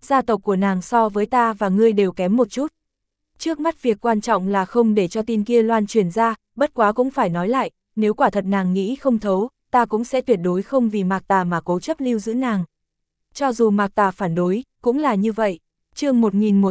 gia tộc của nàng so với ta và ngươi đều kém một chút. Trước mắt việc quan trọng là không để cho tin kia loan truyền ra, bất quá cũng phải nói lại, nếu quả thật nàng nghĩ không thấu, ta cũng sẽ tuyệt đối không vì Mạc Tà mà cố chấp lưu giữ nàng. Cho dù Mạc Tà phản đối, cũng là như vậy. Chương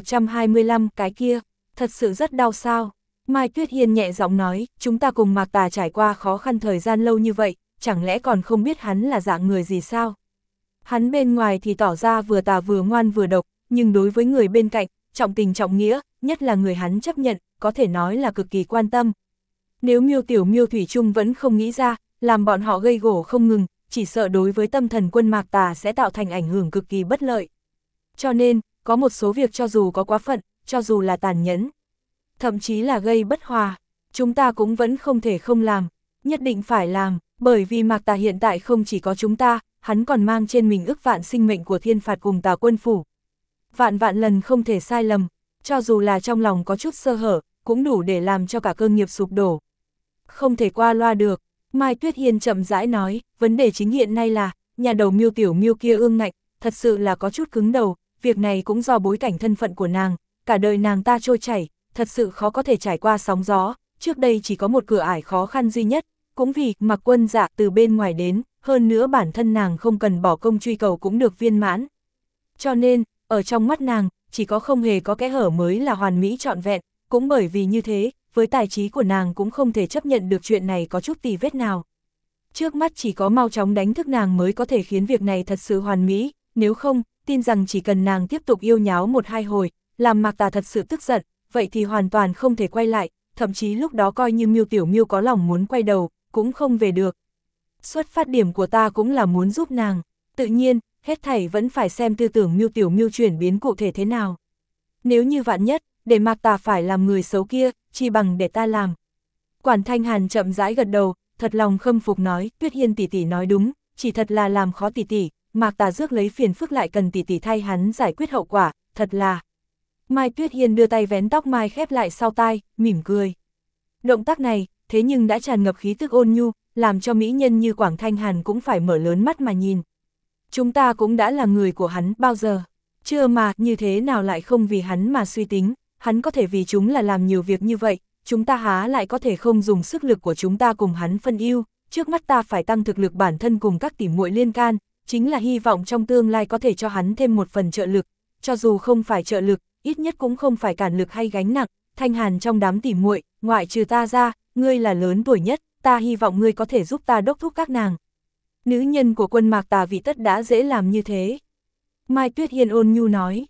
1125, cái kia, thật sự rất đau sao. Mai Tuyết Hiên nhẹ giọng nói, chúng ta cùng Mạc Tà trải qua khó khăn thời gian lâu như vậy, chẳng lẽ còn không biết hắn là dạng người gì sao? Hắn bên ngoài thì tỏ ra vừa tà vừa ngoan vừa độc, nhưng đối với người bên cạnh, trọng tình trọng nghĩa, nhất là người hắn chấp nhận, có thể nói là cực kỳ quan tâm. Nếu Miêu Tiểu Miêu thủy chung vẫn không nghĩ ra, làm bọn họ gây gổ không ngừng, chỉ sợ đối với tâm thần quân Mạc Tà sẽ tạo thành ảnh hưởng cực kỳ bất lợi. Cho nên, có một số việc cho dù có quá phận, cho dù là tàn nhẫn, thậm chí là gây bất hòa, chúng ta cũng vẫn không thể không làm, nhất định phải làm, bởi vì Mạc Tà hiện tại không chỉ có chúng ta, hắn còn mang trên mình ức vạn sinh mệnh của thiên phạt cùng Tà quân phủ. Vạn vạn lần không thể sai lầm, cho dù là trong lòng có chút sơ hở, cũng đủ để làm cho cả cơ nghiệp sụp đổ. Không thể qua loa được, Mai Tuyết Hiên chậm rãi nói, vấn đề chính hiện nay là, nhà đầu Miêu Tiểu Miêu kia ương ngạnh, thật sự là có chút cứng đầu, việc này cũng do bối cảnh thân phận của nàng, cả đời nàng ta trôi chảy, thật sự khó có thể trải qua sóng gió, trước đây chỉ có một cửa ải khó khăn duy nhất, cũng vì Mạc Quân Dạ từ bên ngoài đến, hơn nữa bản thân nàng không cần bỏ công truy cầu cũng được viên mãn. Cho nên, ở trong mắt nàng, chỉ có không hề có kẽ hở mới là hoàn mỹ trọn vẹn, cũng bởi vì như thế, với tài trí của nàng cũng không thể chấp nhận được chuyện này có chút tì vết nào. Trước mắt chỉ có mau chóng đánh thức nàng mới có thể khiến việc này thật sự hoàn mỹ, nếu không, tin rằng chỉ cần nàng tiếp tục yêu nháo một hai hồi, làm Mạc Tà thật sự tức giận, vậy thì hoàn toàn không thể quay lại, thậm chí lúc đó coi như Miêu Tiểu Miêu có lòng muốn quay đầu, cũng không về được. Xuất phát điểm của ta cũng là muốn giúp nàng, tự nhiên, hết thảy vẫn phải xem tư tưởng Miêu Tiểu Miêu chuyển biến cụ thể thế nào. Nếu như vạn nhất, để Mạc Tà phải làm người xấu kia, chi bằng để ta làm. Quản Thanh Hàn chậm rãi gật đầu, thật lòng khâm phục nói, Tuyết Hiên tỷ tỷ nói đúng, chỉ thật là làm khó tỷ tỷ, Mạc Tà rước lấy phiền phức lại cần tỷ tỷ thay hắn giải quyết hậu quả, thật là. Mai Tuyết Hiên đưa tay vén tóc mai khép lại sau tai, mỉm cười. Động tác này, thế nhưng đã tràn ngập khí tức ôn nhu, làm cho mỹ nhân như Quảng Thanh Hàn cũng phải mở lớn mắt mà nhìn. Chúng ta cũng đã là người của hắn bao giờ, chưa mà như thế nào lại không vì hắn mà suy tính, hắn có thể vì chúng là làm nhiều việc như vậy, chúng ta há lại có thể không dùng sức lực của chúng ta cùng hắn phân ưu, trước mắt ta phải tăng thực lực bản thân cùng các tỷ muội liên can, chính là hy vọng trong tương lai có thể cho hắn thêm một phần trợ lực, cho dù không phải trợ lực, ít nhất cũng không phải cản lực hay gánh nặng. Thanh Hàn trong đám tỷ muội, ngoại trừ ta ra, ngươi là lớn tuổi nhất, ta hy vọng ngươi có thể giúp ta đốc thúc các nàng. Nữ nhân của quân Mạc Tà vị tất đã dễ làm như thế. Mai Tuyết Hiên ôn nhu nói,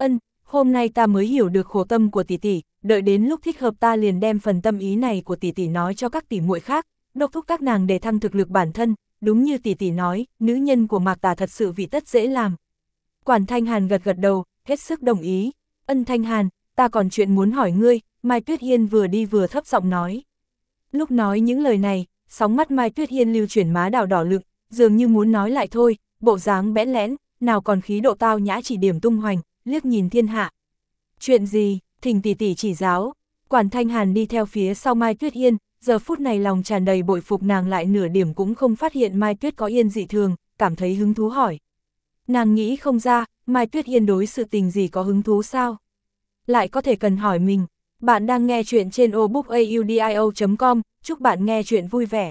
hôm nay ta mới hiểu được khổ tâm của tỷ tỷ, đợi đến lúc thích hợp ta liền đem phần tâm ý này của tỷ tỷ nói cho các tỷ muội khác, đốc thúc các nàng để thăng thực lực bản thân, đúng như tỷ tỷ nói, nữ nhân của Mạc Tà thật sự vị tất dễ làm. Quản Thanh Hàn gật gật đầu, hết sức đồng ý. Thanh Hàn, ta còn chuyện muốn hỏi ngươi, Mai Tuyết Hiên vừa đi vừa thấp giọng nói. Lúc nói những lời này, sóng mắt Mai Tuyết Hiên lưu chuyển má đào đỏ lựng, dường như muốn nói lại thôi, bộ dáng bẽn lẽn, nào còn khí độ tao nhã chỉ điểm tung hoành, liếc nhìn thiên hạ. Chuyện gì, thỉnh tỷ tỷ chỉ giáo. Quản Thanh Hàn đi theo phía sau Mai Tuyết Hiên, giờ phút này lòng tràn đầy bội phục nàng, lại nửa điểm cũng không phát hiện Mai Tuyết có yên dị thường, cảm thấy hứng thú hỏi. Nàng nghĩ không ra, Mai Tuyết Hiên đối sự tình gì có hứng thú sao? Lại có thể cần hỏi mình. Bạn đang nghe chuyện trên obookaudio.com, chúc bạn nghe chuyện vui vẻ.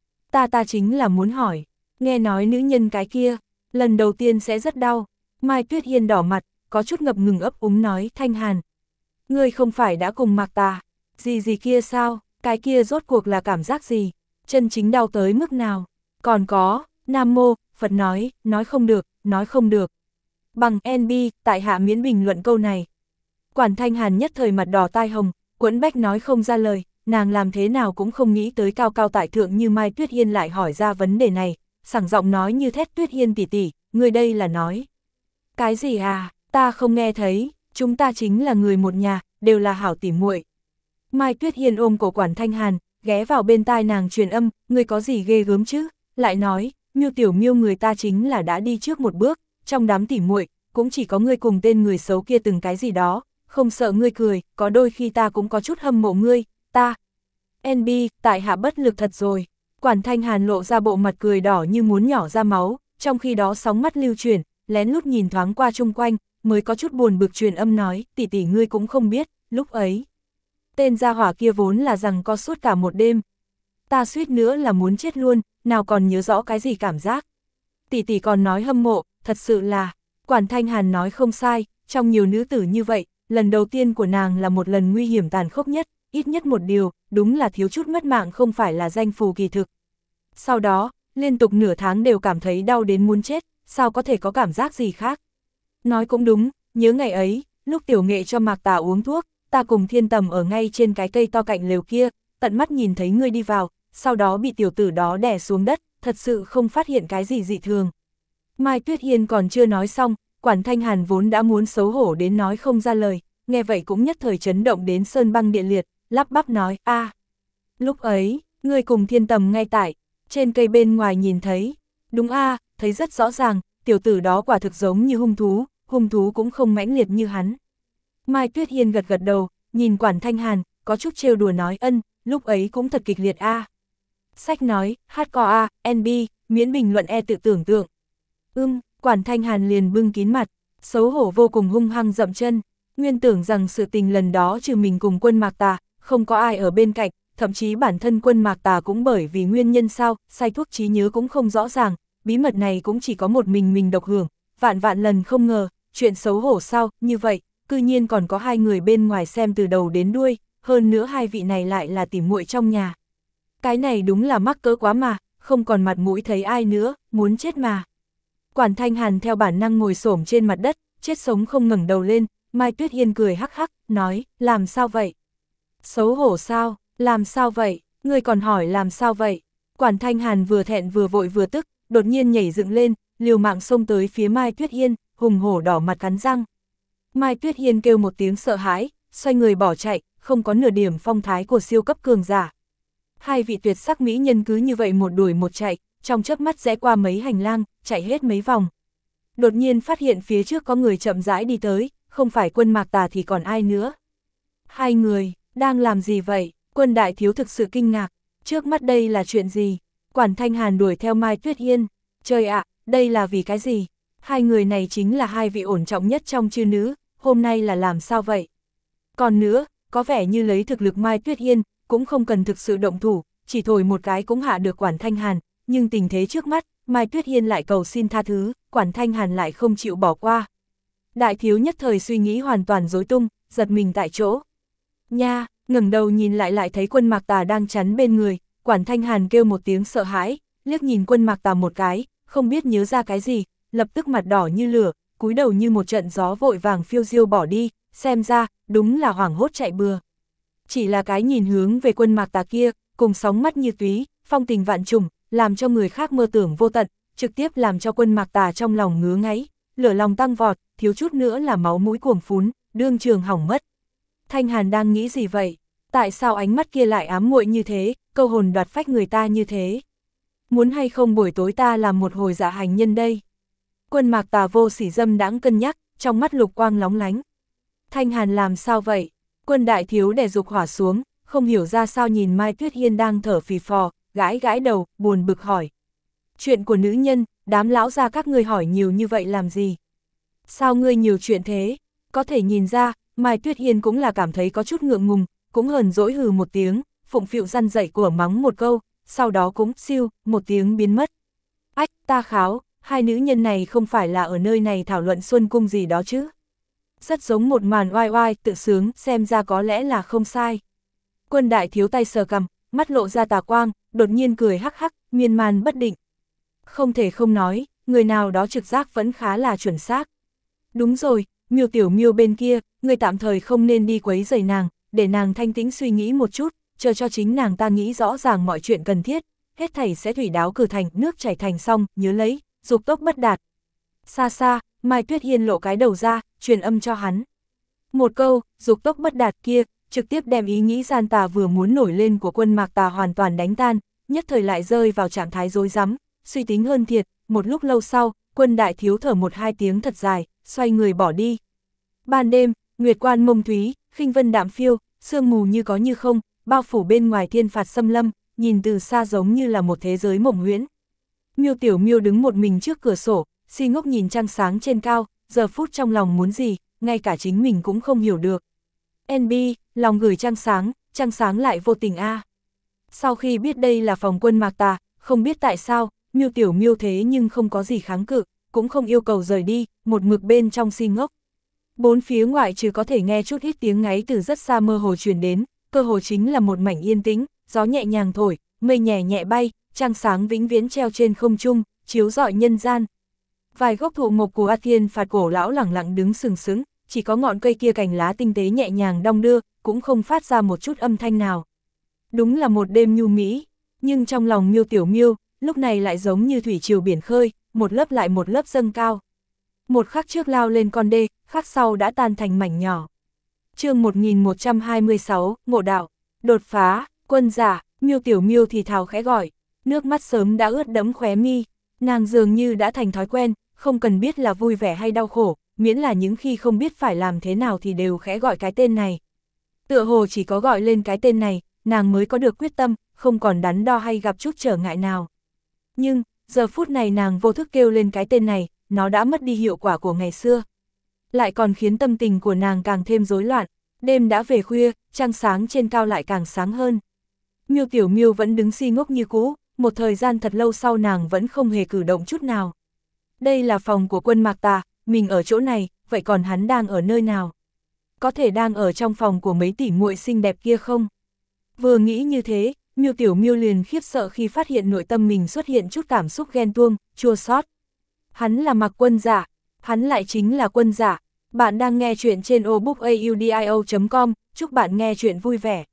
Ta chính là muốn hỏi, nghe nói nữ nhân cái kia, lần đầu tiên sẽ rất đau. Mai Tuyết Hiên đỏ mặt, có chút ngập ngừng ấp úng nói, Thanh Hàn, ngươi không phải đã cùng Mạc Tà, gì kia sao, cái kia rốt cuộc là cảm giác gì, chân chính đau tới mức nào? Còn có, Nam Mô, Phật nói không được. Bằng NB, tại hạ miễn bình luận câu này. Quản Thanh Hàn nhất thời mặt đỏ tai hồng, quẫn bách nói không ra lời, nàng làm thế nào cũng không nghĩ tới cao cao tại thượng như Mai Tuyết Hiên lại hỏi ra vấn đề này, sảng giọng nói như thét, Tuyết Hiên tỷ tỷ, người đây là nói. Cái gì à, ta không nghe thấy, chúng ta chính là người một nhà, đều là hảo tỉ muội. Mai Tuyết Hiên ôm cổ Quản Thanh Hàn, ghé vào bên tai nàng truyền âm, ngươi có gì ghê gớm chứ, lại nói, Miêu Tiểu Miêu người ta chính là đã đi trước một bước, trong đám tỉ muội cũng chỉ có ngươi cùng tên người xấu kia từng cái gì đó, không sợ ngươi cười, có đôi khi ta cũng có chút hâm mộ ngươi, ta. NB, tại hạ bất lực thật rồi. Quản Thanh Hàn lộ ra bộ mặt cười đỏ như muốn nhỏ ra máu, trong khi đó sóng mắt lưu chuyển, lén lút nhìn thoáng qua chung quanh, mới có chút buồn bực truyền âm nói, tỷ tỷ ngươi cũng không biết, lúc ấy. Tên gia hỏa kia vốn là rằng co suốt cả một đêm. Ta suýt nữa là muốn chết luôn, nào còn nhớ rõ cái gì cảm giác. Tỷ tỷ còn nói hâm mộ, thật sự là, Quản Thanh Hàn nói không sai, trong nhiều nữ tử như vậy, lần đầu tiên của nàng là một lần nguy hiểm tàn khốc nhất, ít nhất một điều, đúng là thiếu chút mất mạng không phải là danh phù kỳ thực. Sau đó, liên tục nửa tháng đều cảm thấy đau đến muốn chết, sao có thể có cảm giác gì khác. Nói cũng đúng, nhớ ngày ấy, lúc Tiểu Nghệ cho Mạc Tà uống thuốc, ta cùng Thiên Tầm ở ngay trên cái cây to cạnh lều kia, tận mắt nhìn thấy ngươi đi vào, sau đó bị tiểu tử đó đè xuống đất, thật sự không phát hiện cái gì dị thường. Mai Tuyết Hiên còn chưa nói xong, Quản Thanh Hàn vốn đã muốn xấu hổ đến nói không ra lời, nghe vậy cũng nhất thời chấn động đến sơn băng địa liệt, lắp bắp nói, lúc ấy, ngươi cùng Thiên Tầm ngay tại, trên cây bên ngoài nhìn thấy, đúng thấy rất rõ ràng, tiểu tử đó quả thực giống như hung thú cũng không mãnh liệt như hắn. Mai Tuyết Hiên gật gật đầu, nhìn Quản Thanh Hàn, có chút trêu đùa nói, lúc ấy cũng thật kịch liệt Sách nói, hardcore NB, miễn bình luận tự tưởng tượng. Quản Thanh Hàn liền bưng kín mặt, xấu hổ vô cùng hung hăng dậm chân, nguyên tưởng rằng sự tình lần đó trừ mình cùng Quân Mạc Tà, không có ai ở bên cạnh, thậm chí bản thân Quân Mạc Tà cũng bởi vì nguyên nhân sao, say thuốc trí nhớ cũng không rõ ràng, bí mật này cũng chỉ có một mình độc hưởng, vạn lần không ngờ, chuyện xấu hổ sao, như vậy, cư nhiên còn có hai người bên ngoài xem từ đầu đến đuôi, hơn nữa hai vị này lại là tỉ muội trong nhà. Cái này đúng là mắc cỡ quá mà, không còn mặt mũi thấy ai nữa, muốn chết mà. Quản Thanh Hàn theo bản năng ngồi xổm trên mặt đất, chết sống không ngẩng đầu lên, Mai Tuyết Hiên cười hắc hắc, nói, làm sao vậy? Xấu hổ sao, làm sao vậy, ngươi còn hỏi làm sao vậy? Quản Thanh Hàn vừa thẹn vừa vội vừa tức, đột nhiên nhảy dựng lên, liều mạng xông tới phía Mai Tuyết Hiên, hùng hổ đỏ mặt cắn răng. Mai Tuyết Hiên kêu một tiếng sợ hãi, xoay người bỏ chạy, không có nửa điểm phong thái của siêu cấp cường giả. Hai vị tuyệt sắc mỹ nhân cứ như vậy một đuổi một chạy, trong chớp mắt rẽ qua mấy hành lang, chạy hết mấy vòng. Đột nhiên phát hiện phía trước có người chậm rãi đi tới, không phải Quân Mạc Tà thì còn ai nữa. Hai người, đang làm gì vậy? Quân đại thiếu thực sự kinh ngạc, trước mắt đây là chuyện gì? Quản Thanh Hàn đuổi theo Mai Tuyết Hiên, trời ạ, đây là vì cái gì? Hai người này chính là hai vị ổn trọng nhất trong chư nữ, hôm nay là làm sao vậy? Còn nữa, có vẻ như lấy thực lực Mai Tuyết Hiên, cũng không cần thực sự động thủ, chỉ thổi một cái cũng hạ được Quản Thanh Hàn, nhưng tình thế trước mắt, Mai Tuyết Hiên lại cầu xin tha thứ, Quản Thanh Hàn lại không chịu bỏ qua. Đại thiếu nhất thời suy nghĩ hoàn toàn rối tung, giật mình tại chỗ. Nha, ngẩng đầu nhìn lại thấy Quân Mạc Tà đang chắn bên người, Quản Thanh Hàn kêu một tiếng sợ hãi, liếc nhìn Quân Mạc Tà một cái, không biết nhớ ra cái gì, lập tức mặt đỏ như lửa, cúi đầu như một trận gió vội vàng phiêu diêu bỏ đi, xem ra, đúng là hoảng hốt chạy bừa. Chỉ là cái nhìn hướng về Quân Mạc Tà kia, cùng sóng mắt như túy, phong tình vạn trùng, làm cho người khác mơ tưởng vô tận, trực tiếp làm cho Quân Mạc Tà trong lòng ngứa ngáy, lửa lòng tăng vọt, thiếu chút nữa là máu mũi cuồng phún, đương trường hỏng mất. Thanh Hàn đang nghĩ gì vậy? Tại sao ánh mắt kia lại ám muội như thế, câu hồn đoạt phách người ta như thế? Muốn hay không buổi tối ta làm một hồi dạ hành nhân đây? Quân Mạc Tà vô sỉ dâm đãng cân nhắc, trong mắt lục quang lóng lánh. Thanh Hàn làm sao vậy? Quân đại thiếu đè dục hỏa xuống, không hiểu ra sao nhìn Mai Tuyết Hiên đang thở phì phò, gãi đầu, buồn bực hỏi. Chuyện của nữ nhân, đám lão gia các ngươi hỏi nhiều như vậy làm gì? Sao ngươi nhiều chuyện thế? Có thể nhìn ra, Mai Tuyết Hiên cũng là cảm thấy có chút ngượng ngùng, cũng hờn dỗi hừ một tiếng, phụng phịu răn dậy của mắng một câu, sau đó cũng siêu, một tiếng biến mất. Ách, ta kháo, hai nữ nhân này không phải là ở nơi này thảo luận xuân cung gì đó chứ? Rất giống một màn oai oai, tự sướng, xem ra có lẽ là không sai. Quân đại thiếu tay sờ cằm, mắt lộ ra tà quang, đột nhiên cười hắc hắc, miên man bất định. Không thể không nói, người nào đó trực giác vẫn khá là chuẩn xác. Đúng rồi, Miêu Tiểu Miêu bên kia, người tạm thời không nên đi quấy rầy nàng, để nàng thanh tĩnh suy nghĩ một chút, chờ cho chính nàng ta nghĩ rõ ràng mọi chuyện cần thiết, hết thảy sẽ thủy đáo cử thành, nước chảy thành sông, nhớ lấy, dục tốc bất đạt. Xa xa, Mai Tuyết Hiên lộ cái đầu ra, truyền âm cho hắn. Một câu, dục tốc bất đạt kia, trực tiếp đem ý nghĩ gian tà vừa muốn nổi lên của Quân Mạc Tà hoàn toàn đánh tan, nhất thời lại rơi vào trạng thái rối rắm, suy tính hơn thiệt, một lúc lâu sau, Quân đại thiếu thở một hai tiếng thật dài, xoay người bỏ đi. Ban đêm, nguyệt quan mông thúy, khinh vân đạm phiêu, sương mù như có như không, bao phủ bên ngoài thiên phạt xâm lâm, nhìn từ xa giống như là một thế giới mộng huyễn. Miêu Tiểu Miêu đứng một mình trước cửa sổ, si ngốc nhìn trăng sáng trên cao, giờ phút trong lòng muốn gì, ngay cả chính mình cũng không hiểu được. NB, lòng gửi trăng sáng lại vô tình a. Sau khi biết đây là phòng Quân Mạc Tà, không biết tại sao, Miêu Tiểu Miêu thế nhưng không có gì kháng cự, cũng không yêu cầu rời đi, một mực bên trong si ngốc. Bốn phía ngoại trừ có thể nghe chút ít tiếng ngáy từ rất xa mơ hồ truyền đến, cơ hồ chính là một mảnh yên tĩnh, gió nhẹ nhàng thổi, mây nhẹ nhẹ bay, trăng sáng vĩnh viễn treo trên không trung, chiếu rọi nhân gian. Vài gốc thụ mộc của A Thiên Phạt cổ lão lẳng lặng đứng sừng sững, chỉ có ngọn cây kia cành lá tinh tế nhẹ nhàng đong đưa, cũng không phát ra một chút âm thanh nào. Đúng là một đêm nhu mỹ, nhưng trong lòng Miêu Tiểu Miêu, lúc này lại giống như thủy triều biển khơi, một lớp lại một lớp dâng cao. Một khắc trước lao lên con đê, khắc sau đã tan thành mảnh nhỏ. Chương 1126, Ngộ Đạo, đột phá, quân giả, Miêu Tiểu Miêu thì thào khẽ gọi, nước mắt sớm đã ướt đẫm khóe mi, nàng dường như đã thành thói quen, không cần biết là vui vẻ hay đau khổ, miễn là những khi không biết phải làm thế nào thì đều khẽ gọi cái tên này. Tựa hồ chỉ có gọi lên cái tên này, nàng mới có được quyết tâm, không còn đắn đo hay gặp chút trở ngại nào. Nhưng, giờ phút này nàng vô thức kêu lên cái tên này, nó đã mất đi hiệu quả của ngày xưa. Lại còn khiến tâm tình của nàng càng thêm rối loạn, đêm đã về khuya, trăng sáng trên cao lại càng sáng hơn. Miêu Tiểu Miêu vẫn đứng si ngốc như cũ, một thời gian thật lâu sau nàng vẫn không hề cử động chút nào. Đây là phòng của Quân Mạc Tà, mình ở chỗ này, vậy còn hắn đang ở nơi nào? Có thể đang ở trong phòng của mấy tỷ muội xinh đẹp kia không? Vừa nghĩ như thế, Miêu Tiểu Miêu liền khiếp sợ khi phát hiện nội tâm mình xuất hiện chút cảm xúc ghen tuông, chua xót. Hắn là Mạc Quân giả, hắn lại chính là Quân giả. Bạn đang nghe chuyện trên obookaudio.com, chúc bạn nghe chuyện vui vẻ.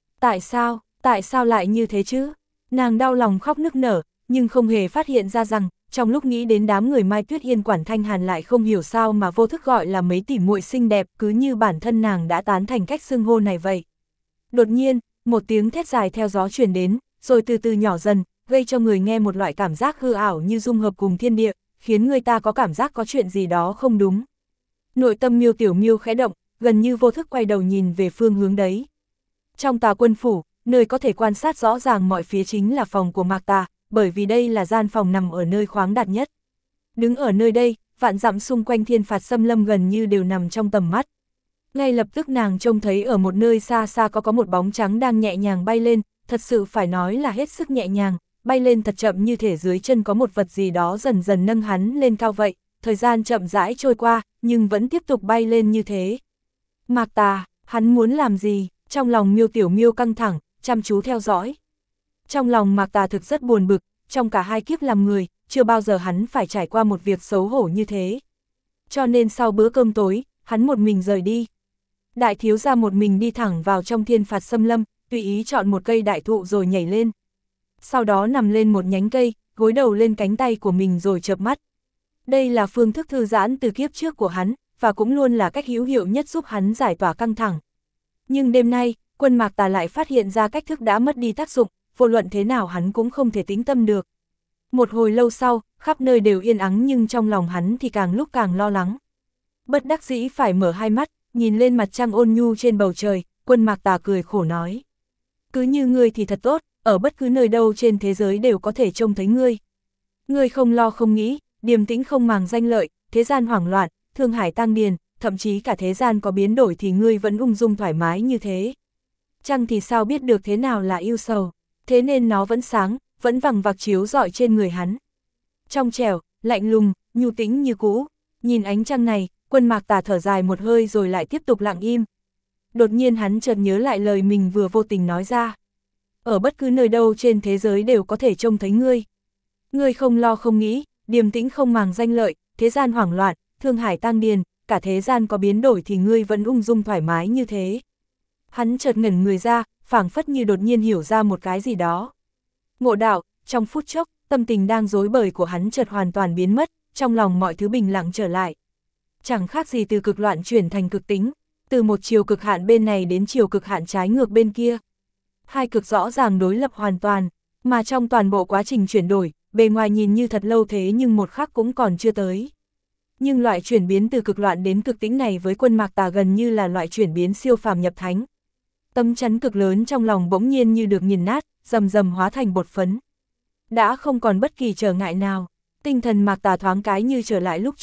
Tại sao lại như thế chứ? Nàng đau lòng khóc nức nở, nhưng không hề phát hiện ra rằng, trong lúc nghĩ đến đám người Mai Tuyết Yên Quản Thanh Hàn lại không hiểu sao mà vô thức gọi là mấy tỷ muội xinh đẹp, cứ như bản thân nàng đã tán thành cách xưng hô này vậy. Đột nhiên, một tiếng thét dài theo gió truyền đến, rồi từ từ nhỏ dần, gây cho người nghe một loại cảm giác hư ảo như dung hợp cùng thiên địa, khiến người ta có cảm giác có chuyện gì đó không đúng. Nội tâm Miêu Tiểu Miêu khẽ động, gần như vô thức quay đầu nhìn về phương hướng đấy. Trong Tà Quân phủ, nơi có thể quan sát rõ ràng mọi phía chính là phòng của Mạc Tà, bởi vì đây là gian phòng nằm ở nơi khoáng đạt nhất. Đứng ở nơi đây, vạn dặm xung quanh Thiên Phạt xâm lâm gần như đều nằm trong tầm mắt. Ngay lập tức nàng trông thấy ở một nơi xa xa có một bóng trắng đang nhẹ nhàng bay lên, thật sự phải nói là hết sức nhẹ nhàng, bay lên thật chậm như thể dưới chân có một vật gì đó dần dần nâng hắn lên cao vậy. Thời gian chậm rãi trôi qua, nhưng vẫn tiếp tục bay lên như thế. Mạc Tà, hắn muốn làm gì? Trong lòng Miêu Tiểu Miêu căng thẳng, chăm chú theo dõi. Trong lòng Mạc Tà thực rất buồn bực, trong cả hai kiếp làm người, chưa bao giờ hắn phải trải qua một việc xấu hổ như thế. Cho nên sau bữa cơm tối, hắn một mình rời đi. Đại thiếu gia một mình đi thẳng vào trong Thiên Phạt xâm lâm, tùy ý chọn một cây đại thụ rồi nhảy lên. Sau đó nằm lên một nhánh cây, gối đầu lên cánh tay của mình rồi chợp mắt. Đây là phương thức thư giãn từ kiếp trước của hắn, và cũng luôn là cách hữu hiệu nhất giúp hắn giải tỏa căng thẳng. Nhưng đêm nay, Quân Mạc Tà lại phát hiện ra cách thức đã mất đi tác dụng, vô luận thế nào hắn cũng không thể tĩnh tâm được. Một hồi lâu sau, khắp nơi đều yên ắng nhưng trong lòng hắn thì càng lúc càng lo lắng. Bất đắc dĩ phải mở hai mắt, nhìn lên mặt trăng ôn nhu trên bầu trời, Quân Mạc Tà cười khổ nói. Cứ như ngươi thì thật tốt, ở bất cứ nơi đâu trên thế giới đều có thể trông thấy ngươi. Ngươi không lo không nghĩ, điềm tĩnh không màng danh lợi, thế gian hoảng loạn, thương hải tăng điền, thậm chí cả thế gian có biến đổi thì ngươi vẫn ung dung thoải mái như thế. Trăng thì sao biết được thế nào là yêu sầu, thế nên nó vẫn sáng, vẫn vằng vặc chiếu rọi trên người hắn. Trong trẻo, lạnh lùng, nhu tĩnh như cũ, nhìn ánh trăng này, Quân Mạc Tà thở dài một hơi rồi lại tiếp tục lặng im. Đột nhiên hắn chợt nhớ lại lời mình vừa vô tình nói ra. Ở bất cứ nơi đâu trên thế giới đều có thể trông thấy ngươi. Ngươi không lo không nghĩ, điềm tĩnh không màng danh lợi, thế gian hoảng loạn, thương hải tăng điền, cả thế gian có biến đổi thì ngươi vẫn ung dung thoải mái như thế. Hắn chợt ngẩn người ra, phảng phất như đột nhiên hiểu ra một cái gì đó. Ngộ đạo, trong phút chốc, tâm tình đang rối bời của hắn chợt hoàn toàn biến mất, trong lòng mọi thứ bình lặng trở lại. Chẳng khác gì từ cực loạn chuyển thành cực tính, từ một chiều cực hạn bên này đến chiều cực hạn trái ngược bên kia. Hai cực rõ ràng đối lập hoàn toàn, mà trong toàn bộ quá trình chuyển đổi, bề ngoài nhìn như thật lâu thế nhưng một khắc cũng còn chưa tới. Nhưng loại chuyển biến từ cực loạn đến cực tĩnh này với Quân Mạc Tà gần như là loại chuyển biến siêu phàm nhập thánh. Tấm chắn cực lớn trong lòng bỗng nhiên như được nghiền nát, rầm rầm hóa thành bột phấn. Đã không còn bất kỳ trở ngại nào, tinh thần Mạc Tà thoáng cái như trở lại lúc trước,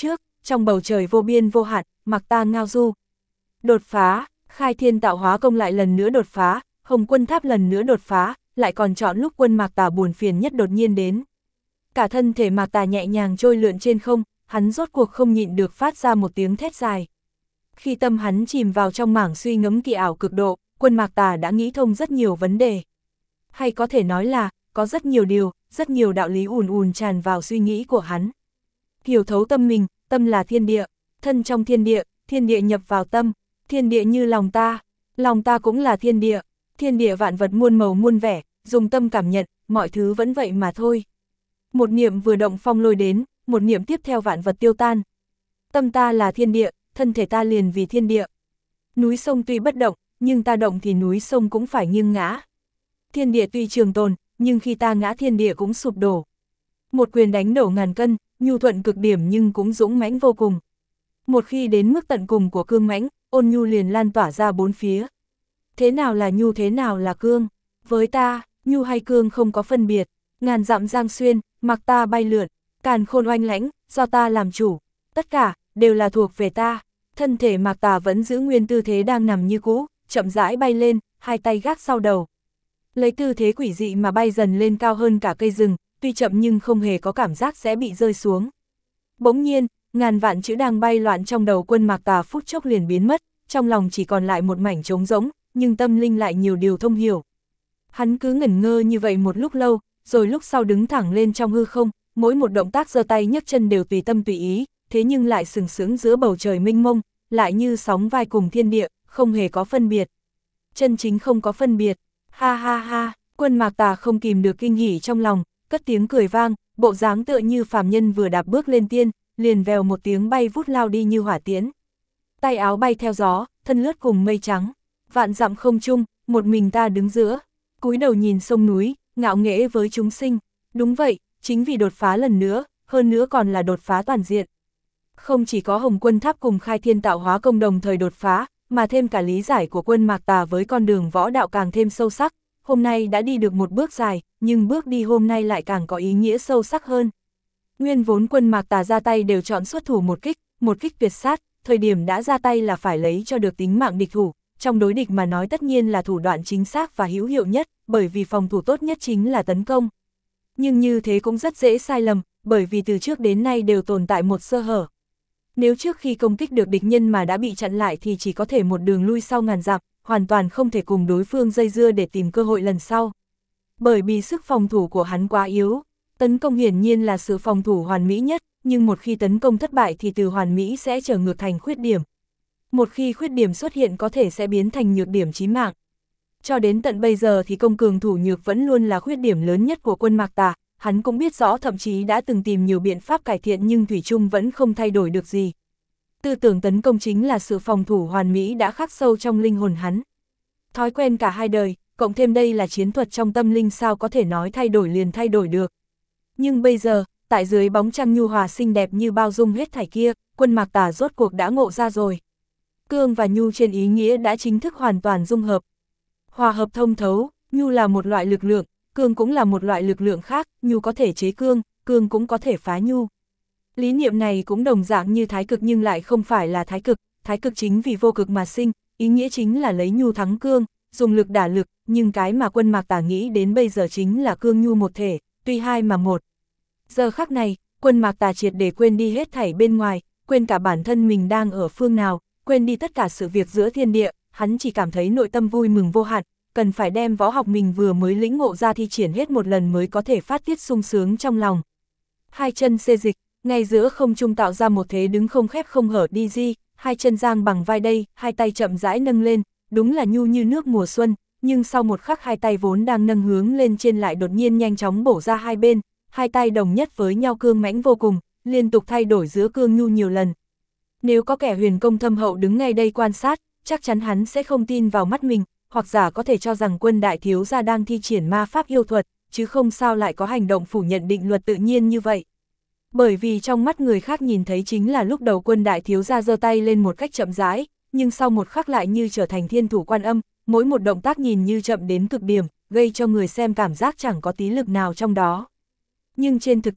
trong bầu trời vô biên vô hạn, mặc ta ngao du. Đột phá, khai thiên tạo hóa công lại lần nữa đột phá, Hồng Quân Tháp lần nữa đột phá, lại còn chọn lúc Quân Mạc Tà buồn phiền nhất đột nhiên đến. Cả thân thể Mạc Tà nhẹ nhàng trôi lượn trên không, hắn rốt cuộc không nhịn được phát ra một tiếng thét dài. Khi tâm hắn chìm vào trong mảng suy ngẫm kỳ ảo cực độ, Quân Mạc Tà đã nghĩ thông rất nhiều vấn đề. Hay có thể nói là, có rất nhiều điều, rất nhiều đạo lý ùn ùn tràn vào suy nghĩ của hắn. Hiểu thấu tâm mình, tâm là thiên địa, thân trong thiên địa nhập vào tâm, thiên địa như lòng ta cũng là thiên địa vạn vật muôn màu muôn vẻ, dùng tâm cảm nhận, mọi thứ vẫn vậy mà thôi. Một niệm vừa động phong lôi đến, một niệm tiếp theo vạn vật tiêu tan. Tâm ta là thiên địa, thân thể ta liền vì thiên địa. Núi sông tuy bất động, nhưng ta động thì núi sông cũng phải nghiêng ngã. Thiên địa tuy trường tồn, nhưng khi ta ngã thiên địa cũng sụp đổ. Một quyền đánh đổ ngàn cân, nhu thuận cực điểm nhưng cũng dũng mãnh vô cùng. Một khi đến mức tận cùng của cương mãnh, ôn nhu liền lan tỏa ra bốn phía. Thế nào là nhu, thế nào là cương? Với ta, nhu hay cương không có phân biệt. Ngàn dặm giang xuyên, mặc ta bay lượn, càn khôn oanh lãnh, do ta làm chủ. Tất cả, đều là thuộc về ta. Thân thể Mạc Tà vẫn giữ nguyên tư thế đang nằm như cũ, chậm rãi bay lên, hai tay gác sau đầu. Lấy tư thế quỷ dị mà bay dần lên cao hơn cả cây rừng, tuy chậm nhưng không hề có cảm giác sẽ bị rơi xuống. Bỗng nhiên, ngàn vạn chữ đang bay loạn trong đầu Quân Mạc Tà phút chốc liền biến mất, trong lòng chỉ còn lại một mảnh trống rỗng, nhưng tâm linh lại nhiều điều thông hiểu. Hắn cứ ngẩn ngơ như vậy một lúc lâu, rồi lúc sau đứng thẳng lên trong hư không, mỗi một động tác giơ tay nhấc chân đều tùy tâm tùy ý, thế nhưng lại sừng sững giữa bầu trời mênh mông, lại như sóng vai cùng thiên địa, không hề có phân biệt. Chân chính không có phân biệt. Ha ha ha, Quân Mạc Tà không kìm được kinh hỉ trong lòng, cất tiếng cười vang, bộ dáng tựa như phàm nhân vừa đạp bước lên tiên, liền vèo một tiếng bay vút lao đi như hỏa tiễn. Tay áo bay theo gió, thân lướt cùng mây trắng, vạn dặm không trung, một mình ta đứng giữa, cúi đầu nhìn sông núi, ngạo nghễ với chúng sinh. Đúng vậy, chính vì đột phá lần nữa, hơn nữa còn là đột phá toàn diện. Không chỉ có Hồng Quân Tháp cùng khai thiên tạo hóa công đồng thời đột phá, mà thêm cả lý giải của Quân Mạc Tà với con đường võ đạo càng thêm sâu sắc. Hôm nay đã đi được một bước dài, nhưng bước đi hôm nay lại càng có ý nghĩa sâu sắc hơn. Nguyên vốn Quân Mạc Tà ra tay đều chọn xuất thủ một kích tuyệt sát, thời điểm đã ra tay là phải lấy cho được tính mạng địch thủ. Trong đối địch mà nói tất nhiên là thủ đoạn chính xác và hữu hiệu nhất, bởi vì phòng thủ tốt nhất chính là tấn công. Nhưng như thế cũng rất dễ sai lầm, bởi vì từ trước đến nay đều tồn tại một sơ hở. Nếu trước khi công kích được địch nhân mà đã bị chặn lại thì chỉ có thể một đường lui sau ngàn dặm, hoàn toàn không thể cùng đối phương dây dưa để tìm cơ hội lần sau. Bởi vì sức phòng thủ của hắn quá yếu, tấn công hiển nhiên là sự phòng thủ hoàn mỹ nhất, nhưng một khi tấn công thất bại thì từ hoàn mỹ sẽ trở ngược thành khuyết điểm. Một khi khuyết điểm xuất hiện có thể sẽ biến thành nhược điểm chí mạng. Cho đến tận bây giờ thì công cường thủ nhược vẫn luôn là khuyết điểm lớn nhất của Quân Mạc Tà, hắn cũng biết rõ, thậm chí đã từng tìm nhiều biện pháp cải thiện nhưng thủy chung vẫn không thay đổi được gì. Tư tưởng tấn công chính là sự phòng thủ hoàn mỹ đã khắc sâu trong linh hồn hắn. Thói quen cả hai đời, cộng thêm đây là chiến thuật trong tâm linh, sao có thể nói thay đổi liền thay đổi được. Nhưng bây giờ, tại dưới bóng trăng nhu hòa xinh đẹp như bao dung hết thảy kia, Quân Mạc Tà rốt cuộc đã ngộ ra rồi. Cương và nhu trên ý nghĩa đã chính thức hoàn toàn dung hợp. Hòa hợp thông thấu, nhu là một loại lực lượng, cương cũng là một loại lực lượng khác, nhu có thể chế cương, cương cũng có thể phá nhu. Lý niệm này cũng đồng dạng như thái cực nhưng lại không phải là thái cực chính vì vô cực mà sinh, ý nghĩa chính là lấy nhu thắng cương, dùng lực đả lực, nhưng cái mà Quân Mạc Tà nghĩ đến bây giờ chính là cương nhu một thể, tuy hai mà một. Giờ khắc này, Quân Mạc Tà triệt để quên đi hết thảy bên ngoài, quên cả bản thân mình đang ở phương nào, quên đi tất cả sự việc giữa thiên địa, hắn chỉ cảm thấy nội tâm vui mừng vô hạn, cần phải đem võ học mình vừa mới lĩnh ngộ ra thi triển hết một lần mới có thể phát tiết sung sướng trong lòng. Hai chân xê dịch, ngay giữa không trung tạo ra một thế đứng không khép không hở đi di, hai chân giang bằng vai đây, hai tay chậm rãi nâng lên, đúng là nhu như nước mùa xuân, nhưng sau một khắc hai tay vốn đang nâng hướng lên trên lại đột nhiên nhanh chóng bổ ra hai bên, hai tay đồng nhất với nhau cương mãnh vô cùng, liên tục thay đổi giữa cương nhu nhiều lần. Nếu có kẻ huyền công thâm hậu đứng ngay đây quan sát, chắc chắn hắn sẽ không tin vào mắt mình, hoặc giả có thể cho rằng Quân đại thiếu gia đang thi triển ma pháp yêu thuật, chứ không sao lại có hành động phủ nhận định luật tự nhiên như vậy. Bởi vì trong mắt người khác nhìn thấy chính là lúc đầu Quân đại thiếu gia giơ tay lên một cách chậm rãi, nhưng sau một khắc lại như trở thành thiên thủ quan âm, mỗi một động tác nhìn như chậm đến cực điểm, gây cho người xem cảm giác chẳng có tí lực nào trong đó. Nhưng trên thực tế,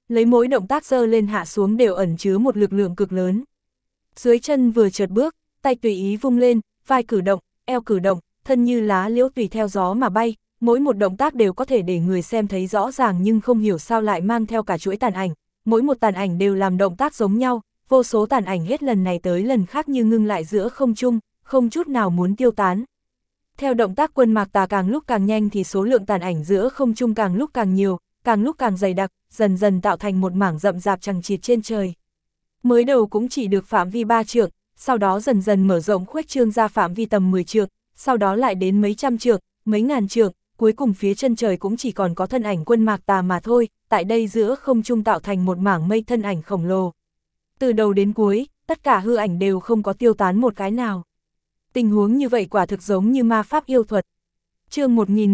lấy mỗi động tác giơ lên hạ xuống đều ẩn chứa một lực lượng cực lớn. Dưới chân vừa chợt bước, tay tùy ý vung lên, vai cử động, eo cử động, thân như lá liễu tùy theo gió mà bay, mỗi một động tác đều có thể để người xem thấy rõ ràng nhưng không hiểu sao lại mang theo cả chuỗi tàn ảnh, mỗi một tàn ảnh đều làm động tác giống nhau, vô số tàn ảnh hết lần này tới lần khác như ngưng lại giữa không trung, không chút nào muốn tiêu tán. Theo động tác Quân Mạc Tà càng lúc càng nhanh thì số lượng tàn ảnh giữa không trung càng lúc càng nhiều, càng lúc càng dày đặc, dần dần tạo thành một mảng rậm rạp chằng chịt trên trời. Mới đầu cũng chỉ được phạm vi 3 trượng, sau đó dần dần mở rộng khuếch trương ra phạm vi tầm 10 trượng, sau đó lại đến mấy trăm trượng, mấy ngàn trượng, cuối cùng phía chân trời cũng chỉ còn có thân ảnh Quân Mạc Tà mà thôi, tại đây giữa không trung tạo thành một mảng mây thân ảnh khổng lồ. Từ đầu đến cuối, tất cả hư ảnh đều không có tiêu tán một cái nào. Tình huống như vậy quả thực giống như ma pháp yêu thuật. Chương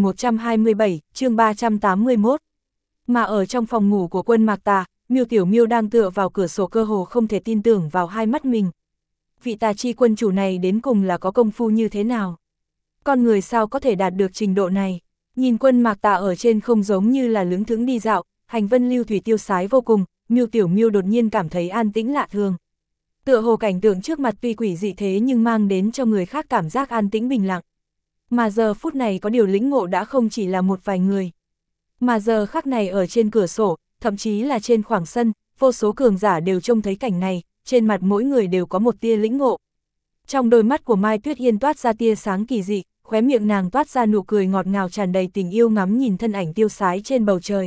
1127, chương 381. Mà ở trong phòng ngủ của Quân Mạc Tà, Miêu Tiểu Miêu đang tựa vào cửa sổ cơ hồ không thể tin tưởng vào hai mắt mình. Vị tà chi quân chủ này đến cùng là có công phu như thế nào? Con người sao có thể đạt được trình độ này? Nhìn Quân Mạc Tà ở trên không giống như là lững thững đi dạo, hành vân lưu thủy tiêu sái vô cùng, Miêu Tiểu Miêu đột nhiên cảm thấy an tĩnh lạ thường. Tựa hồ cảnh tượng trước mặt tuy quỷ dị thế nhưng mang đến cho người khác cảm giác an tĩnh bình lặng. Mà giờ phút này có điều lĩnh ngộ đã không chỉ là một vài người. Mà giờ khắc này ở trên cửa sổ, thậm chí là trên khoảng sân, vô số cường giả đều trông thấy cảnh này, trên mặt mỗi người đều có một tia lĩnh ngộ. Trong đôi mắt của Mai Tuyết Yên toát ra tia sáng kỳ dị, khóe miệng nàng toát ra nụ cười ngọt ngào tràn đầy tình yêu ngắm nhìn thân ảnh tiêu sái trên bầu trời.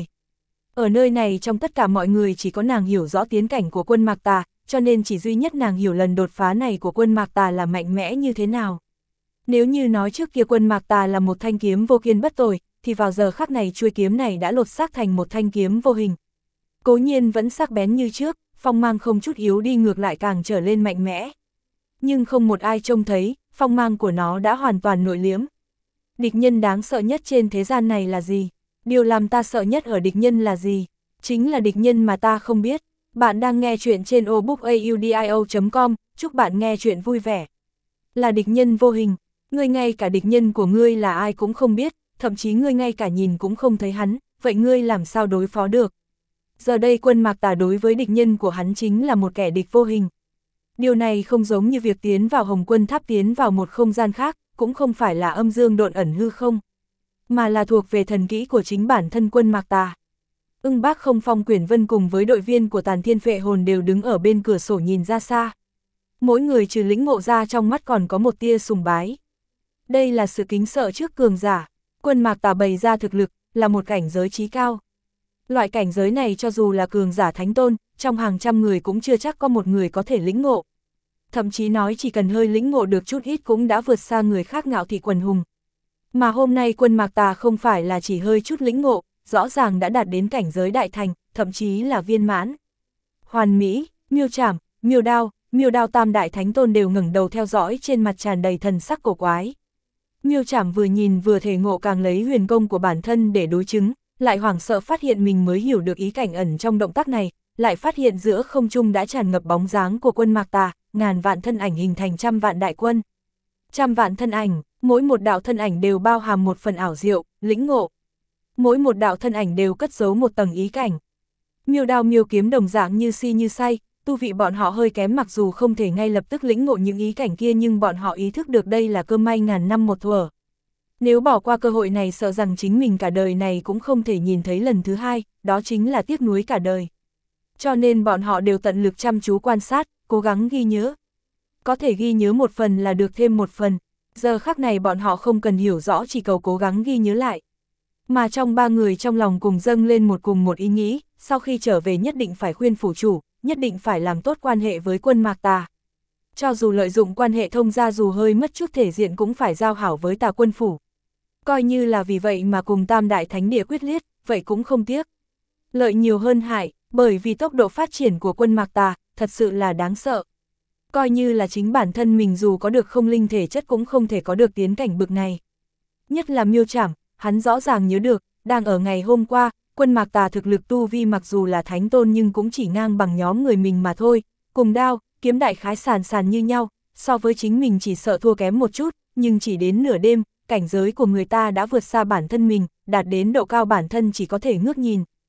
Ở nơi này trong tất cả mọi người chỉ có nàng hiểu rõ tiến cảnh của Quân Mạc Tà, cho nên chỉ duy nhất nàng hiểu lần đột phá này của Quân Mạc Tà là mạnh mẽ như thế nào. Nếu như nói trước kia Quân Mạc Tà là một thanh kiếm vô kiên bất tồi, thì vào giờ khắc này chuôi kiếm này đã lột xác thành một thanh kiếm vô hình. Cố nhiên vẫn sắc bén như trước, phong mang không chút yếu đi ngược lại càng trở lên mạnh mẽ. Nhưng không một ai trông thấy, phong mang của nó đã hoàn toàn nội liếm. Địch nhân đáng sợ nhất trên thế gian này là gì? Điều làm ta sợ nhất ở địch nhân là gì? Chính là địch nhân mà ta không biết. Bạn đang nghe chuyện trên obookaudio.com, chúc bạn nghe chuyện vui vẻ. Là địch nhân vô hình, ngươi ngay cả địch nhân của ngươi là ai cũng không biết, thậm chí ngươi ngay cả nhìn cũng không thấy hắn, vậy ngươi làm sao đối phó được? Giờ đây Quân Mạc Tà đối với địch nhân của hắn chính là một kẻ địch vô hình. Điều này không giống như việc tiến vào Hồng Quân Tháp tiến vào một không gian khác, cũng không phải là âm dương độn ẩn hư không, mà là thuộc về thần kỹ của chính bản thân Quân Mạc Tà. Ưng Bác Không Phong Quyển Vân cùng với đội viên của Tàn Thiên Phệ Hồn đều đứng ở bên cửa sổ nhìn ra xa. Mỗi người trừ lĩnh ngộ ra trong mắt còn có một tia sùng bái. Đây là sự kính sợ trước cường giả. Quân Mạc Tà bày ra thực lực, là một cảnh giới chí cao. Loại cảnh giới này cho dù là cường giả thánh tôn, trong hàng trăm người cũng chưa chắc có một người có thể lĩnh ngộ. Thậm chí nói chỉ cần hơi lĩnh ngộ được chút ít cũng đã vượt xa người khác ngạo thị quần hùng. Mà hôm nay Quân Mạc Tà không phải là chỉ hơi chút lĩnh ngộ, rõ ràng đã đạt đến cảnh giới đại thành, thậm chí là viên mãn. Hoàn Mỹ, Miêu Trảm, Miêu Đao tam đại thánh tôn đều ngẩng đầu theo dõi, trên mặt tràn đầy thần sắc cổ quái. Miêu Trảm vừa nhìn vừa thể ngộ càng lấy huyền công của bản thân để đối chứng, lại hoảng sợ phát hiện mình mới hiểu được ý cảnh ẩn trong động tác này, lại phát hiện giữa không trung đã tràn ngập bóng dáng của Quân Mạc Tà, ngàn vạn thân ảnh hình thành trăm vạn đại quân. Trăm vạn thân ảnh, mỗi một đạo thân ảnh đều bao hàm một phần ảo diệu, lĩnh ngộ. Mỗi một đạo thân ảnh đều cất giấu một tầng ý cảnh. Miêu Đao Miêu Kiếm đồng dạng như si như say, tu vị bọn họ hơi kém, mặc dù không thể ngay lập tức lĩnh ngộ những ý cảnh kia nhưng bọn họ ý thức được đây là cơ may ngàn năm một thuở. Nếu bỏ qua cơ hội này sợ rằng chính mình cả đời này cũng không thể nhìn thấy lần thứ hai, đó chính là tiếc nuối cả đời. Cho nên bọn họ đều tận lực chăm chú quan sát, cố gắng ghi nhớ. Có thể ghi nhớ một phần là được thêm một phần, giờ khắc này bọn họ không cần hiểu rõ, chỉ cầu cố gắng ghi nhớ lại. Mà trong ba người trong lòng cùng dâng lên cùng một ý nghĩ, sau khi trở về nhất định phải khuyên phủ chủ, nhất định phải làm tốt quan hệ với Quân Mạc Tà. Cho dù lợi dụng quan hệ thông gia, dù hơi mất chút thể diện cũng phải giao hảo với Tà quân phủ. Coi như là vì vậy mà cùng tam đại thánh địa quyết liệt, vậy cũng không tiếc. Lợi nhiều hơn hại, bởi vì tốc độ phát triển của Quân Mạc Tà thật sự là đáng sợ. Coi như là chính bản thân mình dù có được không linh thể chất cũng không thể có được tiến cảnh bực này. Nhất là Miêu Trảm, hắn rõ ràng nhớ được, đang ở ngày hôm qua, Quân Mạc Tà thực lực tu vi mặc dù là thánh tôn nhưng cũng chỉ ngang bằng nhóm người mình mà thôi, cùng đao, kiếm đại khái sàn như nhau, so với chính mình chỉ sợ thua kém một chút, nhưng chỉ đến nửa đêm, cảnh giới của người ta đã vượt xa bản thân mình, đạt đến độ cao bản thân chỉ có thể ngước nhìn.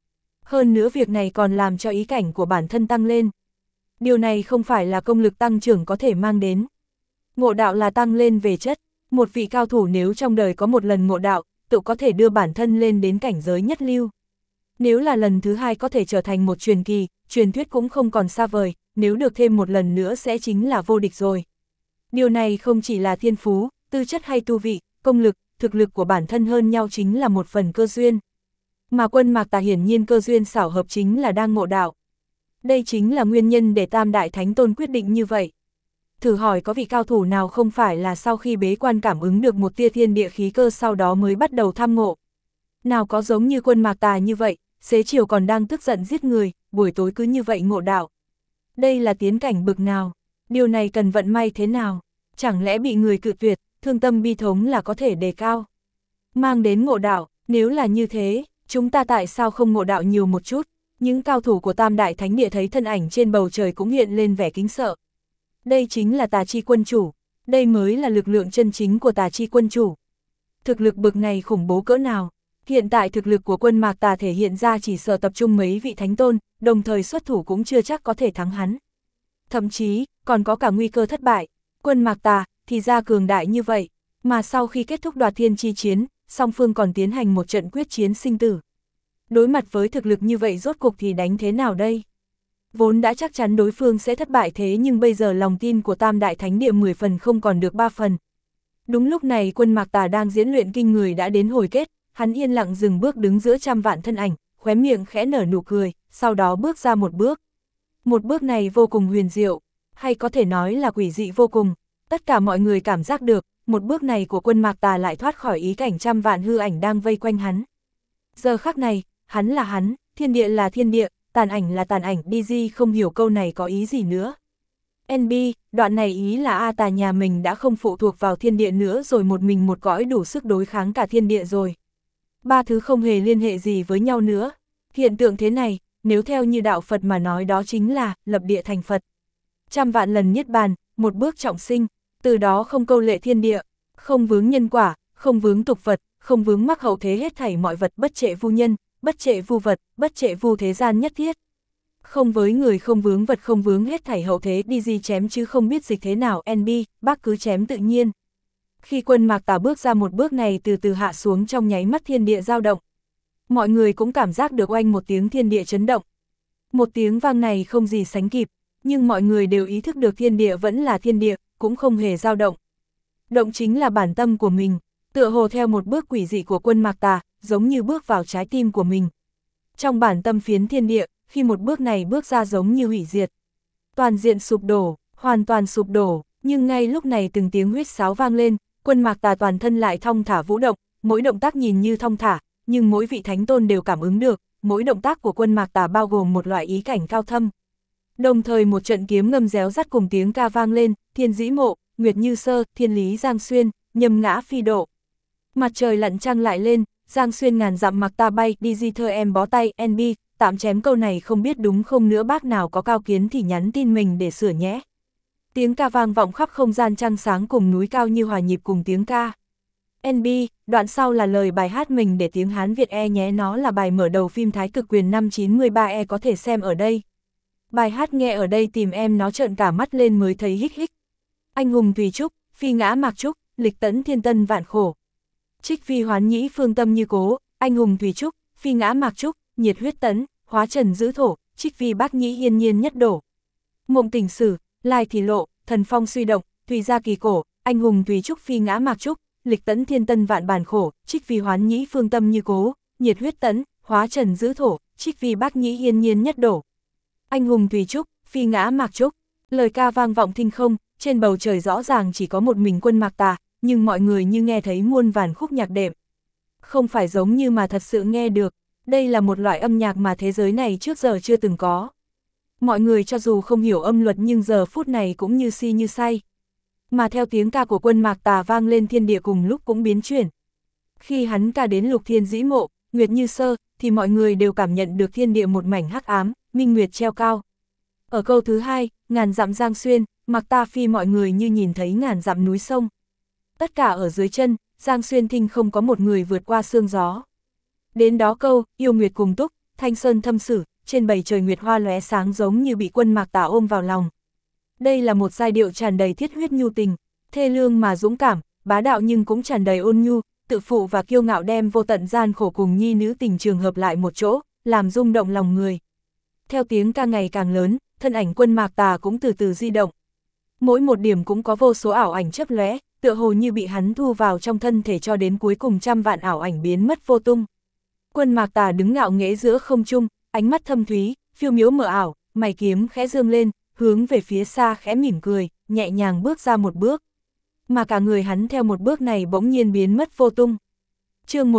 Hơn nữa việc này còn làm cho ý cảnh của bản thân tăng lên. Điều này không phải là công lực tăng trưởng có thể mang đến. Ngộ đạo là tăng lên về chất, một vị cao thủ nếu trong đời có một lần ngộ đạo, tự có thể đưa bản thân lên đến cảnh giới nhất lưu. Nếu là lần thứ hai có thể trở thành một truyền kỳ, truyền thuyết cũng không còn xa vời, nếu được thêm một lần nữa sẽ chính là vô địch rồi. Điều này không chỉ là thiên phú, tư chất hay tu vị, công lực, thực lực của bản thân hơn nhau chính là một phần cơ duyên. Mà Quân Mạc Tà hiển nhiên cơ duyên xảo hợp chính là đang ngộ đạo. Đây chính là nguyên nhân để Tam Đại Thánh Tôn quyết định như vậy. Thử hỏi có vị cao thủ nào không phải là sau khi bế quan cảm ứng được một tia thiên địa khí cơ sau đó mới bắt đầu tham ngộ. Nào có giống như Quân Mạc Tà như vậy, xế chiều còn đang tức giận giết người, buổi tối cứ như vậy ngộ đạo. Đây là tiến cảnh bực nào? Điều này cần vận may thế nào? Chẳng lẽ bị người cự tuyệt, thương tâm bi thống là có thể đề cao? Mang đến ngộ đạo, nếu là như thế, chúng ta tại sao không ngộ đạo nhiều một chút? Những cao thủ của Tam Đại Thánh Địa thấy thân ảnh trên bầu trời cũng hiện lên vẻ kính sợ. Đây chính là Tà Chi Quân Chủ, đây mới là lực lượng chân chính của Tà Chi Quân Chủ. Thực lực bực này khủng bố cỡ nào? Hiện tại thực lực của Quân Mạc Tà thể hiện ra chỉ sợ tập trung mấy vị thánh tôn, đồng thời xuất thủ cũng chưa chắc có thể thắng hắn. Thậm chí, còn có cả nguy cơ thất bại. Quân Mạc Tà, thì ra cường đại như vậy, mà sau khi kết thúc đoạt thiên chi chiến, song phương còn tiến hành một trận quyết chiến sinh tử. Đối mặt với thực lực như vậy rốt cục thì đánh thế nào đây? Vốn đã chắc chắn đối phương sẽ thất bại thế nhưng bây giờ lòng tin của Tam Đại Thánh Địa 10 phần không còn được 3 phần. Đúng lúc này Quân Mạc Tà đang diễn luyện kinh người đã đến hồi kết, hắn yên lặng dừng bước đứng giữa trăm vạn thân ảnh, khóe miệng khẽ nở nụ cười, sau đó bước ra một bước. Một bước này vô cùng huyền diệu, hay có thể nói là quỷ dị vô cùng. Tất cả mọi người cảm giác được, một bước này của Quân Mạc Tà lại thoát khỏi ý cảnh trăm vạn hư ảnh đang vây quanh hắn. Giờ khắc này, hắn là hắn, thiên địa là thiên địa, tàn ảnh là tàn ảnh, DG không hiểu câu này có ý gì nữa. NB, đoạn này ý là A Tà nhà mình đã không phụ thuộc vào thiên địa nữa rồi, một mình một cõi đủ sức đối kháng cả thiên địa rồi. Ba thứ không hề liên hệ gì với nhau nữa. Hiện tượng thế này, nếu theo như đạo Phật mà nói đó chính là lập địa thành Phật. Trăm vạn lần niết bàn, một bước trọng sinh, từ đó không câu lệ thiên địa, không vướng nhân quả, không vướng tục vật, không vướng mắc hậu thế hết thảy mọi vật, bất trệ vu nhân, bất trệ vu vật, bất trệ vu thế gian nhất thiết. Không với người, không vướng vật, không vướng hết thảy hậu thế, DG chém chứ không biết dịch thế nào, NB, bác cứ chém tự nhiên. Khi Quân Mạc Tà bước ra một bước này từ từ hạ xuống, trong nháy mắt thiên địa dao động. Mọi người cũng cảm giác được oanh một tiếng thiên địa chấn động. Một tiếng vang này không gì sánh kịp, nhưng mọi người đều ý thức được thiên địa vẫn là thiên địa, cũng không hề dao động. Động chính là bản tâm của mình, tựa hồ theo một bước quỷ dị của Quân Mạc Tà, giống như bước vào trái tim của mình. Trong bản tâm phiến thiên địa, khi một bước này bước ra giống như hủy diệt. Toàn diện sụp đổ, hoàn toàn sụp đổ, nhưng ngay lúc này từng tiếng huýt sáo vang lên, Quân Mạc Tà toàn thân lại thong thả vũ động, mỗi động tác nhìn như thong thả, nhưng mỗi vị thánh tôn đều cảm ứng được, mỗi động tác của Quân Mạc Tà bao gồm một loại ý cảnh cao thâm. Đồng thời một trận kiếm ngâm réo rắt cùng tiếng ca vang lên, Thiên Dĩ Mộ, Nguyệt Như Sơ, Thiên Lý Giang Xuyên, Nhâm Ngã Phi Độ. Mặt trời lặn trăng lại lên, Giang Xuyên ngàn dặm mặc ta bay, DG thơ em bó tay, NB, tạm chém câu này không biết đúng không nữa, bác nào có cao kiến thì nhắn tin mình để sửa nhé. Tiếng ca vang vọng khắp không gian trăng sáng cùng núi cao như hòa nhịp cùng tiếng ca. NB, đoạn sau là lời bài hát mình để tiếng Hán Việt nhé, nó là bài mở đầu phim Thái Cực Quyền năm 93 có thể xem ở đây. Bài hát nghe ở đây tìm em nó trợn cả mắt lên mới thấy hích hích. Anh hùng tùy trúc, phi ngã mạc trúc, lịch tẫn thiên tân vạn khổ. Trích phi hoán nhĩ phương tâm như cố, anh hùng tùy trúc, phi ngã mạc trúc, nhiệt huyết tấn, hóa trần giữ thổ, trích phi bác nhĩ yên nhiên nhất đổ. Mộng tình sử, lai thì lộ, thần phong suy động, tùy gia kỳ cổ, anh hùng tùy trúc phi ngã mạc trúc, lịch tẫn thiên tân vạn bản khổ, trích phi hoán nhĩ phương tâm như cố, nhiệt huyết tấn, hóa trần giữ thổ, trích phi bác nhĩ yên nhiên nhất đổ. Anh hùng tùy trúc, phi ngã mạc trúc, lời ca vang vọng thinh không, trên bầu trời rõ ràng chỉ có một mình Quân Mạc Tà, nhưng mọi người như nghe thấy muôn vàn khúc nhạc đệm. Không phải giống như mà thật sự nghe được, đây là một loại âm nhạc mà thế giới này trước giờ chưa từng có. Mọi người cho dù không hiểu âm luật nhưng giờ phút này cũng như si như say. Mà theo tiếng ca của Quân Mạc Tà vang lên, thiên địa cùng lúc cũng biến chuyển. Khi hắn ca đến lục thiên dĩ mộ, Nguyệt Như Sơ, thì mọi người đều cảm nhận được thiên địa một mảnh hắc ám, minh nguyệt treo cao. Ở câu thứ hai, ngàn dặm giang xuyên, Mạc Ta phi, mọi người như nhìn thấy ngàn dặm núi sông. Tất cả ở dưới chân, Giang Xuyên thinh không có một người vượt qua sương gió. Đến đó câu, yêu nguyệt cùng túc, thanh sơn thâm sử, trên bầu trời nguyệt hoa lóe sáng giống như bị Quân Mạc Tà ôm vào lòng. Đây là một giai điệu tràn đầy thiết huyết nhu tình, thê lương mà dũng cảm, bá đạo nhưng cũng tràn đầy ôn nhu, tự phụ và kiêu ngạo đem vô tận gian khổ cùng nhi nữ tình trường hợp lại một chỗ, làm rung động lòng người. Theo tiếng ca ngày càng lớn, thân ảnh Quân Mạc Tà cũng từ từ di động. Mỗi một điểm cũng có vô số ảo ảnh chớp lóe, tựa hồ như bị hắn thu vào trong thân thể cho đến cuối cùng trăm vạn ảo ảnh biến mất vô tung. Quân Mạc Tà đứng ngạo nghễ giữa không trung, ánh mắt thâm thúy, phiêu miếu mờ ảo, mày kiếm khẽ dương lên, hướng về phía xa khẽ mỉm cười, nhẹ nhàng bước ra một bước. Mà cả người hắn theo một bước này bỗng nhiên biến mất vô tung. Chương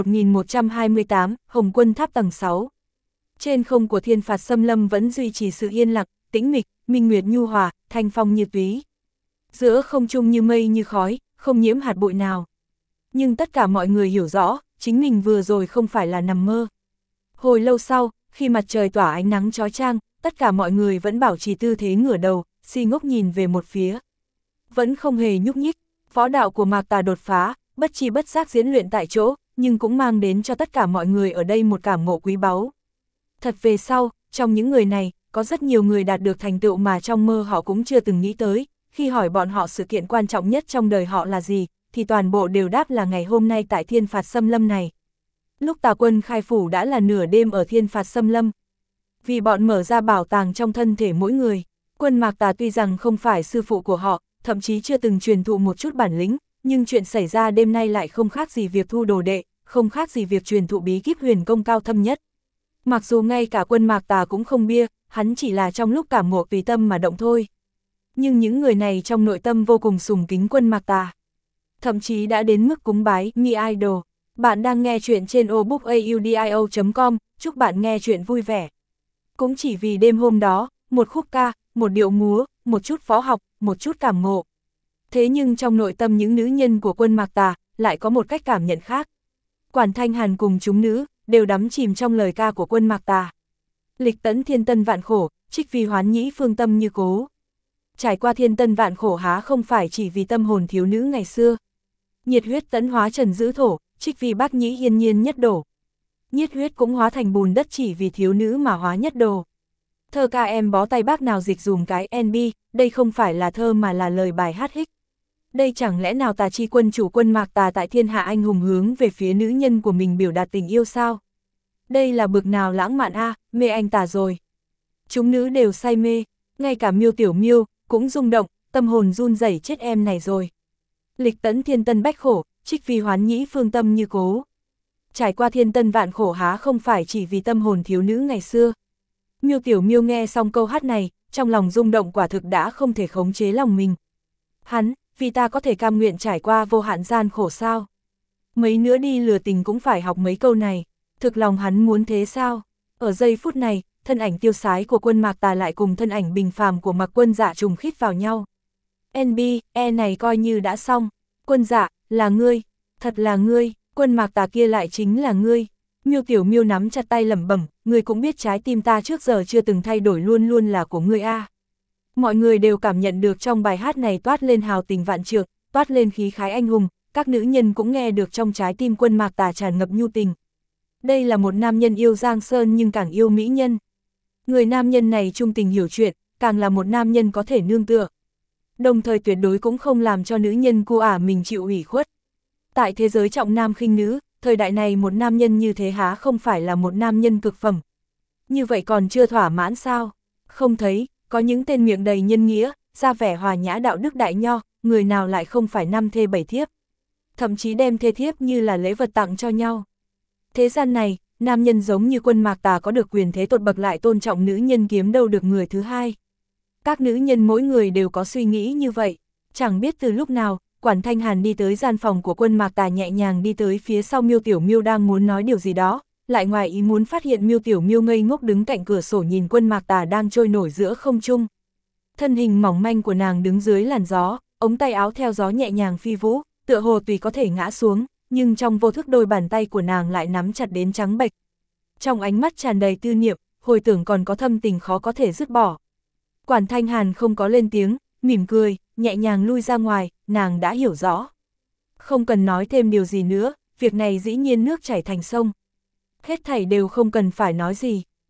1128, Hồng Quân Tháp tầng 6. Trên không của Thiên Phạt Xâm Lâm vẫn duy trì sự yên lặng, tĩnh mịch, minh nguyệt nhu hòa, thanh phong như túy. Giữa không trung như mây như khói, không nhiễm hạt bụi nào. Nhưng tất cả mọi người hiểu rõ, chính mình vừa rồi không phải là nằm mơ. Hồi lâu sau, khi mặt trời tỏa ánh nắng chói chang, tất cả mọi người vẫn bảo trì tư thế ngửa đầu, si ngốc nhìn về một phía. Vẫn không hề nhúc nhích, võ đạo của Mạc Tà đột phá, bất chi bất giác diễn luyện tại chỗ, nhưng cũng mang đến cho tất cả mọi người ở đây một cảm ngộ quý báu. Thật về sau, trong những người này, có rất nhiều người đạt được thành tựu mà trong mơ họ cũng chưa từng nghĩ tới, khi hỏi bọn họ sự kiện quan trọng nhất trong đời họ là gì, thì toàn bộ đều đáp là ngày hôm nay tại Thiên Phạt Xâm Lâm này. Lúc Tà Quân khai phủ đã là nửa đêm ở Thiên Phạt Xâm Lâm. Vì bọn mở ra bảo tàng trong thân thể mỗi người, Quân Mạc Tà tuy rằng không phải sư phụ của họ, thậm chí chưa từng truyền thụ một chút bản lĩnh, nhưng chuyện xảy ra đêm nay lại không khác gì việc thu đồ đệ, không khác gì việc truyền thụ bí kíp huyền công cao thâm nhất. Mặc dù ngay cả Quân Mạc Tà cũng không bia, hắn chỉ là trong lúc cảm ngộ tùy tâm mà động thôi. Nhưng những người này trong nội tâm vô cùng sùng kính Quân Mạc Tà. Thậm chí đã đến mức cúng bái, Mi Idol. Bạn đang nghe chuyện trên obookaudio.com, chúc bạn nghe chuyện vui vẻ. Cũng chỉ vì đêm hôm đó, một khúc ca, một điệu múa, một chút võ học, một chút cảm ngộ. Thế nhưng trong nội tâm những nữ nhân của Quân Mạc Tà, lại có một cách cảm nhận khác. Quản Thanh Hàn cùng chúng nữ, đều đắm chìm trong lời ca của Quân Mạc Tà. Lịch tẫn thiên tân vạn khổ, trích vì hoán nhĩ phương tâm như cố. Trải qua thiên tân vạn khổ há không phải chỉ vì tâm hồn thiếu nữ ngày xưa. Nhiệt huyết tẫn hóa trần giữ thổ, trích vì bác nhĩ yên nhiên nhất đổ. Nhiệt huyết cũng hóa thành bùn đất chỉ vì thiếu nữ mà hóa nhất đồ. Thơ ca em bó tay bác nào dịch dùm cái NB, đây không phải là thơ mà là lời bài hát hích. Đây chẳng lẽ nào Tà Chi quân chủ Quân Mạc Tà tại thiên hạ anh hùng hướng về phía nữ nhân của mình biểu đạt tình yêu sao? Đây là bực nào lãng mạn a, mê anh Tà rồi. Chúng nữ đều say mê, ngay cả Miêu Tiểu Miêu cũng rung động, tâm hồn run rẩy chết em này rồi. Lịch tẫn thiên tân bách khổ, trích vì hoán nhĩ phương tâm như cố. Trải qua thiên tân vạn khổ há không phải chỉ vì tâm hồn thiếu nữ ngày xưa. Miêu Tiểu Miêu nghe xong câu hát này, trong lòng rung động quả thực đã không thể khống chế lòng mình. Hắn, vì ta có thể cam nguyện trải qua vô hạn gian khổ sao? Mấy nữa đi lừa tình cũng phải học mấy câu này, thực lòng hắn muốn thế sao? Ở giây phút này, thân ảnh tiêu sái của Quân Mạc Tà lại cùng thân ảnh bình phàm của Mạc Quân Dạ trùng khít vào nhau. NB, này coi như đã xong. Quân Dạ, là ngươi, thật là ngươi, Quân Mạc Tà kia lại chính là ngươi. Miêu Tiểu Miêu nắm chặt tay lẩm bẩm, ngươi cũng biết trái tim ta trước giờ chưa từng thay đổi luôn luôn là của ngươi a. Mọi người đều cảm nhận được trong bài hát này toát lên hào tình vạn trượng, toát lên khí khái anh hùng, các nữ nhân cũng nghe được trong trái tim Quân Mạc Tà tràn ngập nhu tình. Đây là một nam nhân yêu Giang Sơn nhưng càng yêu mỹ nhân. Người nam nhân này trung tình hiểu chuyện, càng là một nam nhân có thể nương tựa. Đồng thời tuyệt đối cũng không làm cho nữ nhân cu ả mình chịu ủy khuất. Tại thế giới trọng nam khinh nữ, thời đại này một nam nhân như thế há không phải là một nam nhân cực phẩm. Như vậy còn chưa thỏa mãn sao? Không thấy, có những tên miệng đầy nhân nghĩa, ra vẻ hòa nhã đạo đức đại nho, người nào lại không phải 5 thê 7 thiếp. Thậm chí đem thê thiếp như là lễ vật tặng cho nhau. Thế gian này, nam nhân giống như Quân Mạc Tà có được quyền thế tột bậc lại tôn trọng nữ nhân kiếm đâu được người thứ hai. Các nữ nhân mỗi người đều có suy nghĩ như vậy. Chẳng biết từ lúc nào, Quản Thanh Hàn đi tới gian phòng của Quân Mạc Tà nhẹ nhàng đi tới phía sau Miêu Tiểu Miêu đang muốn nói điều gì đó, lại ngoài ý muốn phát hiện Miêu Tiểu Miêu ngây ngốc đứng cạnh cửa sổ nhìn Quân Mạc Tà đang trôi nổi giữa không trung. Thân hình mỏng manh của nàng đứng dưới làn gió, ống tay áo theo gió nhẹ nhàng phi vũ, tựa hồ tùy có thể ngã xuống, nhưng trong vô thức đôi bàn tay của nàng lại nắm chặt đến trắng bệch. Trong ánh mắt tràn đầy tư niệm, hồi tưởng còn có thâm tình khó có thể dứt bỏ. Quản Thanh Hàn không có lên tiếng, mỉm cười, nhẹ nhàng lui ra ngoài, nàng đã hiểu rõ. Không cần nói thêm điều gì nữa, việc này dĩ nhiên nước chảy thành sông. Hết thảy đều không cần phải nói gì,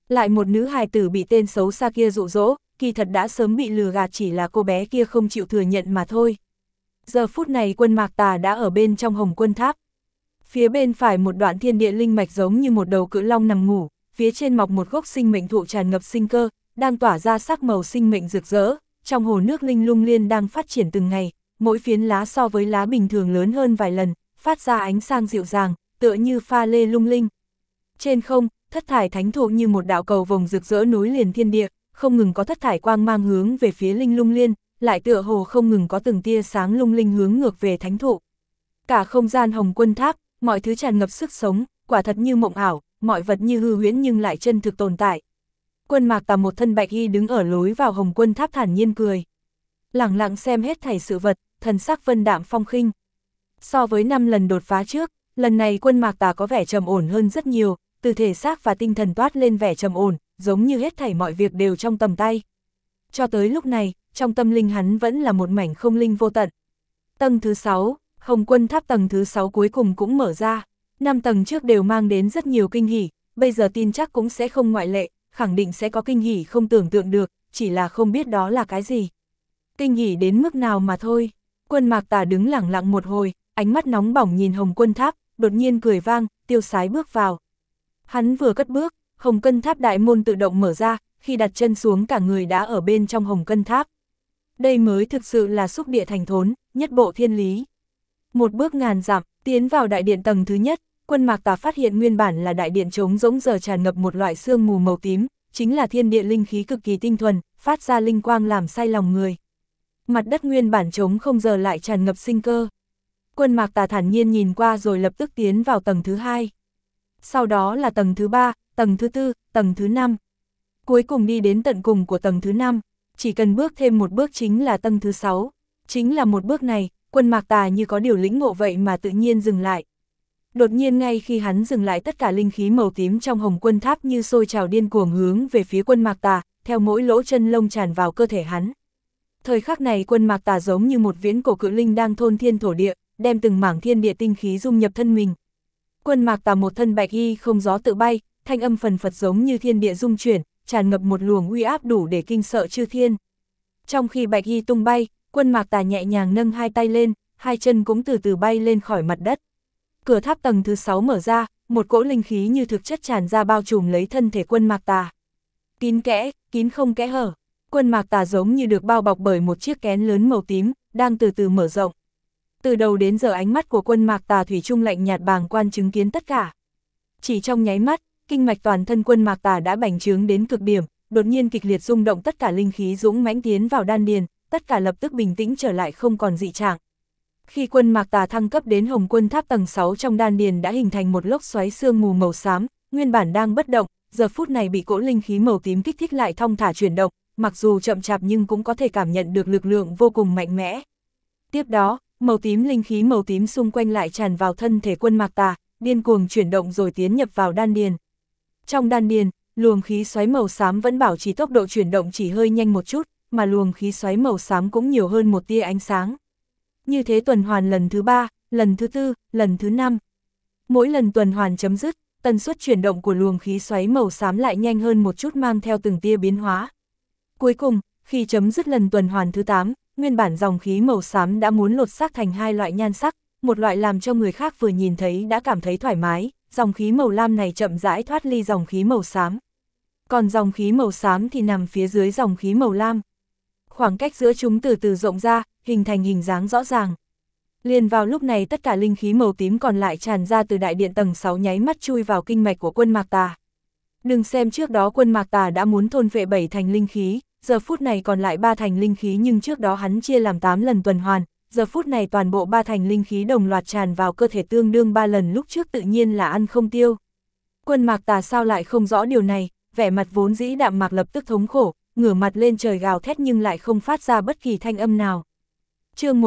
Lại một nữ hài tử bị tên xấu xa kia dụ dỗ, kỳ thật đã sớm bị lừa gạt, chỉ là cô bé kia không chịu thừa nhận mà thôi. Giờ phút này Quân Mạc Tà đã ở bên trong Hồng Quân Tháp. Phía bên phải một đoạn thiên địa linh mạch giống như một đầu cự long nằm ngủ, phía trên mọc một gốc sinh mệnh thụ tràn ngập sinh cơ, đang tỏa ra sắc màu sinh mệnh rực rỡ, trong hồ nước linh lung liên đang phát triển từng ngày, mỗi phiến lá so với lá bình thường lớn hơn vài lần, phát ra ánh sáng dịu dàng, tựa như pha lê lung linh. Trên không, thất thải thánh thụ như một đạo cầu vồng rực rỡ nối liền thiên địa, không ngừng có thất thải quang mang hướng về phía linh lung liên, lại tựa hồ không ngừng có từng tia sáng lung linh hướng ngược về thánh thụ. Cả không gian Hồng Quân Tháp, mọi thứ tràn ngập sức sống, quả thật như mộng ảo, mọi vật như hư huyễn nhưng lại chân thực tồn tại. Quân Mạc Tà một thân bạch y đứng ở lối vào Hồng Quân Tháp thản nhiên cười. Lẳng lặng xem hết thảy sự vật, thần sắc vân đạm phong khinh. So với 5 lần đột phá trước, lần này Quân Mạc Tà có vẻ trầm ổn hơn rất nhiều, từ thể xác và tinh thần toát lên vẻ trầm ổn, giống như hết thảy mọi việc đều trong tầm tay. Cho tới lúc này, trong tâm linh hắn vẫn là một mảnh không linh vô tận. Tầng thứ 6, Hồng Quân Tháp tầng thứ 6 cuối cùng cũng mở ra. 5 tầng trước đều mang đến rất nhiều kinh hỉ, bây giờ tin chắc cũng sẽ không ngoại lệ, khẳng định sẽ có kinh hỉ không tưởng tượng được, chỉ là không biết đó là cái gì. Kinh hỉ đến mức nào mà thôi. Quân Mạc Tà đứng lẳng lặng một hồi, ánh mắt nóng bỏng nhìn Hồng Quân Tháp, đột nhiên cười vang, tiêu sái bước vào. Hắn vừa cất bước, Hồng Quân Tháp đại môn tự động mở ra, khi đặt chân xuống cả người đã ở bên trong Hồng Quân Tháp. Đây mới thực sự là xúc địa thành thốn, nhất bộ thiên lý. Một bước ngàn dặm, tiến vào đại điện tầng thứ nhất, Quân Mạc Tà phát hiện nguyên bản là đại điện trống rỗng giờ tràn ngập một loại sương mù màu tím, chính là thiên địa linh khí cực kỳ tinh thuần, phát ra linh quang làm say lòng người. Mặt đất nguyên bản trống không giờ lại tràn ngập sinh cơ. Quân Mạc Tà thản nhiên nhìn qua rồi lập tức tiến vào tầng thứ 2. Sau đó là tầng thứ 3, tầng thứ 4, tầng thứ 5. Cuối cùng đi đến tận cùng của tầng thứ 5, chỉ cần bước thêm một bước chính là tầng thứ 6. Chính là một bước này, Quân Mạc Tà như có điều lĩnh ngộ vậy mà tự nhiên dừng lại. Đột nhiên ngay khi hắn dừng lại, tất cả linh khí màu tím trong Hồng Quân Tháp như sôi trào điên cuồng hướng về phía Quân Mạc Tà, theo mỗi lỗ chân lông tràn vào cơ thể hắn. Thời khắc này Quân Mạc Tà giống như một viễn cổ cự linh đang thôn thiên thổ địa, đem từng mảng thiên địa tinh khí dung nhập thân mình. Quân Mạc Tà một thân bạch y không gió tự bay, thanh âm phần phật giống như thiên địa rung chuyển, tràn ngập một luồng uy áp đủ để kinh sợ chư thiên. Trong khi bạch y tung bay, Quân Mạc Tà nhẹ nhàng nâng hai tay lên, hai chân cũng từ từ bay lên khỏi mặt đất. Cửa tháp tầng thứ 6 mở ra, một cỗ linh khí như thực chất tràn ra bao trùm lấy thân thể Quân Mạc Tà. Kín kẽ, kín không kẽ hở. Quân Mạc Tà giống như được bao bọc bởi một chiếc kén lớn màu tím, đang từ từ mở rộng. Từ đầu đến giờ ánh mắt của Quân Mạc Tà thủy chung lạnh nhạt bàng quan chứng kiến tất cả. Chỉ trong nháy mắt, kinh mạch toàn thân Quân Mạc Tà đã bành trướng đến cực điểm, đột nhiên kịch liệt rung động, tất cả linh khí dũng mãnh tiến vào đan điền, tất cả lập tức bình tĩnh trở lại không còn dị trạng. Khi Quân Mạc Tà thăng cấp đến Hồng Quân Tháp tầng 6, trong đan điền đã hình thành một lốc xoáy sương mù màu xám, nguyên bản đang bất động, giờ phút này bị cỗ linh khí màu tím kích thích lại thong thả chuyển động, mặc dù chậm chạp nhưng cũng có thể cảm nhận được lực lượng vô cùng mạnh mẽ. Tiếp đó, màu tím linh khí màu tím xung quanh lại tràn vào thân thể Quân Mạc Tà, điên cuồng chuyển động rồi tiến nhập vào đan điền. Trong đan điền, luồng khí xoáy màu xám vẫn bảo trì tốc độ chuyển động chỉ hơi nhanh một chút, mà luồng khí xoáy màu xám cũng nhiều hơn một tia ánh sáng. Như thế tuần hoàn lần thứ 3, lần thứ 4, lần thứ 5. Mỗi lần tuần hoàn chấm dứt, tần suất chuyển động của luồng khí xoáy màu xám lại nhanh hơn một chút, mang theo từng tia biến hóa. Cuối cùng, khi chấm dứt lần tuần hoàn thứ 8, nguyên bản dòng khí màu xám đã muốn lột xác thành hai loại nhan sắc, một loại làm cho người khác vừa nhìn thấy đã cảm thấy thoải mái, dòng khí màu lam này chậm rãi thoát ly dòng khí màu xám. Còn dòng khí màu xám thì nằm phía dưới dòng khí màu lam. Khoảng cách giữa chúng từ từ rộng ra, hình thành hình dáng rõ ràng. Liền vào lúc này tất cả linh khí màu tím còn lại tràn ra từ đại điện tầng 6 nháy mắt chui vào kinh mạch của Quân Mạc Tà. Đừng xem trước đó Quân Mạc Tà đã muốn thôn phệ 7 thành linh khí, giờ phút này còn lại 3 thành linh khí, nhưng trước đó hắn chia làm 8 lần tuần hoàn, giờ phút này toàn bộ 3 thành linh khí đồng loạt tràn vào cơ thể, tương đương 3 lần lúc trước, tự nhiên là ăn không tiêu. Quân Mạc Tà sao lại không rõ điều này, vẻ mặt vốn dĩ đạm mạc lập tức thống khổ, ngửa mặt lên trời gào thét nhưng lại không phát ra bất kỳ thanh âm nào. Chương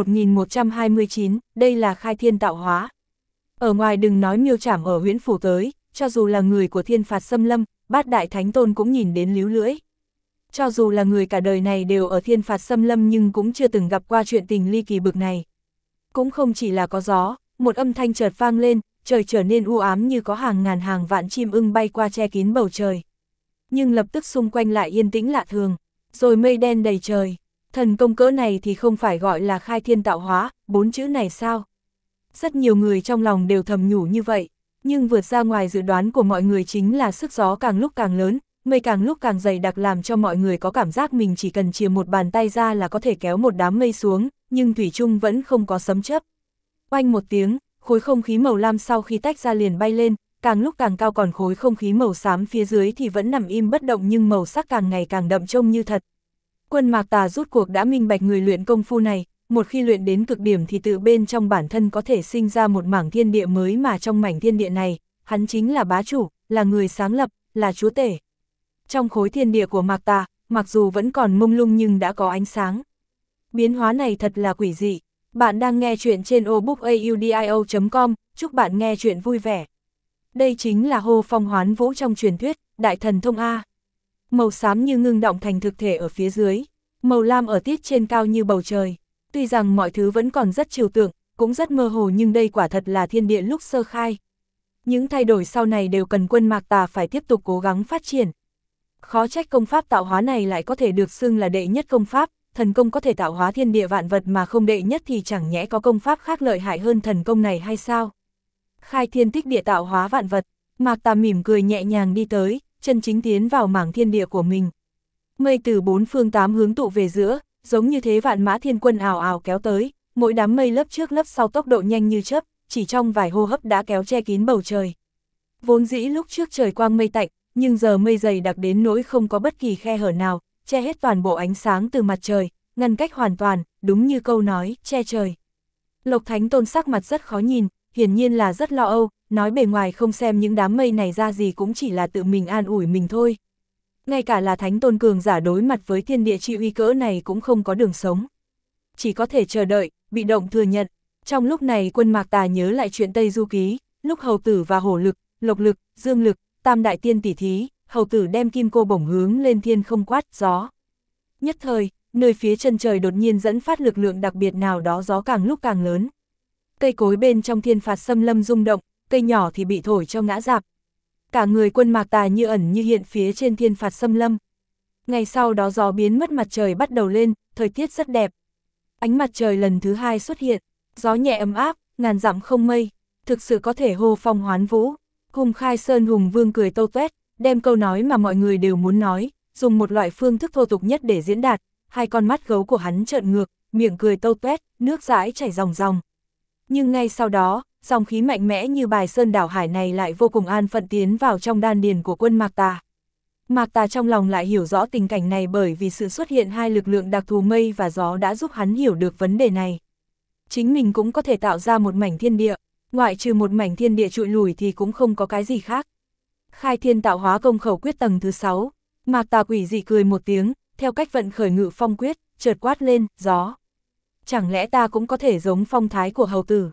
1129, đây là khai thiên tạo hóa. Ở ngoài đừng nói Miêu Trảm ở Huyễn Phủ tới, cho dù là người của Thiên Phạt Xâm Lâm, Bát Đại Thánh Tôn cũng nhìn đến líu lưỡi. Cho dù là người cả đời này đều ở Thiên Phạt Xâm Lâm nhưng cũng chưa từng gặp qua chuyện tình ly kỳ bực này. Cũng không chỉ là có gió, một âm thanh chợt vang lên, trời trở nên u ám như có hàng ngàn hàng vạn chim ưng bay qua che kín bầu trời. nhưng lập tức xung quanh lại yên tĩnh lạ thường, rồi mây đen đầy trời. Thần công cỡ này thì không phải gọi là khai thiên tạo hóa, 4 chữ này sao? Rất nhiều người trong lòng đều thầm nhủ như vậy, nhưng vượt ra ngoài dự đoán của mọi người chính là sức gió càng lúc càng lớn, mây càng lúc càng dày đặc làm cho mọi người có cảm giác mình chỉ cần chìa một bàn tay ra là có thể kéo một đám mây xuống, nhưng thủy chung vẫn không có sấm chớp. Oanh một tiếng, khối không khí màu lam sau khi tách ra liền bay lên, càng lúc càng cao, còn khối không khí màu xám phía dưới thì vẫn nằm im bất động nhưng màu sắc càng ngày càng đậm trông như thật. Quân Mạc Tà rút cuộc đã minh bạch người luyện công phu này, một khi luyện đến cực điểm thì tự bên trong bản thân có thể sinh ra một mảng thiên địa mới, mà trong mảnh thiên địa này, hắn chính là bá chủ, là người sáng lập, là chúa tể. Trong khối thiên địa của Mạc Tà, mặc dù vẫn còn mông lung nhưng đã có ánh sáng. Biến hóa này thật là quỷ dị. Bạn đang nghe chuyện trên obookaudio.com, chúc bạn nghe chuyện vui vẻ. Đây chính là hô phong hoán vũ trong truyền thuyết, đại thần thông A. Màu xám như ngưng động thành thực thể ở phía dưới, màu lam ở tít trên cao như bầu trời. Tuy rằng mọi thứ vẫn còn rất trừu tượng, cũng rất mơ hồ, nhưng đây quả thật là thiên địa lúc sơ khai. Những thay đổi sau này đều cần Quân Mạc Tà phải tiếp tục cố gắng phát triển. Khó trách công pháp tạo hóa này lại có thể được xưng là đệ nhất công pháp, thần công có thể tạo hóa thiên địa vạn vật mà không đệ nhất thì chẳng nhẽ có công pháp khác lợi hại hơn thần công này hay sao? Khai thiên tích địa tạo hóa vạn vật, Mạc Tà mỉm cười nhẹ nhàng đi tới, chân chính tiến vào mảng thiên địa của mình. Mây từ 4 phương 8 hướng tụ về giữa, giống như thế vạn mã thiên quân ào ào kéo tới, mỗi đám mây lớp trước lớp sau tốc độ nhanh như chớp, chỉ trong vài hô hấp đã kéo che kín bầu trời. Vốn dĩ lúc trước trời quang mây tạnh, nhưng giờ mây dày đặc đến nỗi không có bất kỳ khe hở nào, che hết toàn bộ ánh sáng từ mặt trời, ngăn cách hoàn toàn, đúng như câu nói, che trời. Lộc Thánh Tôn sắc mặt rất khó nhìn, hiển nhiên là rất lo âu, nói bề ngoài không xem những đám mây này ra gì cũng chỉ là tự mình an ủi mình thôi. Ngay cả là Thánh Tôn cường giả đối mặt với thiên địa chi uy cỡ này cũng không có đường sống. Chỉ có thể chờ đợi, bị động thừa nhận. Trong lúc này Quân Mạc Tà nhớ lại chuyện Tây Du Ký, lúc hầu tử và hổ lực, lộc lực, dương lực, tam đại tiên tỷ thí, hầu tử đem kim cô bổng hướng lên thiên không quát gió. Nhất thời, nơi phía chân trời đột nhiên dẫn phát lực lượng đặc biệt nào đó, gió càng lúc càng lớn. Cây cối bên trong thiên phạt xâm lâm rung động, cây nhỏ thì bị thổi cho ngã rạp. Cả người Quân Mạc Tà như ẩn như hiện phía trên thiên phạt xâm lâm. Ngày sau đó gió biến mất, mặt trời bắt đầu lên, thời tiết rất đẹp. Ánh mặt trời lần thứ hai xuất hiện, gió nhẹ ấm áp, ngàn dặm không mây, thực sự có thể hô phong hoán vũ. Hùng Khai Sơn Hùng Vương cười tâu tuét, đem câu nói mà mọi người đều muốn nói, dùng một loại phương thức thô tục nhất để diễn đạt. Hai con mắt gấu của hắn trợn ngược, miệng cười tâu tuét, nước dãi chảy ròng ròng. Nhưng ngay sau đó, dòng khí mạnh mẽ như bài sơn đảo hải này lại vô cùng an phận tiến vào trong đan điền của Quân Mạc Tà. Mạc Tà trong lòng lại hiểu rõ tình cảnh này, bởi vì sự xuất hiện hai lực lượng đặc thù mây và gió đã giúp hắn hiểu được vấn đề này. Chính mình cũng có thể tạo ra một mảnh thiên địa, ngoại trừ một mảnh thiên địa trụi lùi thì cũng không có cái gì khác. Khai thiên tạo hóa công khẩu quyết tầng thứ 6, Mạc Tà quỷ dị cười một tiếng, theo cách vận khởi ngự phong quyết, chợt quát lên, gió. Chẳng lẽ ta cũng có thể giống phong thái của hầu tử?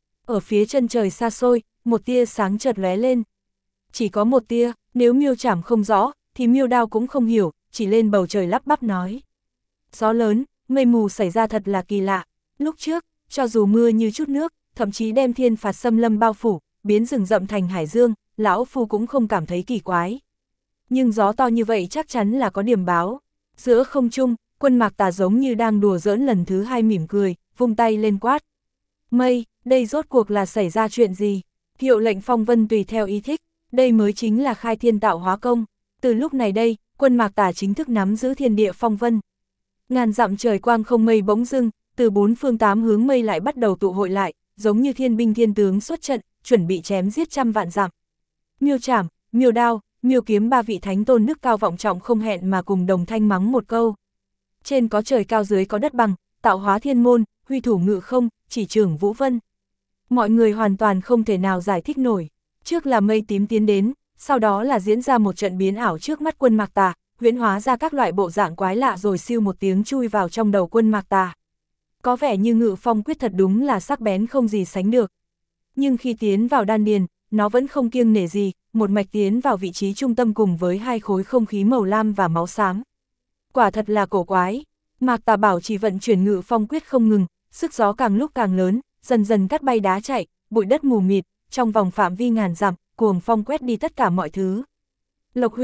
Ở phía chân trời xa xôi, một tia sáng chợt lóe lên. Chỉ có một tia, nếu miêu trảm không rõ, thì miêu đao cũng không hiểu, chỉ lên bầu trời lắp bắp nói. Gió lớn, mây mù xảy ra thật là kỳ lạ. Lúc trước, cho dù mưa như chút nước, thậm chí đem thiên phạt xâm lâm bao phủ, biến rừng rậm thành hải dương, lão phu cũng không cảm thấy kỳ quái. Nhưng gió to như vậy chắc chắn là có điểm báo. Giữa không trung, Quân Mạc Tà giống như đang đùa giỡn lần thứ hai mỉm cười, vung tay lên quát. Mây, đây rốt cuộc là xảy ra chuyện gì? Hiệu lệnh phong vân tùy theo ý thích, đây mới chính là khai thiên tạo hóa công. Từ lúc này đây, Quân Mạc Tà chính thức nắm giữ thiên địa phong vân. Ngàn dặm trời quang không mây bỗng dưng, từ 4 phương 8 hướng mây lại bắt đầu tụ hội lại, giống như thiên binh thiên tướng xuất trận, chuẩn bị chém giết trăm vạn dặm. Miêu trảm, miêu đao, miêu kiếm, ba vị thánh tôn đức cao vọng trọng không hẹn mà cùng đồng thanh mắng một câu. Trên có trời cao, dưới có đất bằng, tạo hóa thiên môn, huy thủ ngự không, chỉ trưởng vũ vân. Mọi người hoàn toàn không thể nào giải thích nổi. Trước là mây tím tiến đến, sau đó là diễn ra một trận biến ảo trước mắt Quân Mạc Tà, huyễn hóa ra các loại bộ dạng quái lạ rồi siêu một tiếng chui vào trong đầu Quân Mạc Tà. Có vẻ như ngự phong quyết thật đúng là sắc bén không gì sánh được. Nhưng khi tiến vào đan điền, nó vẫn không kiêng nể gì, một mạch tiến vào vị trí trung tâm cùng với hai khối không khí màu lam và máu xám. Quả thật là cổ quái. Mạc Tà bảo chỉ vận chuyển ngự phong quyết không ngừng, sức gió càng lúc càng lớn, dần dần cắt bay đá chạy, bụi đất mù mịt, trong vòng phạm vi ngàn dặm, cuồng phong quét đi tất cả mọi thứ. Lộc huynh,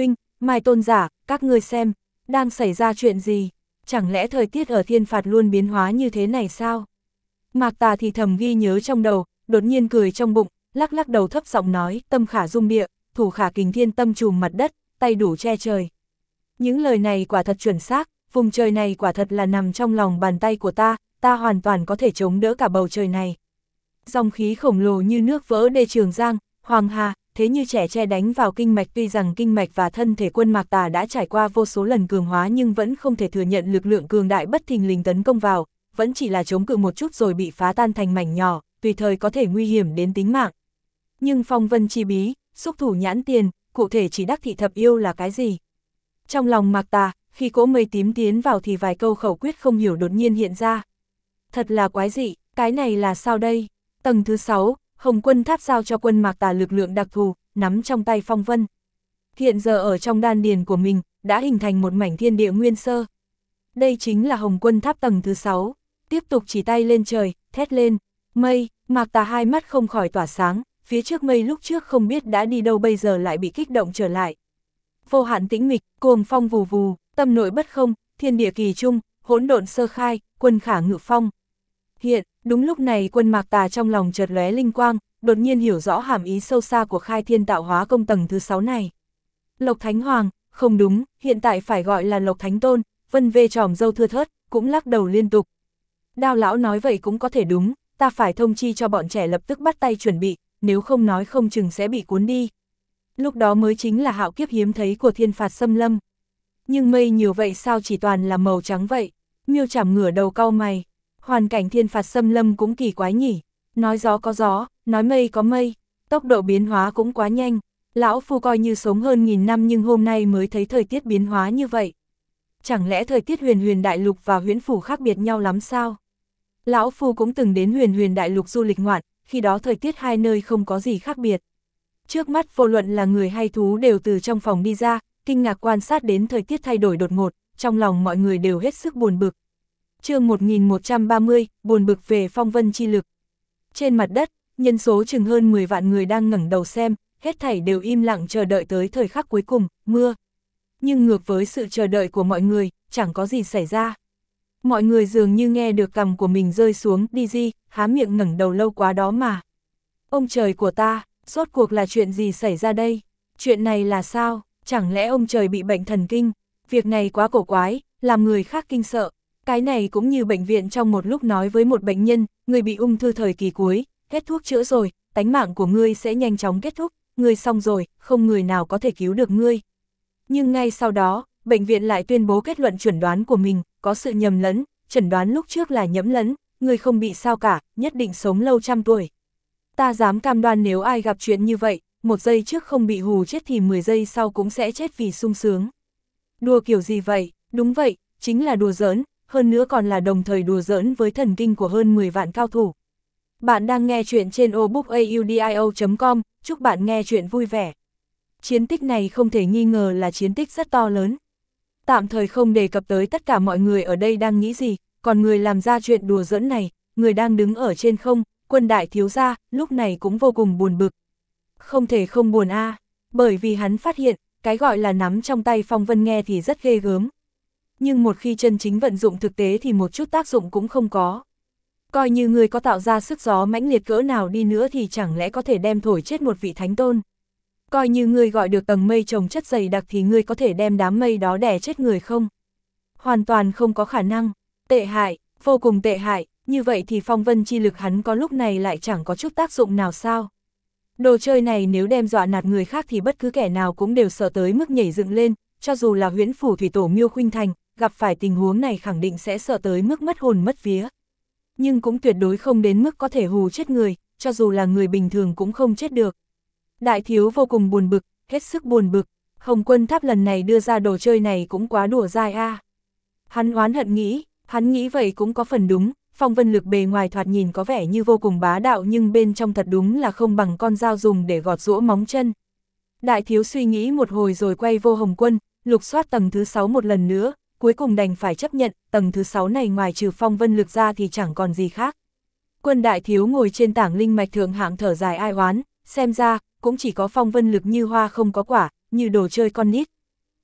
Mai tôn giả, các ngươi xem, đang xảy ra chuyện gì? Chẳng lẽ thời tiết ở thiên phạt luôn biến hóa như thế này sao? Mạc Tà thì thầm ghi nhớ trong đầu, đột nhiên cười trong bụng, lắc lắc đầu thấp giọng nói, tâm khả dung địa, thủ khả kình thiên, tâm trùm mặt đất, tay đủ che trời. Những lời này quả thật chuẩn xác, vùng trời này quả thật là nằm trong lòng bàn tay của ta hoàn toàn có thể chống đỡ cả bầu trời này. Dòng khí khổng lồ như nước vỡ đê Trường Giang, Hoàng Hà, thế như trẻ tre đánh vào kinh mạch, tuy rằng kinh mạch và thân thể quân Mạc Tà đã trải qua vô số lần cường hóa nhưng vẫn không thể thừa nhận lực lượng cường đại bất thình lình tấn công vào, vẫn chỉ là chống cự một chút rồi bị phá tan thành mảnh nhỏ, tùy thời có thể nguy hiểm đến tính mạng. Nhưng phong vân chi bí, xúc thủ nhãn tiền, cụ thể chỉ đắc thị thập yêu là cái gì? Trong lòng Mạc Tà, khi cỗ mây tím tiến vào thì vài câu khẩu quyết không hiểu đột nhiên hiện ra. Thật là quái dị, cái này là sao đây? Tầng thứ 6, Hồng Quân Tháp giao cho quân Mạc Tà lực lượng đặc thù, nắm trong tay phong vân. Hiện giờ ở trong đan điền của mình, đã hình thành một mảnh thiên địa nguyên sơ. Đây chính là Hồng Quân Tháp tầng thứ 6. Tiếp tục chỉ tay lên trời, thét lên, mây, Mạc Tà hai mắt không khỏi tỏa sáng, phía trước mây lúc trước không biết đã đi đâu bây giờ lại bị kích động trở lại. Vô hạn tĩnh mịch, cuồng phong vù vù, tâm nội bất không, thiên địa kỳ trung, hỗn độn sơ khai, quân khả ngự phong. Hiện, đúng lúc này quân Mạc Tà trong lòng chợt lóe linh quang, đột nhiên hiểu rõ hàm ý sâu xa của khai thiên tạo hóa công tầng thứ 6 này. Lộc Thánh Hoàng, không đúng, hiện tại phải gọi là Lộc Thánh Tôn, vân vê tròm dâu thưa thớt, cũng lắc đầu liên tục. Đao lão nói vậy cũng có thể đúng, ta phải thông chi cho bọn trẻ lập tức bắt tay chuẩn bị, nếu không nói không chừng sẽ bị cuốn đi. Lúc đó mới chính là hạo kiếp hiếm thấy của thiên phạt xâm lâm. Nhưng mây nhiều vậy sao chỉ toàn là màu trắng vậy? Miêu Trảm ngửa đầu cau mày. Hoàn cảnh thiên phạt xâm lâm cũng kỳ quái nhỉ. Nói gió có gió, nói mây có mây. Tốc độ biến hóa cũng quá nhanh. Lão Phu coi như sống hơn 1000 năm nhưng hôm nay mới thấy thời tiết biến hóa như vậy. Chẳng lẽ thời tiết huyền huyền đại lục và huyễn phủ khác biệt nhau lắm sao? Lão Phu cũng từng đến huyền huyền đại lục du lịch ngoạn, khi đó thời tiết hai nơi không có gì khác biệt. Trước mắt vô luận là người hay thú đều từ trong phòng đi ra, kinh ngạc quan sát đến thời tiết thay đổi đột ngột, trong lòng mọi người đều hết sức buồn bực. Chương 1130, buồn bực về phong vân chi lực. Trên mặt đất, nhân số chừng hơn 10 vạn người đang ngẩng đầu xem, hết thảy đều im lặng chờ đợi tới thời khắc cuối cùng, mưa. Nhưng ngược với sự chờ đợi của mọi người, chẳng có gì xảy ra. Mọi người dường như nghe được cằm của mình rơi xuống, đi di, há miệng ngẩng đầu lâu quá đó mà. Ông trời của ta, rốt cuộc là chuyện gì xảy ra đây? Chuyện này là sao? Chẳng lẽ ông trời bị bệnh thần kinh? Việc này quá cổ quái, làm người khác kinh sợ. Cái này cũng như bệnh viện trong một lúc nói với một bệnh nhân, người bị ung thư thời kỳ cuối, hết thuốc chữa rồi, tánh mạng của ngươi sẽ nhanh chóng kết thúc, ngươi xong rồi, không người nào có thể cứu được ngươi. Nhưng ngay sau đó, bệnh viện lại tuyên bố kết luận chẩn đoán của mình, có sự nhầm lẫn, chẩn đoán lúc trước là nhẫm lẫn, ngươi không bị sao cả, nhất định sống lâu trăm tuổi. Ta dám cam đoan nếu ai gặp chuyện như vậy, 1 giây trước không bị hù chết thì 10 giây sau cũng sẽ chết vì sung sướng. Đùa kiểu gì vậy? Đúng vậy, chính là đùa giỡn, hơn nữa còn là đồng thời đùa giỡn với thần kinh của hơn 10 vạn cao thủ. Bạn đang nghe chuyện trên obookaudio.com, chúc bạn nghe chuyện vui vẻ. Chiến tích này không thể nghi ngờ là chiến tích rất to lớn. Tạm thời không đề cập tới tất cả mọi người ở đây đang nghĩ gì, còn người làm ra chuyện đùa giỡn này, người đang đứng ở trên không, Quân đại thiếu gia, lúc này cũng vô cùng buồn bực. Không thể không buồn bởi vì hắn phát hiện, cái gọi là nắm trong tay phong vân nghe thì rất ghê gớm. Nhưng một khi chân chính vận dụng thực tế thì một chút tác dụng cũng không có. Coi như người có tạo ra sức gió mãnh liệt cỡ nào đi nữa thì chẳng lẽ có thể đem thổi chết một vị thánh tôn. Coi như người gọi được tầng mây trồng chất dày đặc thì người có thể đem đám mây đó đè chết người không? Hoàn toàn không có khả năng. Tệ hại, vô cùng tệ hại, như vậy thì phong vân chi lực hắn có lúc này lại chẳng có chút tác dụng nào sao? Đồ chơi này nếu đem dọa nạt người khác thì bất cứ kẻ nào cũng đều sợ tới mức nhảy dựng lên, cho dù là huyễn phủ thủy tổ Miêu Khuynh Thành, gặp phải tình huống này khẳng định sẽ sợ tới mức mất hồn mất vía. Nhưng cũng tuyệt đối không đến mức có thể hù chết người, cho dù là người bình thường cũng không chết được. Đại thiếu vô cùng buồn bực, hết sức buồn bực, Hồng Quân Tháp lần này đưa ra đồ chơi này cũng quá đùa dai Hắn oán hận nghĩ, hắn nghĩ vậy cũng có phần đúng, phong vân lực bề ngoài thoạt nhìn có vẻ như vô cùng bá đạo nhưng bên trong thật đúng là không bằng con dao dùng để gọt giũa móng chân. Đại thiếu suy nghĩ một hồi rồi quay vô Hồng Quân, lục soát tầng thứ 6 một lần nữa, cuối cùng đành phải chấp nhận, tầng thứ 6 này ngoài trừ phong vân lực ra thì chẳng còn gì khác. Quân đại thiếu ngồi trên tảng linh mạch thượng hạng thở dài ai oán, xem ra, cũng chỉ có phong vân lực như hoa không có quả, như đồ chơi con nít.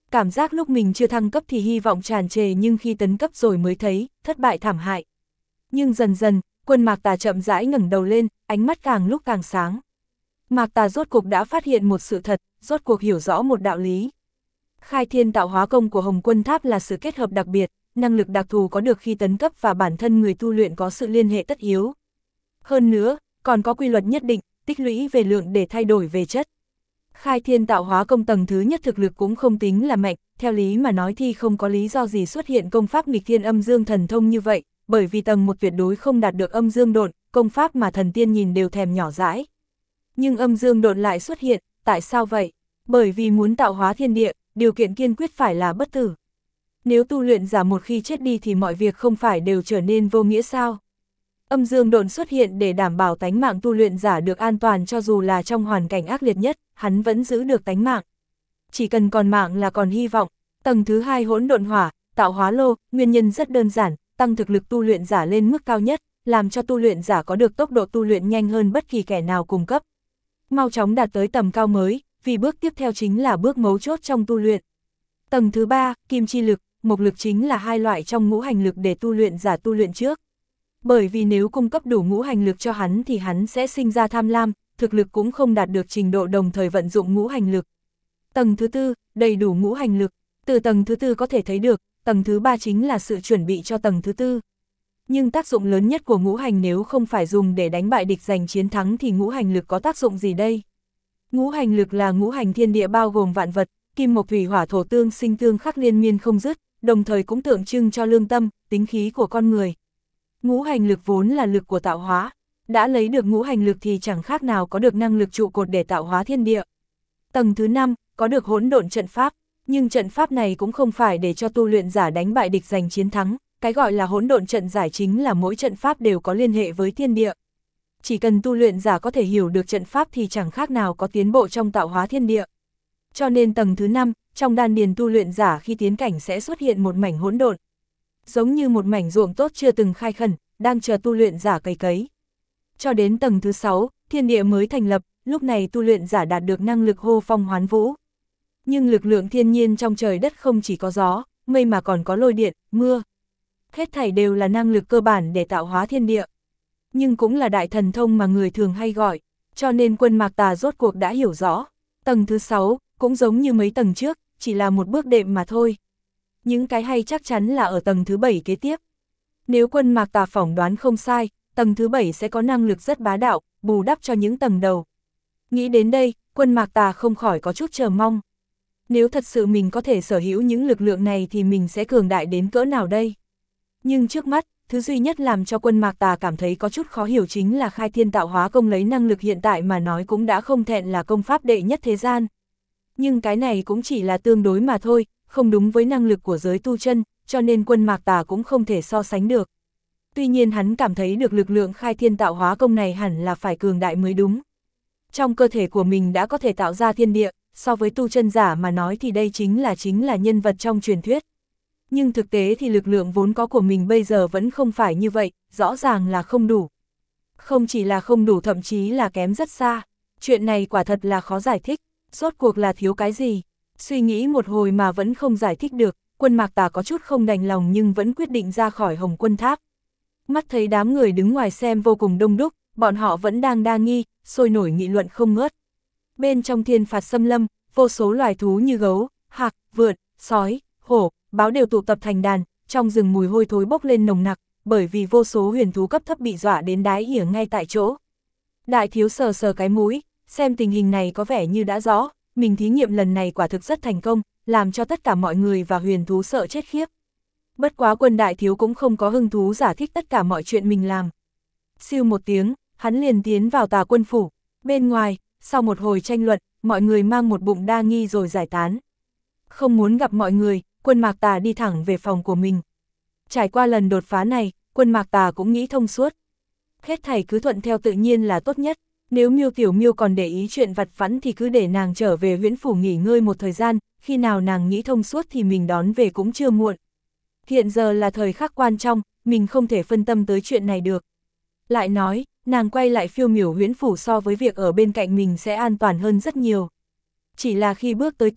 Cảm giác lúc mình chưa thăng cấp thì hy vọng tràn trề, nhưng khi tấn cấp rồi mới thấy, thất bại thảm hại. Nhưng dần dần, Quân Mạc Tà chậm rãi ngẩng đầu lên, ánh mắt càng lúc càng sáng. Mạc Tà rốt cuộc đã phát hiện một sự thật, rốt cuộc hiểu rõ một đạo lý. Khai thiên tạo hóa công của Hồng Quân Tháp là sự kết hợp đặc biệt, năng lực đặc thù có được khi tấn cấp và bản thân người tu luyện có sự liên hệ tất yếu. Hơn nữa, còn có quy luật nhất định, tích lũy về lượng để thay đổi về chất. Khai thiên tạo hóa công tầng thứ nhất thực lực cũng không tính là mạnh, theo lý mà nói thì không có lý do gì xuất hiện công pháp nghịch thiên âm dương thần thông như vậy, bởi vì tầng một tuyệt đối không đạt được âm dương độn, công pháp mà thần tiên nhìn đều thèm nhỏ dãi. Nhưng âm dương độn lại xuất hiện, tại sao vậy? Bởi vì muốn tạo hóa thiên địa, điều kiện kiên quyết phải là bất tử. Nếu tu luyện giả một khi chết đi thì mọi việc không phải đều trở nên vô nghĩa sao? Âm dương độn xuất hiện để đảm bảo tánh mạng tu luyện giả được an toàn, cho dù là trong hoàn cảnh ác liệt nhất, hắn vẫn giữ được tánh mạng. Chỉ cần còn mạng là còn hy vọng. Tầng thứ hai hỗn độn hỏa, tạo hóa lô, nguyên nhân rất đơn giản, tăng thực lực tu luyện giả lên mức cao nhất, làm cho tu luyện giả có được tốc độ tu luyện nhanh hơn bất kỳ kẻ nào cùng cấp. Mau chóng đạt tới tầm cao mới, vì bước tiếp theo chính là bước mấu chốt trong tu luyện. Tầng thứ ba, kim chi lực, mộc lực chính là hai loại trong ngũ hành lực để tu luyện giả tu luyện trước. Bởi vì nếu cung cấp đủ ngũ hành lực cho hắn thì hắn sẽ sinh ra tham lam, thực lực cũng không đạt được trình độ đồng thời vận dụng ngũ hành lực. Tầng thứ tư, đầy đủ ngũ hành lực, từ tầng thứ tư có thể thấy được, tầng thứ ba chính là sự chuẩn bị cho tầng thứ tư. Nhưng tác dụng lớn nhất của ngũ hành nếu không phải dùng để đánh bại địch giành chiến thắng thì ngũ hành lực có tác dụng gì đây? Ngũ hành lực là ngũ hành thiên địa bao gồm vạn vật, kim mộc thủy hỏa thổ tương sinh tương khắc liên miên không dứt, đồng thời cũng tượng trưng cho lương tâm, tính khí của con người. Ngũ hành lực vốn là lực của tạo hóa, đã lấy được ngũ hành lực thì chẳng khác nào có được năng lực trụ cột để tạo hóa thiên địa. Tầng thứ 5, có được hỗn độn trận pháp, nhưng trận pháp này cũng không phải để cho tu luyện giả đánh bại địch giành chiến thắng, cái gọi là hỗn độn trận giải chính là mỗi trận pháp đều có liên hệ với thiên địa. Chỉ cần tu luyện giả có thể hiểu được trận pháp thì chẳng khác nào có tiến bộ trong tạo hóa thiên địa. Cho nên tầng thứ 5, trong đan điền tu luyện giả khi tiến cảnh sẽ xuất hiện một mảnh hỗn độn. Giống như một mảnh ruộng tốt chưa từng khai khẩn, đang chờ tu luyện giả cày cấy. Cho đến tầng thứ 6, thiên địa mới thành lập, lúc này tu luyện giả đạt được năng lực hô phong hoán vũ. Nhưng lực lượng thiên nhiên trong trời đất không chỉ có gió, mây mà còn có lôi điện, mưa. Hết thảy đều là năng lực cơ bản để tạo hóa thiên địa. Nhưng cũng là đại thần thông mà người thường hay gọi, cho nên Quân Mạc Tà rốt cuộc đã hiểu rõ. Tầng thứ 6, cũng giống như mấy tầng trước, chỉ là một bước đệm mà thôi. Những cái hay chắc chắn là ở tầng thứ 7 kế tiếp. Nếu Quân Mạc Tà phỏng đoán không sai, tầng thứ 7 sẽ có năng lực rất bá đạo, bù đắp cho những tầng đầu. Nghĩ đến đây, Quân Mạc Tà không khỏi có chút chờ mong. Nếu thật sự mình có thể sở hữu những lực lượng này thì mình sẽ cường đại đến cỡ nào đây? Nhưng trước mắt, thứ duy nhất làm cho Quân Mạc Tà cảm thấy có chút khó hiểu chính là khai thiên tạo hóa công lấy năng lực hiện tại mà nói cũng đã không thẹn là công pháp đệ nhất thế gian. Nhưng cái này cũng chỉ là tương đối mà thôi, không đúng với năng lực của giới tu chân, cho nên Quân Mạc Tà cũng không thể so sánh được. Tuy nhiên hắn cảm thấy được lực lượng khai thiên tạo hóa công này hẳn là phải cường đại mới đúng. Trong cơ thể của mình đã có thể tạo ra thiên địa, so với tu chân giả mà nói thì đây chính là nhân vật trong truyền thuyết. Nhưng thực tế thì lực lượng vốn có của mình bây giờ vẫn không phải như vậy, rõ ràng là không đủ. Không chỉ là không đủ, thậm chí là kém rất xa. Chuyện này quả thật là khó giải thích, rốt cuộc là thiếu cái gì? Suy nghĩ một hồi mà vẫn không giải thích được, Quân Mạc Tà có chút không đành lòng nhưng vẫn quyết định ra khỏi Hồng Quân Tháp. Mắt thấy đám người đứng ngoài xem vô cùng đông đúc, bọn họ vẫn đang đa nghi, sôi nổi nghị luận không ngớt. Bên trong thiên phạt xâm lâm, vô số loài thú như gấu, hạc, vượn, sói, hổ, báo đều tụ tập thành đàn, trong rừng mùi hôi thối bốc lên nồng nặc, bởi vì vô số huyền thú cấp thấp bị dọa đến đái ỉa ngay tại chỗ. Đại thiếu sờ sờ cái mũi, xem tình hình này có vẻ như đã rõ, mình thí nghiệm lần này quả thực rất thành công, làm cho tất cả mọi người và huyền thú sợ chết khiếp. Bất quá Quân đại thiếu cũng không có hứng thú giải thích tất cả mọi chuyện mình làm. Siêu một tiếng, hắn liền tiến vào Tà Quân phủ. Bên ngoài, sau một hồi tranh luận, mọi người mang một bụng đa nghi rồi giải tán. Không muốn gặp mọi người, Quân Mạc Tà đi thẳng về phòng của mình. Trải qua lần đột phá này, Quân Mạc Tà cũng nghĩ thông suốt. Hết thảy cứ thuận theo tự nhiên là tốt nhất. Nếu Miêu Tiểu Miêu còn để ý chuyện vặt vãnh thì cứ để nàng trở về Huyễn phủ nghỉ ngơi một thời gian, khi nào nàng nghĩ thông suốt thì mình đón về cũng chưa muộn. Hiện giờ là thời khắc quan trọng, mình không thể phân tâm tới chuyện này được. Lại nói, nàng quay lại phiêu miểu Huyễn phủ so với việc ở bên cạnh mình sẽ an toàn hơn rất nhiều. Chỉ là khi bước tới cửa,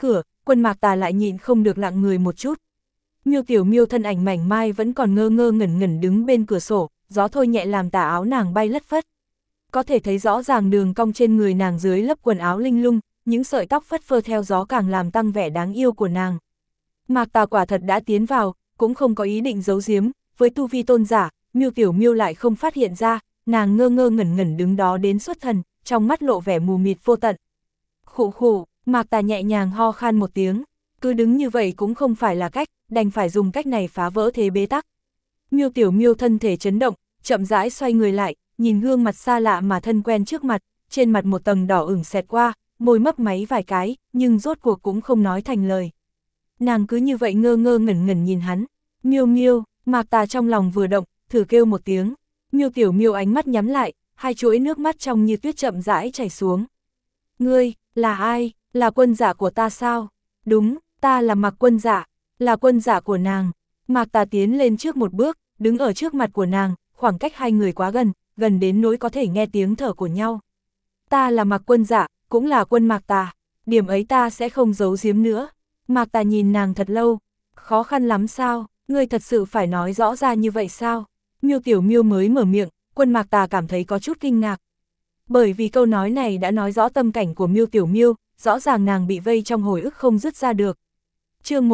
Quân Mạc Tà lại nhịn không được lặng người một chút. Miêu Tiểu Miêu thân ảnh mảnh mai vẫn còn ngơ ngơ ngẩn ngẩn đứng bên cửa sổ, gió thôi nhẹ làm tà áo nàng bay lất phất. Có thể thấy rõ ràng đường cong trên người nàng dưới lớp quần áo linh lung, những sợi tóc phất phơ theo gió càng làm tăng vẻ đáng yêu của nàng. Mạc Tà quả thật đã tiến vào, cũng không có ý định giấu giếm, với tu vi tôn giả, Miêu Tiểu Miêu lại không phát hiện ra, nàng ngơ ngơ ngẩn ngẩn đứng đó đến xuất thần, trong mắt lộ vẻ mù mịt vô tận. Khụ khụ, Mạc Tà nhẹ nhàng ho khan một tiếng, cứ đứng như vậy cũng không phải là cách, đành phải dùng cách này phá vỡ thế bế tắc. Miêu Tiểu Miêu thân thể chấn động, chậm rãi xoay người lại, nhìn gương mặt xa lạ mà thân quen trước mặt, trên mặt một tầng đỏ ửng xẹt qua, môi mấp máy vài cái, nhưng rốt cuộc cũng không nói thành lời. Nàng cứ như vậy ngơ ngơ ngẩn ngẩn nhìn hắn. Miêu Miêu, Mạc Tà trong lòng vừa động, thử kêu một tiếng. Miêu Tiểu Miêu ánh mắt nhắm lại, hai chuỗi nước mắt trong như tuyết chậm rãi chảy xuống. Ngươi, là ai? Là quân giả của ta sao? Đúng, ta là Mạc quân giả, là quân giả của nàng. Mạc Tà tiến lên trước một bước, đứng ở trước mặt của nàng, khoảng cách hai người quá gần, gần đến nỗi có thể nghe tiếng thở của nhau. Ta là Mạc quân giả, cũng là quân Mạc Tà, điểm ấy ta sẽ không giấu giếm nữa. Mạc Tà nhìn nàng thật lâu, khó khăn lắm sao, ngươi thật sự phải nói rõ ra như vậy sao? Miêu Tiểu Miêu mới mở miệng, quân Mạc Tà cảm thấy có chút kinh ngạc. Bởi vì câu nói này đã nói rõ tâm cảnh của Miêu Tiểu Miêu, rõ ràng nàng bị vây trong hồi ức không dứt ra được. Chương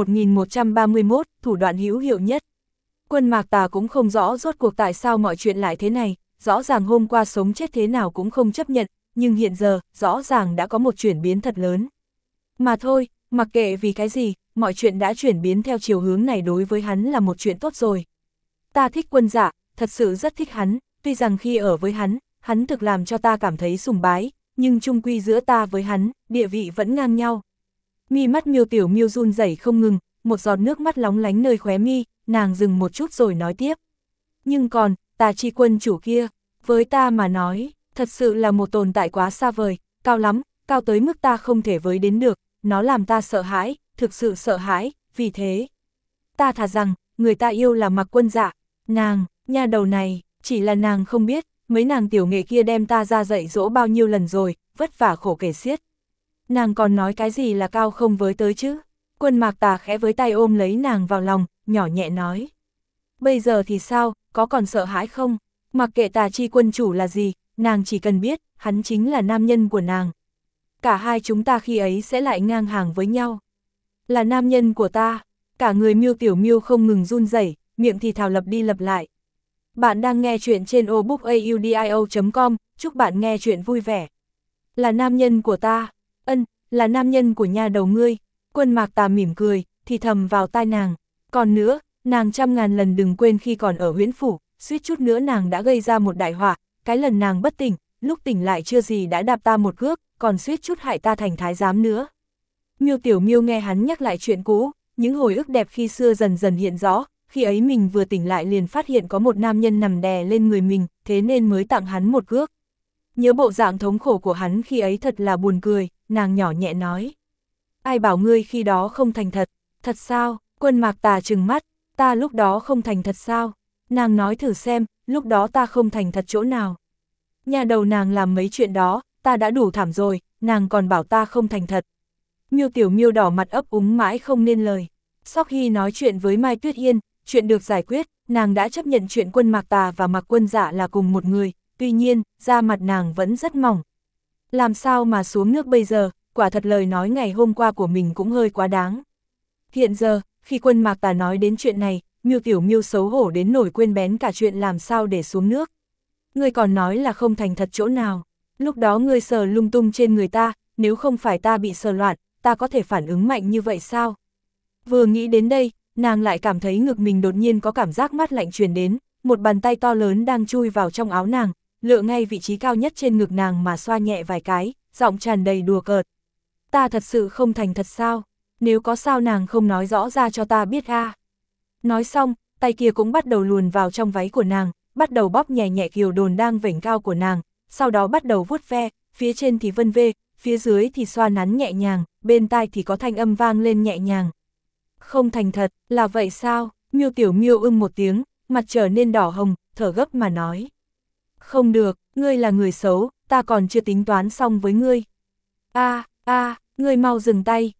1131, thủ đoạn hữu hiệu nhất. Quân Mạc Tà cũng không rõ rốt cuộc tại sao mọi chuyện lại thế này, rõ ràng hôm qua sống chết thế nào cũng không chấp nhận, nhưng hiện giờ, rõ ràng đã có một chuyển biến thật lớn. Mà thôi, mặc kệ vì cái gì, mọi chuyện đã chuyển biến theo chiều hướng này đối với hắn là một chuyện tốt rồi. Ta thích quân giả, thật sự rất thích hắn, tuy rằng khi ở với hắn thực làm cho ta cảm thấy sùng bái, nhưng chung quy giữa ta với hắn, địa vị vẫn ngang nhau. Mi mắt Miêu Tiểu Miêu run rẩy không ngừng, một giọt nước mắt lóng lánh nơi khóe mi, nàng dừng một chút rồi nói tiếp. Nhưng còn, Tà Chi quân chủ kia, với ta mà nói, thật sự là một tồn tại quá xa vời, cao lắm, cao tới mức ta không thể với đến được, nó làm ta sợ hãi, thực sự sợ hãi, vì thế. Ta thà rằng, người ta yêu là Mạc quân dạ, nàng, nha đầu này, chỉ là nàng không biết, mấy nàng tiểu nghệ kia đem ta ra dạy dỗ bao nhiêu lần rồi, vất vả khổ kể xiết. Nàng còn nói cái gì là cao không với tới chứ? Quân Mạc Tà khẽ với tay ôm lấy nàng vào lòng, nhỏ nhẹ nói. Bây giờ thì sao, có còn sợ hãi không? Mặc kệ Tà Chi quân chủ là gì, nàng chỉ cần biết, hắn chính là nam nhân của nàng. Cả hai chúng ta khi ấy sẽ lại ngang hàng với nhau. Là nam nhân của ta, cả người Miêu Tiểu Miêu không ngừng run rẩy, miệng thì thào lập đi lập lại. Bạn đang nghe chuyện trên obookaudio.com, chúc bạn nghe chuyện vui vẻ. Là nam nhân của ta, là nam nhân của nha đầu ngươi. Quân Mạc Tà mỉm cười, thì thầm vào tai nàng. Còn nữa, nàng trăm ngàn lần đừng quên khi còn ở Huyễn Phủ, suýt chút nữa nàng đã gây ra một đại họa, cái lần nàng bất tỉnh, lúc tỉnh lại chưa gì đã đạp ta một cước, còn suýt chút hại ta thành thái giám nữa. Miêu Tiểu Miêu nghe hắn nhắc lại chuyện cũ, những hồi ức đẹp khi xưa dần dần hiện rõ, khi ấy mình vừa tỉnh lại liền phát hiện có một nam nhân nằm đè lên người mình, thế nên mới tặng hắn một cước. Nhớ bộ dạng thống khổ của hắn khi ấy thật là buồn cười, nàng nhỏ nhẹ nói. Ai bảo ngươi khi đó không thành thật, thật sao? Quân Mạc Tà trừng mắt, ta lúc đó không thành thật sao? Nàng nói thử xem, lúc đó ta không thành thật chỗ nào? Nhà đầu nàng làm mấy chuyện đó, ta đã đủ thảm rồi, nàng còn bảo ta không thành thật. Miêu Tiểu Miêu đỏ mặt ấp úng mãi không nên lời. Sau khi nói chuyện với Mai Tuyết Yên, chuyện được giải quyết, nàng đã chấp nhận chuyện Quân Mạc Tà và Mạc quân dạ là cùng một người, tuy nhiên, da mặt nàng vẫn rất mỏng. Làm sao mà xuống nước bây giờ, quả thật lời nói ngày hôm qua của mình cũng hơi quá đáng. Hiện giờ, khi Quân Mạc Tà nói đến chuyện này, Miêu Tiểu Miêu xấu hổ đến nổi quên bén cả chuyện làm sao để xuống nước. Ngươi còn nói là không thành thật chỗ nào, lúc đó ngươi sờ lung tung trên người ta, nếu không phải ta bị sờ loạn, ta có thể phản ứng mạnh như vậy sao? Vừa nghĩ đến đây, nàng lại cảm thấy ngực mình đột nhiên có cảm giác mát lạnh truyền đến, một bàn tay to lớn đang chui vào trong áo nàng, lựa ngay vị trí cao nhất trên ngực nàng mà xoa nhẹ vài cái, giọng tràn đầy đùa cợt. Ta thật sự không thành thật sao? Nếu có sao nàng không nói rõ ra cho ta biết a? Nói xong, tay kia cũng bắt đầu luồn vào trong váy của nàng, bắt đầu bóp nhẹ nhẹ kiều đồn đang vểnh cao của nàng, sau đó bắt đầu vuốt ve, phía trên thì vân vê, phía dưới thì xoa nắn nhẹ nhàng, bên tai thì có thanh âm vang lên nhẹ nhàng. Không thành thật, là vậy sao? Miêu Tiểu Miêu một tiếng, mặt trở nên đỏ hồng, thở gấp mà nói. Không được, ngươi là người xấu, ta còn chưa tính toán xong với ngươi. Ngươi mau dừng tay,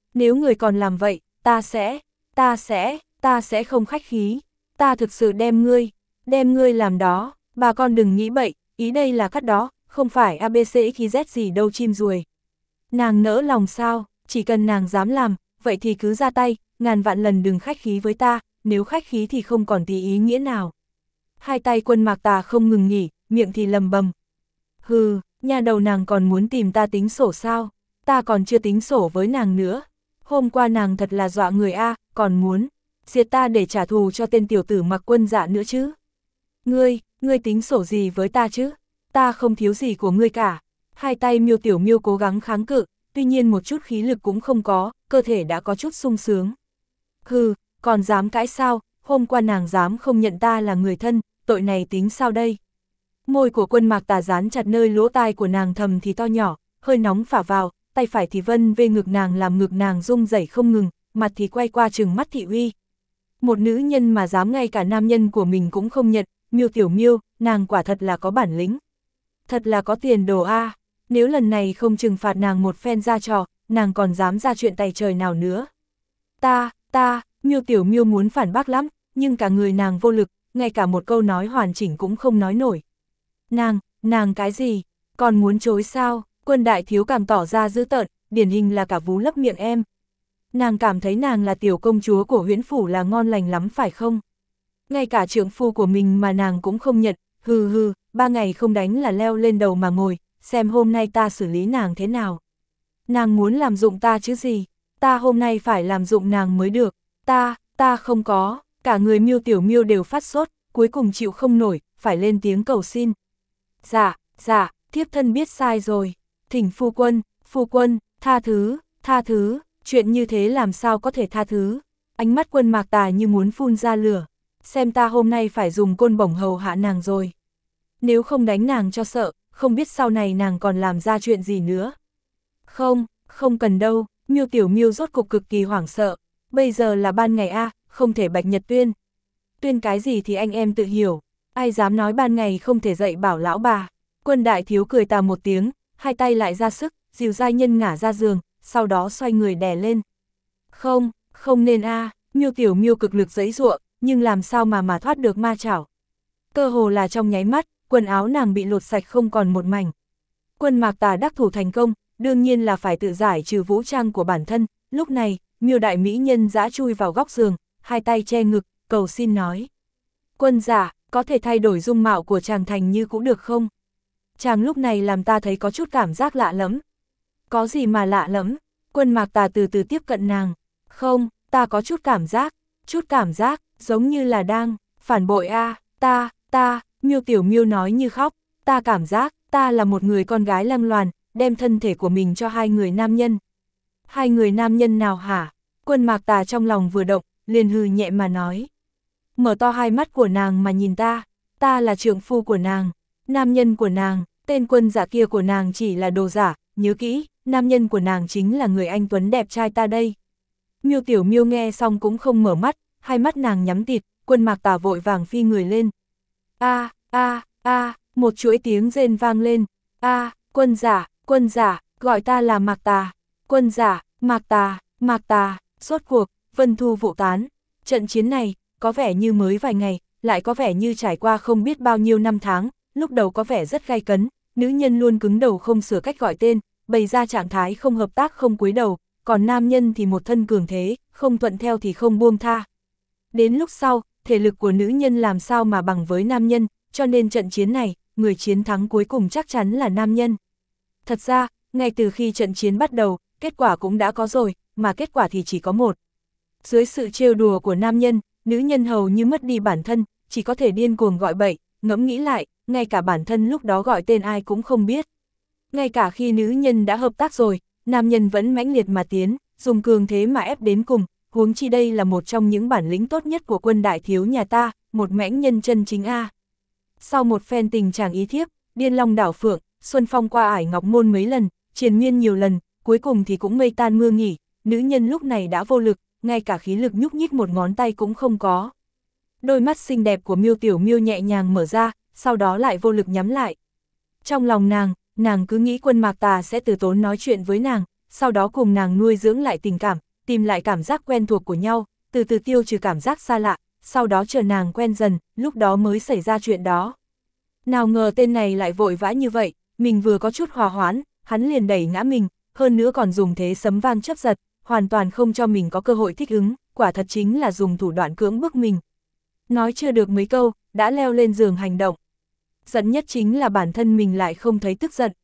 Nếu người còn làm vậy, ta sẽ không khách khí. Ta thực sự đem ngươi làm đó, bà con đừng nghĩ bậy, ý đây là cắt đó, không phải ABCXYZ gì đâu chim ruồi. Nàng nỡ lòng sao, chỉ cần nàng dám làm, vậy thì cứ ra tay, ngàn vạn lần đừng khách khí với ta, nếu khách khí thì không còn tí ý nghĩa nào. Hai tay Quân Mạc Tà không ngừng nghỉ, miệng thì lầm bầm. Hừ, nhà đầu nàng còn muốn tìm ta tính sổ sao, ta còn chưa tính sổ với nàng nữa. Hôm qua nàng thật là dọa người a, còn muốn diệt ta để trả thù cho tên tiểu tử Mặc Quân Dạ nữa chứ. Ngươi tính sổ gì với ta chứ? Ta không thiếu gì của ngươi cả. Hai tay Miêu Tiểu Miêu cố gắng kháng cự, tuy nhiên một chút khí lực cũng không có, cơ thể đã có chút sung sướng. Hừ, còn dám cãi sao, hôm qua nàng dám không nhận ta là người thân, tội này tính sao đây? Môi của Quân Mạc Tà dán chặt nơi lỗ tai của nàng thầm thì to nhỏ, hơi nóng phả vào, tay phải thì vân về ngực nàng làm ngực nàng rung rẩy không ngừng, mặt thì quay qua trừng mắt thị uy. Một nữ nhân mà dám ngay cả nam nhân của mình cũng không nhận, Miêu Tiểu Miêu, nàng quả thật là có bản lĩnh. Thật là có tiền đồ a, nếu lần này không trừng phạt nàng một phen ra trò, nàng còn dám ra chuyện tày trời nào nữa. Miêu Tiểu Miêu muốn phản bác lắm, nhưng cả người nàng vô lực, ngay cả một câu nói hoàn chỉnh cũng không nói nổi. Nàng cái gì, còn muốn chối sao? Quân đại thiếu càng tỏ ra dữ tợn, điển hình là cả vú lấp miệng em. Nàng cảm thấy nàng là tiểu công chúa của Huyễn Phủ là ngon lành lắm phải không? Ngay cả trượng phu của mình mà nàng cũng không nhận, hừ, 3 ngày không đánh là leo lên đầu mà ngồi, xem hôm nay ta xử lý nàng thế nào. Nàng muốn làm dụng ta chứ gì, ta hôm nay phải làm dụng nàng mới được, ta không có, cả người Miêu Tiểu Miêu đều phát sốt, cuối cùng chịu không nổi, phải lên tiếng cầu xin. Dạ, thiếp thân biết sai rồi, thỉnh phu quân, tha thứ, chuyện như thế làm sao có thể tha thứ. Ánh mắt Quân Mạc Tà như muốn phun ra lửa, xem ta hôm nay phải dùng côn bổng hầu hạ nàng rồi. Nếu không đánh nàng cho sợ, không biết sau này nàng còn làm ra chuyện gì nữa. Không cần đâu, Miêu Tiểu Miêu rốt cục cực kỳ hoảng sợ, bây giờ là ban ngày a, không thể bạch nhật tuyên. Tuyên cái gì thì anh em tự hiểu, ai dám nói ban ngày không thể dạy bảo lão bà. Quân đại thiếu cười tà một tiếng, hai tay lại ra sức, dìu giai nhân ngả ra giường, sau đó xoay người đè lên. Không nên a, Miêu Tiểu Miêu cực lực giãy giụa, nhưng làm sao mà thoát được ma chảo. Cơ hồ là trong nháy mắt, quần áo nàng bị lột sạch không còn một mảnh. Quân Mạc Tà đắc thủ thành công, đương nhiên là phải tự giải trừ vũ trang của bản thân, lúc này, Miêu đại mỹ nhân giã chui vào góc giường, hai tay che ngực, cầu xin nói. Quân giả, có thể thay đổi dung mạo của chàng thành như cũng được không? Chàng lúc này làm ta thấy có chút cảm giác lạ lẫm. Có gì mà lạ lẫm? Quân Mạc Tà từ từ tiếp cận nàng. Không, ta có chút cảm giác, giống như là đang phản bội a, Miêu Tiểu Miêu nói như khóc, ta cảm giác, ta là một người con gái lăng loàn, đem thân thể của mình cho hai người nam nhân. Hai người nam nhân nào hả? Quân Mạc Tà trong lòng vừa động, liền hừ nhẹ mà nói. Mở to hai mắt của nàng mà nhìn ta là trượng phu của nàng, nam nhân của nàng, tên Quân Dạ kia của nàng chỉ là đồ giả, nhớ kỹ, nam nhân của nàng chính là người anh tuấn đẹp trai ta đây. Miêu Tiểu Miêu nghe xong cũng không mở mắt, hai mắt nàng nhắm tịt, Quân Mạc Tà vội vàng phi người lên. Một chuỗi tiếng rên vang lên. Quân giả, gọi ta là Mạc Tà. Quân giả, Mạc Tà, rốt cuộc, vân thu vụ tán. Trận chiến này, có vẻ như mới vài ngày, lại có vẻ như trải qua không biết bao nhiêu năm tháng, lúc đầu có vẻ rất gay cấn, nữ nhân luôn cứng đầu không sửa cách gọi tên, bày ra trạng thái không hợp tác không cúi đầu, còn nam nhân thì một thân cường thế, không thuận theo thì không buông tha. Đến lúc sau, thể lực của nữ nhân làm sao mà bằng với nam nhân, cho nên trận chiến này, người chiến thắng cuối cùng chắc chắn là nam nhân. Thật ra, ngay từ khi trận chiến bắt đầu, kết quả cũng đã có rồi, mà kết quả thì chỉ có một. Dưới sự trêu đùa của nam nhân, nữ nhân hầu như mất đi bản thân, chỉ có thể điên cuồng gọi bậy, ngẫm nghĩ lại, ngay cả bản thân lúc đó gọi tên ai cũng không biết. Ngay cả khi nữ nhân đã hợp tác rồi, nam nhân vẫn mãnh liệt mà tiến, dùng cường thế mà ép đến cùng, huống chi đây là một trong những bản lĩnh tốt nhất của Quân đại thiếu nhà ta, một mãnh nhân chân chính a. Sau một phen tình trạng ý thiếp, điên long đảo phượng, xuân phong qua ải ngọc môn mấy lần, triền miên nhiều lần, cuối cùng thì cũng mây tan mưa nghỉ, nữ nhân lúc này đã vô lực, ngay cả khí lực nhúc nhích một ngón tay cũng không có. Đôi mắt xinh đẹp của Miêu Tiểu Miêu nhẹ nhàng mở ra, sau đó lại vô lực nhắm lại. Trong lòng nàng cứ nghĩ Quân Mạc Tà sẽ từ tốn nói chuyện với nàng, sau đó cùng nàng nuôi dưỡng lại tình cảm, tìm lại cảm giác quen thuộc của nhau, từ từ tiêu trừ cảm giác xa lạ, sau đó chờ nàng quen dần, lúc đó mới xảy ra chuyện đó. Nào ngờ tên này lại vội vã như vậy, mình vừa có chút hòa hoãn, hắn liền đẩy ngã mình, hơn nữa còn dùng thế sấm vang chớp giật, hoàn toàn không cho mình có cơ hội thích ứng, quả thật chính là dùng thủ đoạn cưỡng bức mình. Nói chưa được mấy câu, đã leo lên giường hành động. Giận nhất chính là bản thân mình lại không thấy tức giận,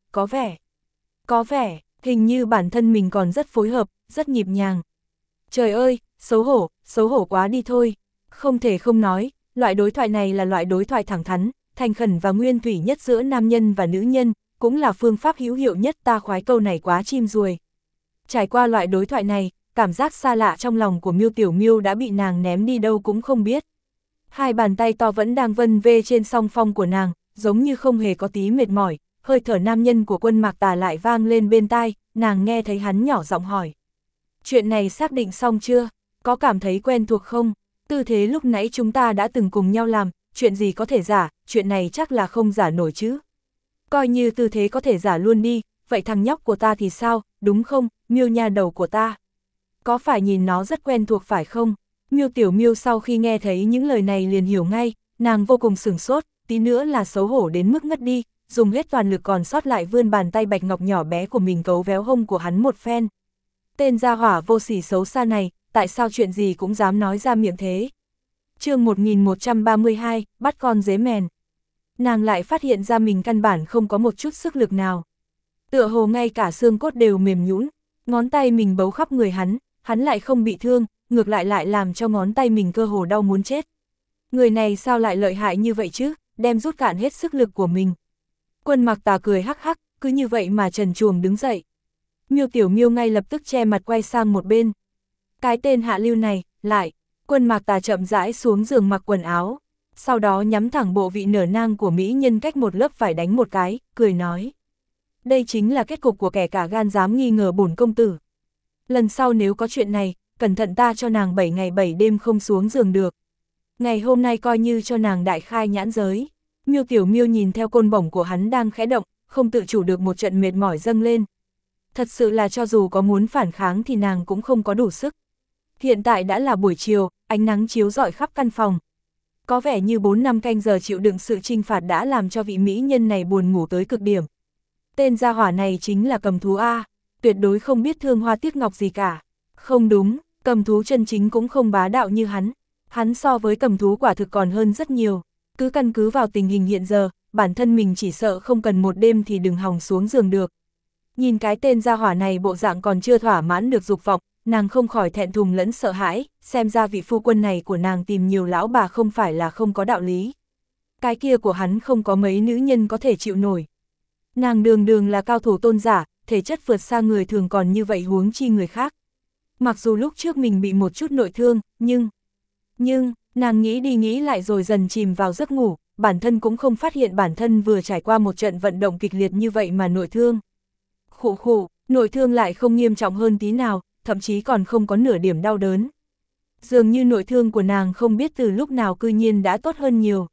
có vẻ, hình như bản thân mình còn rất phối hợp, rất nhịp nhàng. Trời ơi, xấu hổ quá đi thôi. Không thể không nói, loại đối thoại này là loại đối thoại thẳng thắn, thành khẩn và nguyên thủy nhất giữa nam nhân và nữ nhân, cũng là phương pháp hữu hiệu nhất, ta khoái câu này quá chim ruồi. Trải qua loại đối thoại này, cảm giác xa lạ trong lòng của Miêu Tiểu Miêu đã bị nàng ném đi đâu cũng không biết. Hai bàn tay to vẫn đang vân vê trên song phong của nàng, giống như không hề có tí mệt mỏi, hơi thở nam nhân của Quân Mạc Tà lại vang lên bên tai, nàng nghe thấy hắn nhỏ giọng hỏi. Chuyện này xác định xong chưa? Có cảm thấy quen thuộc không? Tư thế lúc nãy chúng ta đã từng cùng nhau làm, chuyện gì có thể giả, chuyện này chắc là không giả nổi chứ. Coi như tư thế có thể giả luôn đi, vậy thằng nhóc của ta thì sao, đúng không, Miêu nha đầu của ta? Có phải nhìn nó rất quen thuộc phải không? Miêu Tiểu Miêu sau khi nghe thấy những lời này liền hiểu ngay, nàng vô cùng sửng sốt, tí nữa là xấu hổ đến mức ngất đi, dùng hết toàn lực còn sót lại vươn bàn tay bạch ngọc nhỏ bé của mình cấu véo hông của hắn một phen. Tên gia hỏa vô sỉ xấu xa này, tại sao chuyện gì cũng dám nói ra miệng thế? Chương 1132, bắt con dế mèn. Nàng lại phát hiện ra mình căn bản không có một chút sức lực nào. Tựa hồ ngay cả xương cốt đều mềm nhũn, ngón tay mình bấu khắp người hắn lại không bị thương, ngược lại làm cho ngón tay mình cơ hồ đau muốn chết. Người này sao lại lợi hại như vậy chứ, đem rút cạn hết sức lực của mình. Quân Mạc Tà cười hắc hắc, cứ như vậy mà trần truồng đứng dậy. Miêu Tiểu Miêu ngay lập tức che mặt quay sang một bên. Cái tên hạ lưu này, lại. Quân Mạc Tà chậm rãi xuống giường mặc quần áo, sau đó nhắm thẳng bộ vị nở nang của mỹ nhân cách một lớp vải đánh một cái, cười nói. Đây chính là kết cục của kẻ cả gan dám nghi ngờ bổn công tử. Lần sau nếu có chuyện này, cẩn thận ta cho nàng 7 ngày 7 đêm không xuống giường được. Ngày hôm nay coi như cho nàng đại khai nhãn giới. Miêu Tiểu Miêu nhìn theo côn bổng của hắn đang khẽ động, không tự chủ được một trận mệt mỏi dâng lên. Thật sự là cho dù có muốn phản kháng thì nàng cũng không có đủ sức. Hiện tại đã là buổi chiều, ánh nắng chiếu rọi khắp căn phòng. Có vẻ như 4-5 canh giờ chịu đựng sự trinh phạt đã làm cho vị mỹ nhân này buồn ngủ tới cực điểm. Tên gia hỏa này chính là cầm thú A, tuyệt đối không biết thương hoa tiếc ngọc gì cả. Không đúng, cầm thú chân chính cũng không bá đạo như hắn. Hắn so với cầm thú quả thực còn hơn rất nhiều. Cứ căn cứ vào tình hình hiện giờ, bản thân mình chỉ sợ không cần một đêm thì đừng hòng xuống giường được. Nhìn cái tên gia hỏa này bộ dạng còn chưa thỏa mãn được dục vọng, nàng không khỏi thẹn thùng lẫn sợ hãi, xem ra vị phu quân này của nàng tìm nhiều lão bà không phải là không có đạo lý. Cái kia của hắn không có mấy nữ nhân có thể chịu nổi. Nàng đường là cao thủ tôn giả, thể chất vượt xa người thường còn như vậy huống chi người khác. Mặc dù lúc trước mình bị một chút nội thương, nhưng, nàng nghĩ đi nghĩ lại rồi dần chìm vào giấc ngủ, bản thân cũng không phát hiện bản thân vừa trải qua một trận vận động kịch liệt như vậy mà nội thương. Khụ, nội thương lại không nghiêm trọng hơn tí nào, thậm chí còn không có nửa điểm đau đớn. Dường như nội thương của nàng không biết từ lúc nào cư nhiên đã tốt hơn nhiều.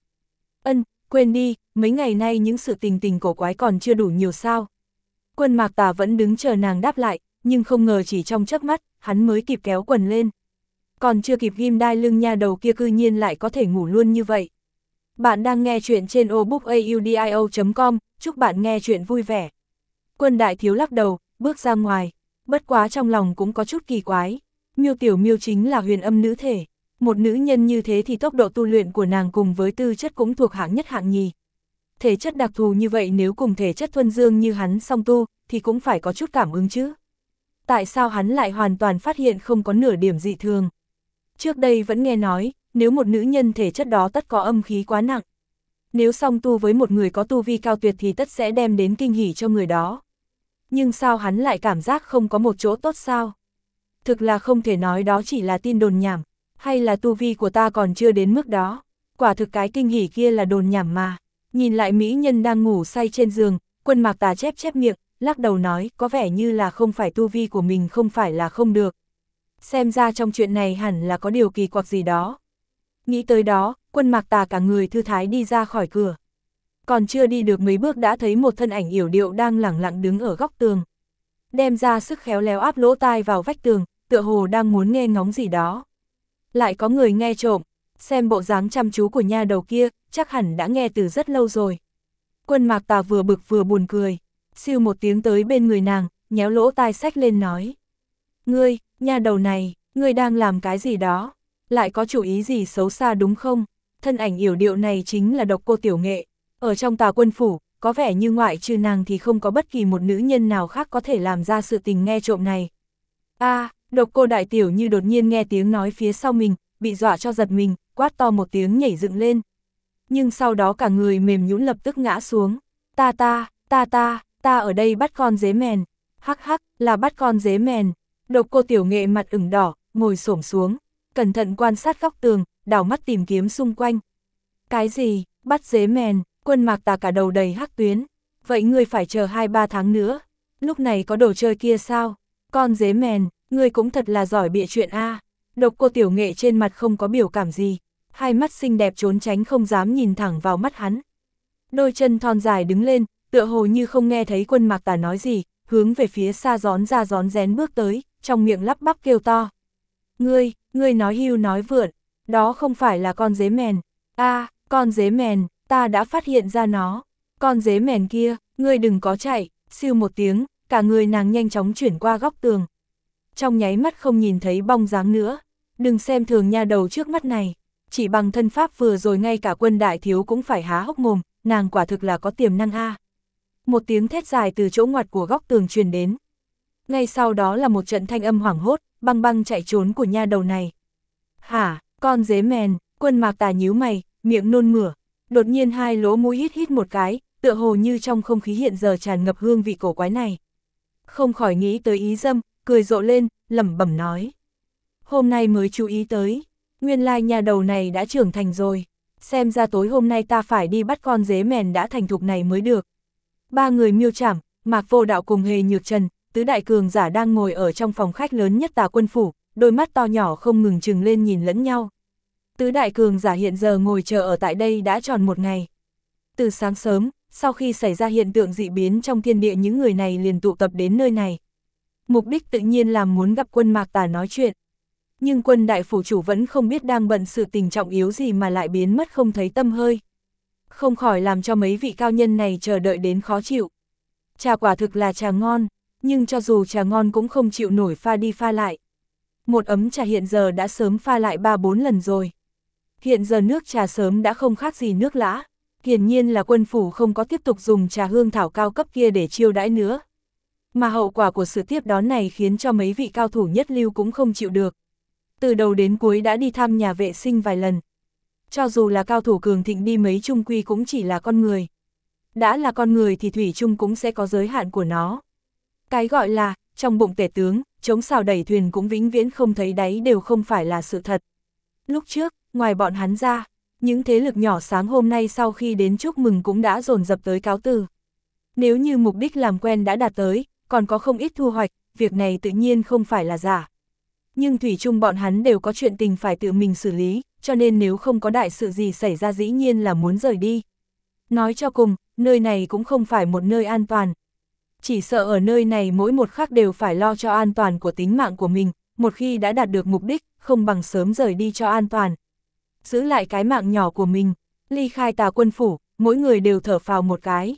Quên đi, mấy ngày nay những sự tình cổ quái còn chưa đủ nhiều sao. Quân Mạc Tà vẫn đứng chờ nàng đáp lại, nhưng không ngờ chỉ trong chớp mắt, hắn mới kịp kéo quần lên. Còn chưa kịp ghim đai lưng nha đầu kia cư nhiên lại có thể ngủ luôn như vậy. Bạn đang nghe chuyện trên obookaudio.com, chúc bạn nghe chuyện vui vẻ. Quân đại thiếu lắc đầu, bước ra ngoài, bất quá trong lòng cũng có chút kỳ quái. Miêu Tiểu Miêu chính là huyền âm nữ thể. Một nữ nhân như thế thì tốc độ tu luyện của nàng cùng với tư chất cũng thuộc hạng nhất hạng nhì. Thể chất đặc thù như vậy nếu cùng thể chất thuần dương như hắn song tu, thì cũng phải có chút cảm ứng chứ. Tại sao hắn lại hoàn toàn phát hiện không có nửa điểm dị thường? Trước đây vẫn nghe nói, nếu một nữ nhân thể chất đó tất có âm khí quá nặng. Nếu song tu với một người có tu vi cao tuyệt thì tất sẽ đem đến kinh hỉ cho người đó. Nhưng sao hắn lại cảm giác không có một chỗ tốt sao? Thực là không thể nói đó chỉ là tin đồn nhảm, hay là tu vi của ta còn chưa đến mức đó. Quả thực cái kinh hỉ kia là đồn nhảm mà. Nhìn lại mỹ nhân đang ngủ say trên giường, Quân Mạc Tà chép miệng, lắc đầu nói có vẻ như là không phải tu vi của mình không phải là không được. Xem ra trong chuyện này hẳn là có điều kỳ quặc gì đó. Nghĩ tới đó, Quân Mạc Tà cả người thư thái đi ra khỏi cửa. Còn chưa đi được mấy bước đã thấy một thân ảnh yểu điệu đang lẳng lặng đứng ở góc tường. đem ra sức khéo léo áp lỗ tai vào vách tường, tựa hồ đang muốn nghe ngóng gì đó. Lại có người nghe trộm, xem bộ dáng chăm chú của nha đầu kia, chắc hẳn đã nghe từ rất lâu rồi. Quân Mạc Tà vừa bực vừa buồn cười, siêu một tiếng tới bên người nàng, nhéo lỗ tai xách lên nói. Ngươi, nha đầu này, ngươi đang làm cái gì đó? Lại có chủ ý gì xấu xa đúng không? Thân ảnh yểu điệu này chính là Độc Cô Tiểu Nghệ. Ở trong Tà Quân Phủ, có vẻ như ngoại trừ nàng thì không có bất kỳ một nữ nhân nào khác có thể làm ra sự tình nghe trộm này. Độc Cô Đại Tiểu Như đột nhiên nghe tiếng nói phía sau mình, bị dọa cho giật mình, quát to một tiếng nhảy dựng lên. Nhưng sau đó cả người mềm nhũn lập tức ngã xuống. Ta ở đây bắt con dế mèn. Hắc hắc, là bắt con dế mèn. Độc Cô Tiểu Nghệ mặt ửng đỏ, ngồi xổm xuống, cẩn thận quan sát góc tường, đảo mắt tìm kiếm xung quanh. Cái gì, bắt dế mèn? Quân Mạc Tà cả đầu đầy hắc tuyến. Vậy ngươi phải chờ 2-3 tháng nữa. Lúc này có đồ chơi kia sao? Con dế mèn, ngươi cũng thật là giỏi bịa chuyện a. Độc Cô Tiểu Nghệ trên mặt không có biểu cảm gì, hai mắt xinh đẹp trốn tránh không dám nhìn thẳng vào mắt hắn. Đôi chân thon dài đứng lên, tựa hồ như không nghe thấy Quân Mạc Tà nói gì, hướng về phía xa rón ra rón rén bước tới, trong miệng lắp bắp kêu to. Ngươi nói hưu nói vượn, đó không phải là con dế mèn. Con dế mèn, ta đã phát hiện ra nó. Con dế mèn kia, ngươi đừng có chạy, siêu một tiếng, cả người nàng nhanh chóng chuyển qua góc tường. Trong nháy mắt không nhìn thấy bóng dáng nữa, đừng xem thường nha đầu trước mắt này, chỉ bằng thân pháp vừa rồi ngay cả Quân đại thiếu cũng phải há hốc mồm, nàng quả thực là có tiềm năng a. Một tiếng thét dài từ chỗ ngoặt của góc tường truyền đến. Ngay sau đó là một trận thanh âm hoảng hốt, băng băng chạy trốn của nha đầu này. Hả, con dế mèn? Quân Mạc Tà nhíu mày, miệng nôn mửa, đột nhiên hai lỗ mũi hít hít một cái, tựa hồ như trong không khí hiện giờ tràn ngập hương vị cổ quái này. Không khỏi nghĩ tới ý dâm, cười rộ lên, lẩm bẩm nói. Hôm nay mới chú ý tới, nguyên lai nha đầu này đã trưởng thành rồi, xem ra tối hôm nay ta phải đi bắt con dế mèn đã thành thục này mới được. Ba người Miêu Trảm, Mạc Vô Đạo cùng Hề Nhược Trần, tứ đại cường giả đang ngồi ở trong phòng khách lớn nhất Tà Quân Phủ, đôi mắt to nhỏ không ngừng trừng lên nhìn lẫn nhau. Tứ đại cường giả hiện giờ ngồi chờ ở tại đây đã tròn một ngày. Từ sáng sớm, sau khi xảy ra hiện tượng dị biến trong thiên địa, những người này liền tụ tập đến nơi này. Mục đích tự nhiên là muốn gặp Quân Mạc Tà nói chuyện. Nhưng Quân đại phủ chủ vẫn không biết đang bận sự tình trọng yếu gì mà lại biến mất không thấy tăm hơi. Không khỏi làm cho mấy vị cao nhân này chờ đợi đến khó chịu. Trà quả thực là trà ngon, nhưng cho dù trà ngon cũng không chịu nổi pha đi pha lại. Một ấm trà hiện giờ đã sớm pha lại 3-4 lần rồi. Hiện giờ nước trà sớm đã không khác gì nước lã. Hiển nhiên là Quân phủ không có tiếp tục dùng trà hương thảo cao cấp kia để chiêu đãi nữa. Mà hậu quả của sự tiếp đón này khiến cho mấy vị cao thủ nhất lưu cũng không chịu được. Từ đầu đến cuối đã đi thăm nhà vệ sinh vài lần. Cho dù là cao thủ cường thịnh đi mấy chung quy cũng chỉ là con người. Đã là con người thì thủy chung cũng sẽ có giới hạn của nó. Cái gọi là, trong bụng tể tướng, chống xào đẩy thuyền cũng vĩnh viễn không thấy đáy đều không phải là sự thật. Lúc trước, ngoài bọn hắn ra, những thế lực nhỏ sáng hôm nay sau khi đến chúc mừng cũng đã dồn dập tới cáo từ. Nếu như mục đích làm quen đã đạt tới, còn có không ít thu hoạch, việc này tự nhiên không phải là giả. Nhưng thủy chung bọn hắn đều có chuyện tình phải tự mình xử lý, cho nên nếu không có đại sự gì xảy ra dĩ nhiên là muốn rời đi. Nói cho cùng, nơi này cũng không phải một nơi an toàn. Chỉ sợ ở nơi này mỗi một khắc đều phải lo cho an toàn của tính mạng của mình, một khi đã đạt được mục đích, không bằng sớm rời đi cho an toàn. Giữ lại cái mạng nhỏ của mình, ly khai Tà Quân phủ, mỗi người đều thở phào một cái.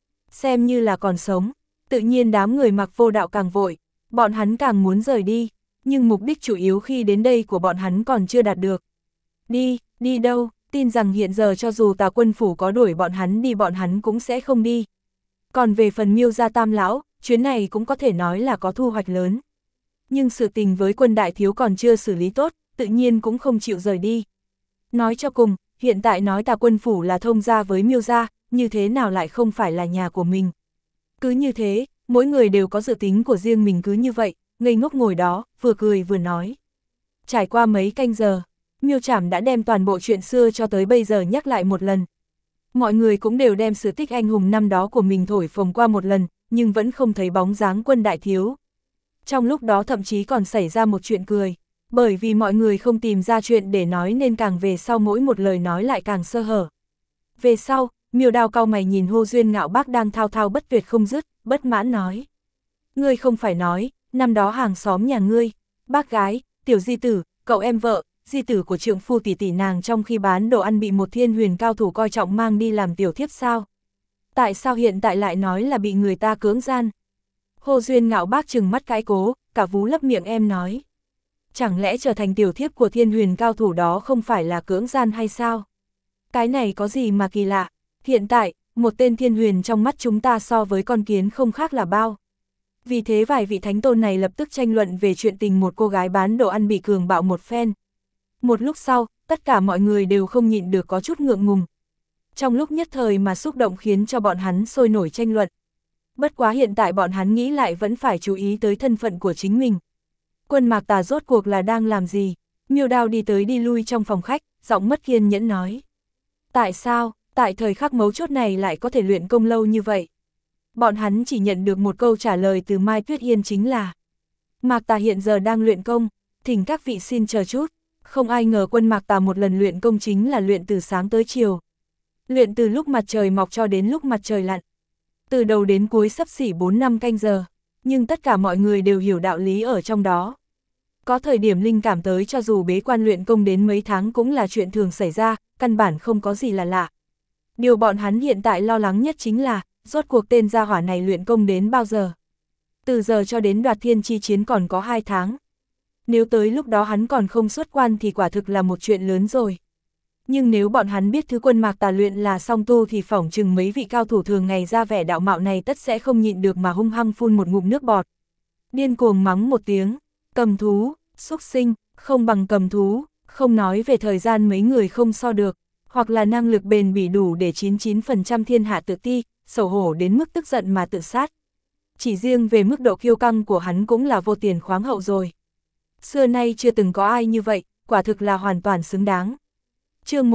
Xem như là còn sống, tự nhiên đám người Mạc Vô Đạo càng vội, bọn hắn càng muốn rời đi, nhưng mục đích chủ yếu khi đến đây của bọn hắn còn chưa đạt được. Đi đâu, tin rằng hiện giờ cho dù Tà Quân phủ có đuổi bọn hắn cũng sẽ không đi. Còn về phần Miêu gia tam lão, chuyến này cũng có thể nói là có thu hoạch lớn. Nhưng sự tình với Quân đại thiếu còn chưa xử lý tốt, tự nhiên cũng không chịu rời đi. Nói cho cùng, hiện tại nói Tà Quân phủ là thông gia với Miêu gia, như thế nào lại không phải là nhà của mình. Cứ như thế, mỗi người đều có dự tính của riêng mình, cứ như vậy, ngây ngốc ngồi đó, vừa cười vừa nói. Trải qua mấy canh giờ, Miêu Trảm đã đem toàn bộ chuyện xưa cho tới bây giờ nhắc lại một lần. Mọi người cũng đều đem sự tích anh hùng năm đó của mình thổi phồng qua một lần, nhưng vẫn không thấy bóng dáng Quân đại thiếu. Trong lúc đó thậm chí còn xảy ra một chuyện cười, bởi vì mọi người không tìm ra chuyện để nói nên càng về sau mỗi một lời nói lại càng sơ hở. Về sau, Miêu Đao cau mày nhìn Hồ Duyên Ngạo Bác đang thao thao bất tuyệt không dứt, bất mãn nói. Ngươi không phải nói, năm đó hàng xóm nhà ngươi, bác gái, tiểu di tử, cậu em vợ, di tử của trượng phu tỷ tỷ nàng trong khi bán đồ ăn bị một thiên huyền cao thủ coi trọng mang đi làm tiểu thiếp sao? Tại sao hiện tại lại nói là bị người ta cưỡng gian? Hồ Duyên ngạo bác trừng mắt cái cố, cả vú lấp miệng em nói. Chẳng lẽ trở thành tiểu thiếp của thiên huyền cao thủ đó không phải là cưỡng gian hay sao? Cái này có gì mà kỳ lạ? Hiện tại, một tên thiên huyền trong mắt chúng ta so với con kiến không khác là bao. Vì thế vài vị thánh tôn này lập tức tranh luận về chuyện tình một cô gái bán đồ ăn bị cường bạo một phen. Một lúc sau, tất cả mọi người đều không nhịn được có chút ngượng ngùng. Trong lúc nhất thời mà xúc động khiến cho bọn hắn sôi nổi tranh luận. Bất quá hiện tại bọn hắn nghĩ lại vẫn phải chú ý tới thân phận của chính mình. Quân Mạc Tà rốt cuộc là đang làm gì? Miêu Đao đi tới đi lui trong phòng khách, giọng mất kiên nhẫn nói. Tại sao, tại thời khắc mấu chốt này lại có thể luyện công lâu như vậy? Bọn hắn chỉ nhận được một câu trả lời từ Mai Tuyết Yên chính là Mạc Tà hiện giờ đang luyện công, thỉnh các vị xin chờ chút. Không ai ngờ Quân Mạc Tà một lần luyện công chính là luyện từ sáng tới chiều. Luyện từ lúc mặt trời mọc cho đến lúc mặt trời lặn. Từ đầu đến cuối xấp xỉ 4-5 canh giờ, nhưng tất cả mọi người đều hiểu đạo lý ở trong đó. Có thời điểm linh cảm tới cho dù bế quan luyện công đến mấy tháng cũng là chuyện thường xảy ra, căn bản không có gì là lạ. Điều bọn hắn hiện tại lo lắng nhất chính là, rốt cuộc tên gia hỏa này luyện công đến bao giờ. Từ giờ cho đến đoạt thiên chi chiến còn có 2 tháng. Nếu tới lúc đó hắn còn không xuất quan thì quả thực là một chuyện lớn rồi. Nhưng nếu bọn hắn biết thứ Quân Mạc Tà luyện là song tu thì phỏng chừng mấy vị cao thủ thường ngày ra vẻ đạo mạo này tất sẽ không nhịn được mà hung hăng phun một ngụm nước bọt. Điên cuồng mắng một tiếng, cầm thú, xúc sinh, không bằng cầm thú, không nói về thời gian mấy người không so được, hoặc là năng lực bền bỉ đủ để 99% thiên hạ tự ti, xấu hổ đến mức tức giận mà tự sát. Chỉ riêng về mức độ kiêu căng của hắn cũng là vô tiền khoáng hậu rồi. Xưa nay chưa từng có ai như vậy, quả thực là hoàn toàn xứng đáng. Chương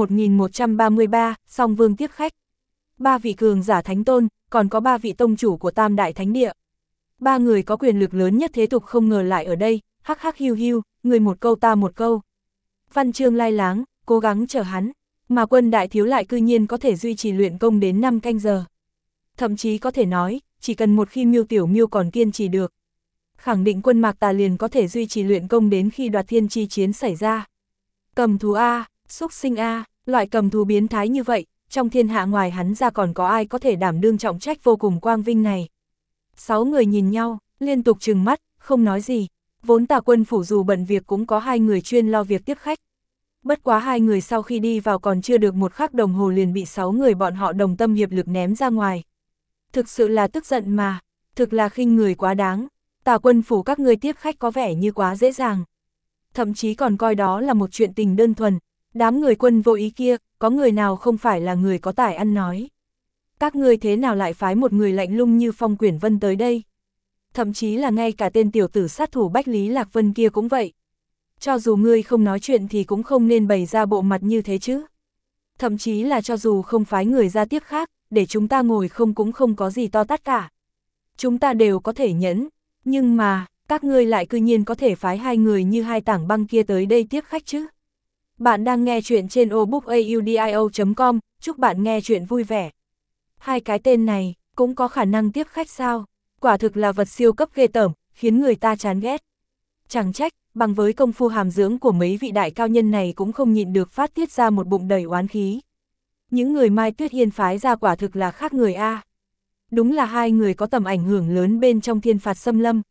1133, Song Vương tiếp khách. 3 vị cường giả thánh tôn, còn có 3 vị tông chủ của Tam Đại Thánh Địa. 3 người có quyền lực lớn nhất thế tục không ngờ lại ở đây, hắc hắc hiu hiu, người một câu ta một câu. Văn Chương lai láng, cố gắng chờ hắn, mà Quân đại thiếu lại cư nhiên có thể duy trì luyện công đến 5 canh giờ. Thậm chí có thể nói, chỉ cần một khi Miêu Tiểu Miêu còn kiên trì được, khẳng định Quân Mạc Tà liền có thể duy trì luyện công đến khi đoạt thiên chi chiến xảy ra. Cầm thú A, xúc sinh A, loại cầm thú biến thái như vậy, trong thiên hạ ngoài hắn ra còn có ai có thể đảm đương trọng trách vô cùng quang vinh này. 6 người nhìn nhau, liên tục trừng mắt, không nói gì. Vốn Tà Quân phủ dù bận việc cũng có 2 người chuyên lo việc tiếp khách. Bất quá 2 người sau khi đi vào còn chưa được một khắc đồng hồ liền bị 6 người bọn họ đồng tâm hiệp lực ném ra ngoài. Thực sự là tức giận mà, thực là khinh người quá đáng. Tà Quân phủ các ngươi tiếp khách có vẻ như quá dễ dàng. Thậm chí còn coi đó là một chuyện tình đơn thuần. Đám người Quân vô ý kia, có người nào không phải là người có tài ăn nói. Các ngươi thế nào lại phái một người lạnh lùng như Phong Quyển Vân tới đây? Thậm chí là ngay cả tên tiểu tử sát thủ Bách Lý Lạc Vân kia cũng vậy. Cho dù ngươi không nói chuyện thì cũng không nên bày ra bộ mặt như thế chứ. Thậm chí là cho dù không phái người ra tiếp khác, để chúng ta ngồi không cũng không có gì to tát cả. Chúng ta đều có thể nhẫn, nhưng mà, các ngươi lại cư nhiên có thể phái 2 người như 2 tảng băng kia tới đây tiếp khách chứ. Bạn đang nghe chuyện trên obookaudio.com, chúc bạn nghe chuyện vui vẻ. 2 cái tên này, cũng có khả năng tiếp khách sao? Quả thực là vật siêu cấp ghê tởm, khiến người ta chán ghét. Chẳng trách, bằng với công phu hàm dưỡng của mấy vị đại cao nhân này cũng không nhịn được phát tiết ra một bụng đầy oán khí. Những người Mai Tuyết Yên phái ra quả thực là khác người A. Đúng là 2 người có tầm ảnh hưởng lớn bên trong thiên phạt xâm lâm.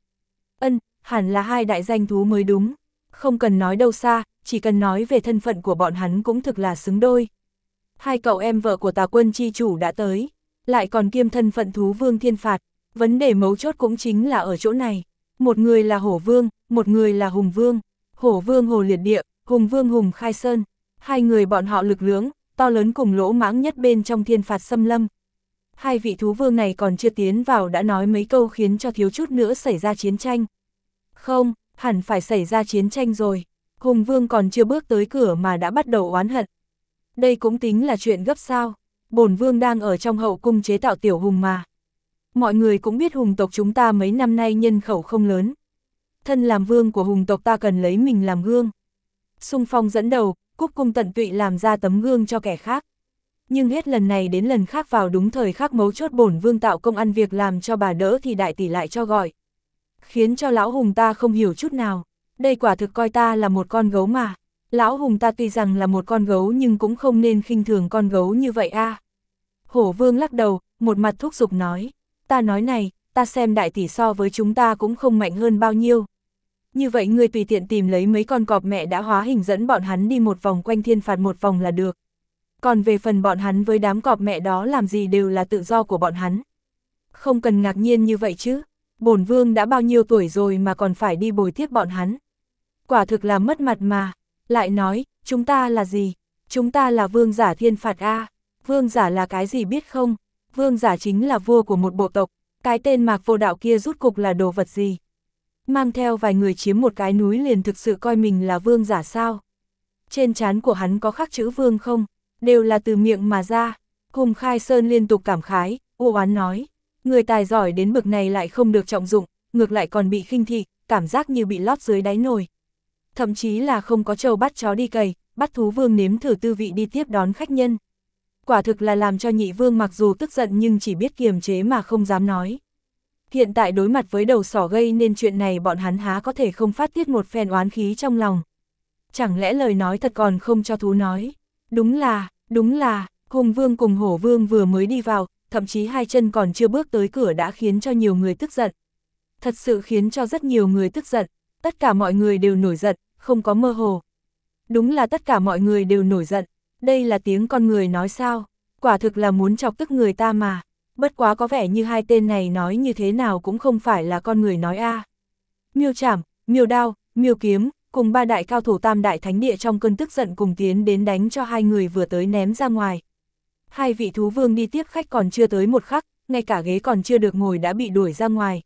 Hẳn là 2 đại danh thú mới đúng. Không cần nói đâu xa, chỉ cần nói về thân phận của bọn hắn cũng thực là xứng đôi. 2 cậu em vợ của Tà Quân chi chủ đã tới, lại còn kiêm thân phận thú vương thiên phạt. Vấn đề mấu chốt cũng chính là ở chỗ này. Một người là Hổ Vương, một người là Hùng Vương. Hổ Vương Hồ Liệt Địa, Hùng Vương Hùng Khai Sơn. 2 người bọn họ lực lưỡng, to lớn cùng lỗ mãng nhất bên trong thiên phạt xâm lâm. 2 vị thú vương này còn chưa tiến vào đã nói mấy câu khiến cho thiếu chút nữa xảy ra chiến tranh. Không, hẳn phải xảy ra chiến tranh rồi. Hùng Vương còn chưa bước tới cửa mà đã bắt đầu oán hận. Đây cũng tính là chuyện gấp sao. Bổn Vương đang ở trong hậu cung chế tạo tiểu hùng mà. Mọi người cũng biết hùng tộc chúng ta mấy năm nay nhân khẩu không lớn. Thân làm vương của hùng tộc ta cần lấy mình làm gương. Xung phong dẫn đầu, cúc cung tận tụy làm ra tấm gương cho kẻ khác. Nhưng hết lần này đến lần khác vào đúng thời khắc mấu chốt bổn vương tạo công ăn việc làm cho bà đỡ thì đại tỷ lại cho gọi. khiến cho lão hùng ta không hiểu chút nào, đây quả thực coi ta là một con gấu mà. Lão hùng ta tuy rằng là một con gấu nhưng cũng không nên khinh thường con gấu như vậy a. Hổ vương lắc đầu, một mặt thúc giục nói, ta nói này, ta xem đại tỷ so với chúng ta cũng không mạnh hơn bao nhiêu. Như vậy ngươi tùy tiện tìm lấy mấy con cọp mẹ đã hóa hình dẫn bọn hắn đi một vòng quanh thiên phạt một vòng là được. Còn về phần bọn hắn với đám cọp mẹ đó làm gì đều là tự do của bọn hắn. Không cần ngạc nhiên như vậy chứ, bổn vương đã bao nhiêu tuổi rồi mà còn phải đi bồi tiếp bọn hắn. Quả thực là mất mặt mà, lại nói, chúng ta là gì? Chúng ta là vương giả thiên phạt a. Vương giả là cái gì biết không? Vương giả chính là vua của một bộ tộc, cái tên Mạc Vô Đạo kia rút cục là đồ vật gì? Mang theo vài người chiếm một cái núi liền thực sự coi mình là vương giả sao? Trên trán của hắn có khắc chữ vương không? Đều là từ miệng mà ra. Hùng Khai Sơn liên tục cảm khái, u oán nói, người tài giỏi đến bực này lại không được trọng dụng, ngược lại còn bị khinh thị, cảm giác như bị lót dưới đáy nồi. Thậm chí là không có trâu bắt chó đi cày, bắt thú vương nếm thử tư vị đi tiếp đón khách nhân. Quả thực là làm cho nhị vương mặc dù tức giận nhưng chỉ biết kiềm chế mà không dám nói. Hiện tại đối mặt với đầu sỏ gây nên chuyện này bọn hắn há có thể không phát tiết một phen oán khí trong lòng. Chẳng lẽ lời nói thật còn không cho thú nói. Đúng là, Hùng Vương cùng Hổ Vương vừa mới đi vào, thậm chí hai chân còn chưa bước tới cửa đã khiến cho nhiều người tức giận. Thật sự khiến cho rất nhiều người tức giận, tất cả mọi người đều nổi giận, không có mơ hồ. Đúng là tất cả mọi người đều nổi giận, đây là tiếng con người nói sao, quả thực là muốn chọc tức người ta mà. Bất quá có vẻ như hai tên này nói như thế nào cũng không phải là con người nói a. Miêu Trảm, Miêu Đao, Miêu Kiếm, cùng ba đại cao thủ tam đại thánh địa trong cơn tức giận cùng tiến đến đánh cho hai người vừa tới ném ra ngoài. Hai vị thú vương đi tiếp khách còn chưa tới một khắc, ngay cả ghế còn chưa được ngồi đã bị đuổi ra ngoài.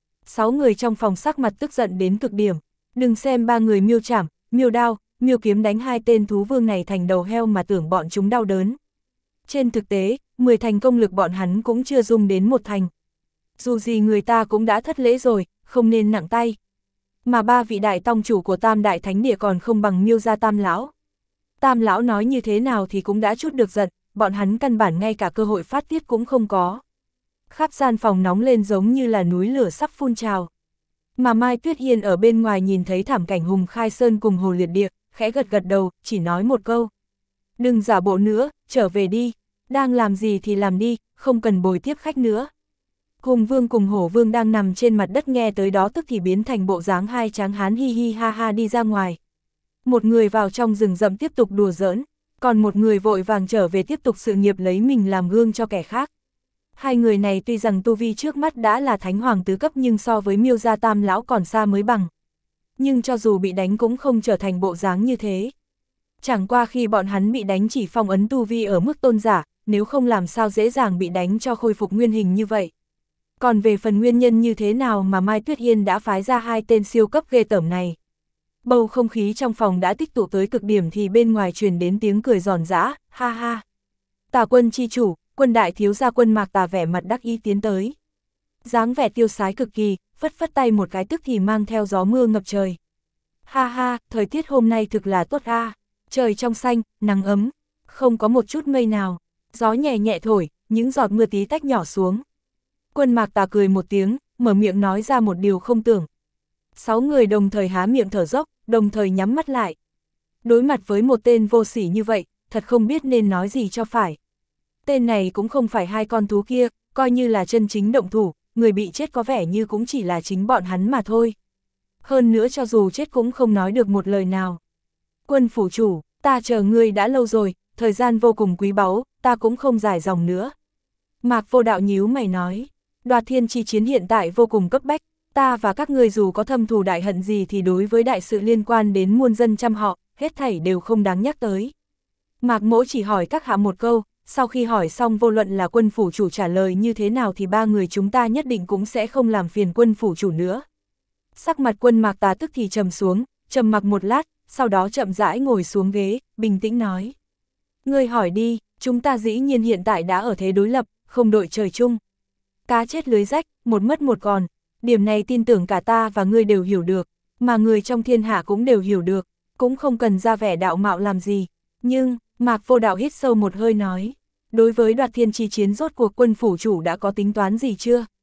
6 người trong phòng sắc mặt tức giận đến cực điểm, đừng xem ba người Miêu Trảm, Miêu Đao, Miêu Kiếm đánh hai tên thú vương này thành đầu heo mà tưởng bọn chúng đau đớn. Trên thực tế, 10 thành công lực bọn hắn cũng chưa dùng đến một thành. Dù gì người ta cũng đã thất lễ rồi, không nên nặng tay. Mà ba vị đại tông chủ của tam đại thánh địa còn không bằng Miêu gia tam lão. Tam lão nói như thế nào thì cũng đã chút được giận, bọn hắn căn bản ngay cả cơ hội phát tiết cũng không có. Khắp gian phòng nóng lên giống như là núi lửa sắp phun trào. Mà Mai Tuyết Hiên ở bên ngoài nhìn thấy thảm cảnh Hùng Khai Sơn cùng Hồ Liệt Địa, khẽ gật gật đầu, chỉ nói một câu. Đừng giả bộ nữa, trở về đi, đang làm gì thì làm đi, không cần bồi tiếp khách nữa. Hùng Vương cùng Hổ Vương đang nằm trên mặt đất nghe tới đó tức thì biến thành bộ dáng hai tráng hán hi hi ha ha đi ra ngoài. Một người vào trong rừng rậm tiếp tục đùa giỡn, còn một người vội vàng trở về tiếp tục sự nghiệp lấy mình làm gương cho kẻ khác. Hai người này tuy rằng tu vi trước mắt đã là thánh hoàng tứ cấp nhưng so với Miêu gia tam lão còn xa mới bằng. Nhưng cho dù bị đánh cũng không trở thành bộ dáng như thế. Chẳng qua khi bọn hắn bị đánh chỉ phong ấn tu vi ở mức tôn giả, nếu không làm sao dễ dàng bị đánh cho khôi phục nguyên hình như vậy. Còn về phần nguyên nhân như thế nào mà Mai Tuyết Hiên đã phái ra hai tên siêu cấp ghê tởm này. Bầu không khí trong phòng đã tích tụ tới cực điểm thì bên ngoài truyền đến tiếng cười giòn giã, ha ha. Tà quân chi chủ, quân đại thiếu gia Quân Mạc Tà vẻ mặt đắc ý tiến tới. Dáng vẻ tiêu sái cực kỳ, phất phất tay một cái tức thì mang theo gió mưa ngập trời. Ha ha, thời tiết hôm nay thực là tốt a. Trời trong xanh, nắng ấm, không có một chút mây nào, gió nhẹ nhẹ thổi, những giọt mưa tí tách nhỏ xuống. Quân Mạc Tà cười một tiếng, mở miệng nói ra một điều không tưởng. 6 người đồng thời há miệng thở dốc, đồng thời nhắm mắt lại. Đối mặt với một tên vô sỉ như vậy, thật không biết nên nói gì cho phải. Tên này cũng không phải hai con thú kia, coi như là chân chính động thủ, người bị chết có vẻ như cũng chỉ là chính bọn hắn mà thôi. Hơn nữa cho dù chết cũng không nói được một lời nào. Quân phủ chủ, ta chờ ngươi đã lâu rồi, thời gian vô cùng quý báu, ta cũng không dài dòng nữa. Mạc Vô Đạo nhíu mày nói, Đoạt Thiên chi chiến hiện tại vô cùng cấp bách, ta và các ngươi dù có thâm thù đại hận gì thì đối với đại sự liên quan đến muôn dân trăm họ, hết thảy đều không đáng nhắc tới. Mạc Mỗ chỉ hỏi các hạ một câu, sau khi hỏi xong vô luận là quân phủ chủ trả lời như thế nào thì ba người chúng ta nhất định cũng sẽ không làm phiền quân phủ chủ nữa. Sắc mặt Quân Mạc Tà tức thì trầm xuống, trầm mặc một lát, sau đó chậm rãi ngồi xuống ghế, bình tĩnh nói. Ngươi hỏi đi, chúng ta dĩ nhiên hiện tại đã ở thế đối lập, không đội trời chung. Cá chết lưới rách, một mất một còn, điểm này tin tưởng cả ta và ngươi đều hiểu được, mà người trong thiên hạ cũng đều hiểu được, cũng không cần ra vẻ đạo mạo làm gì. Nhưng, Mạc Vô Đạo hít sâu một hơi nói, đối với Đoạt Thiên chi chiến rốt cuộc quân phủ chủ đã có tính toán gì chưa?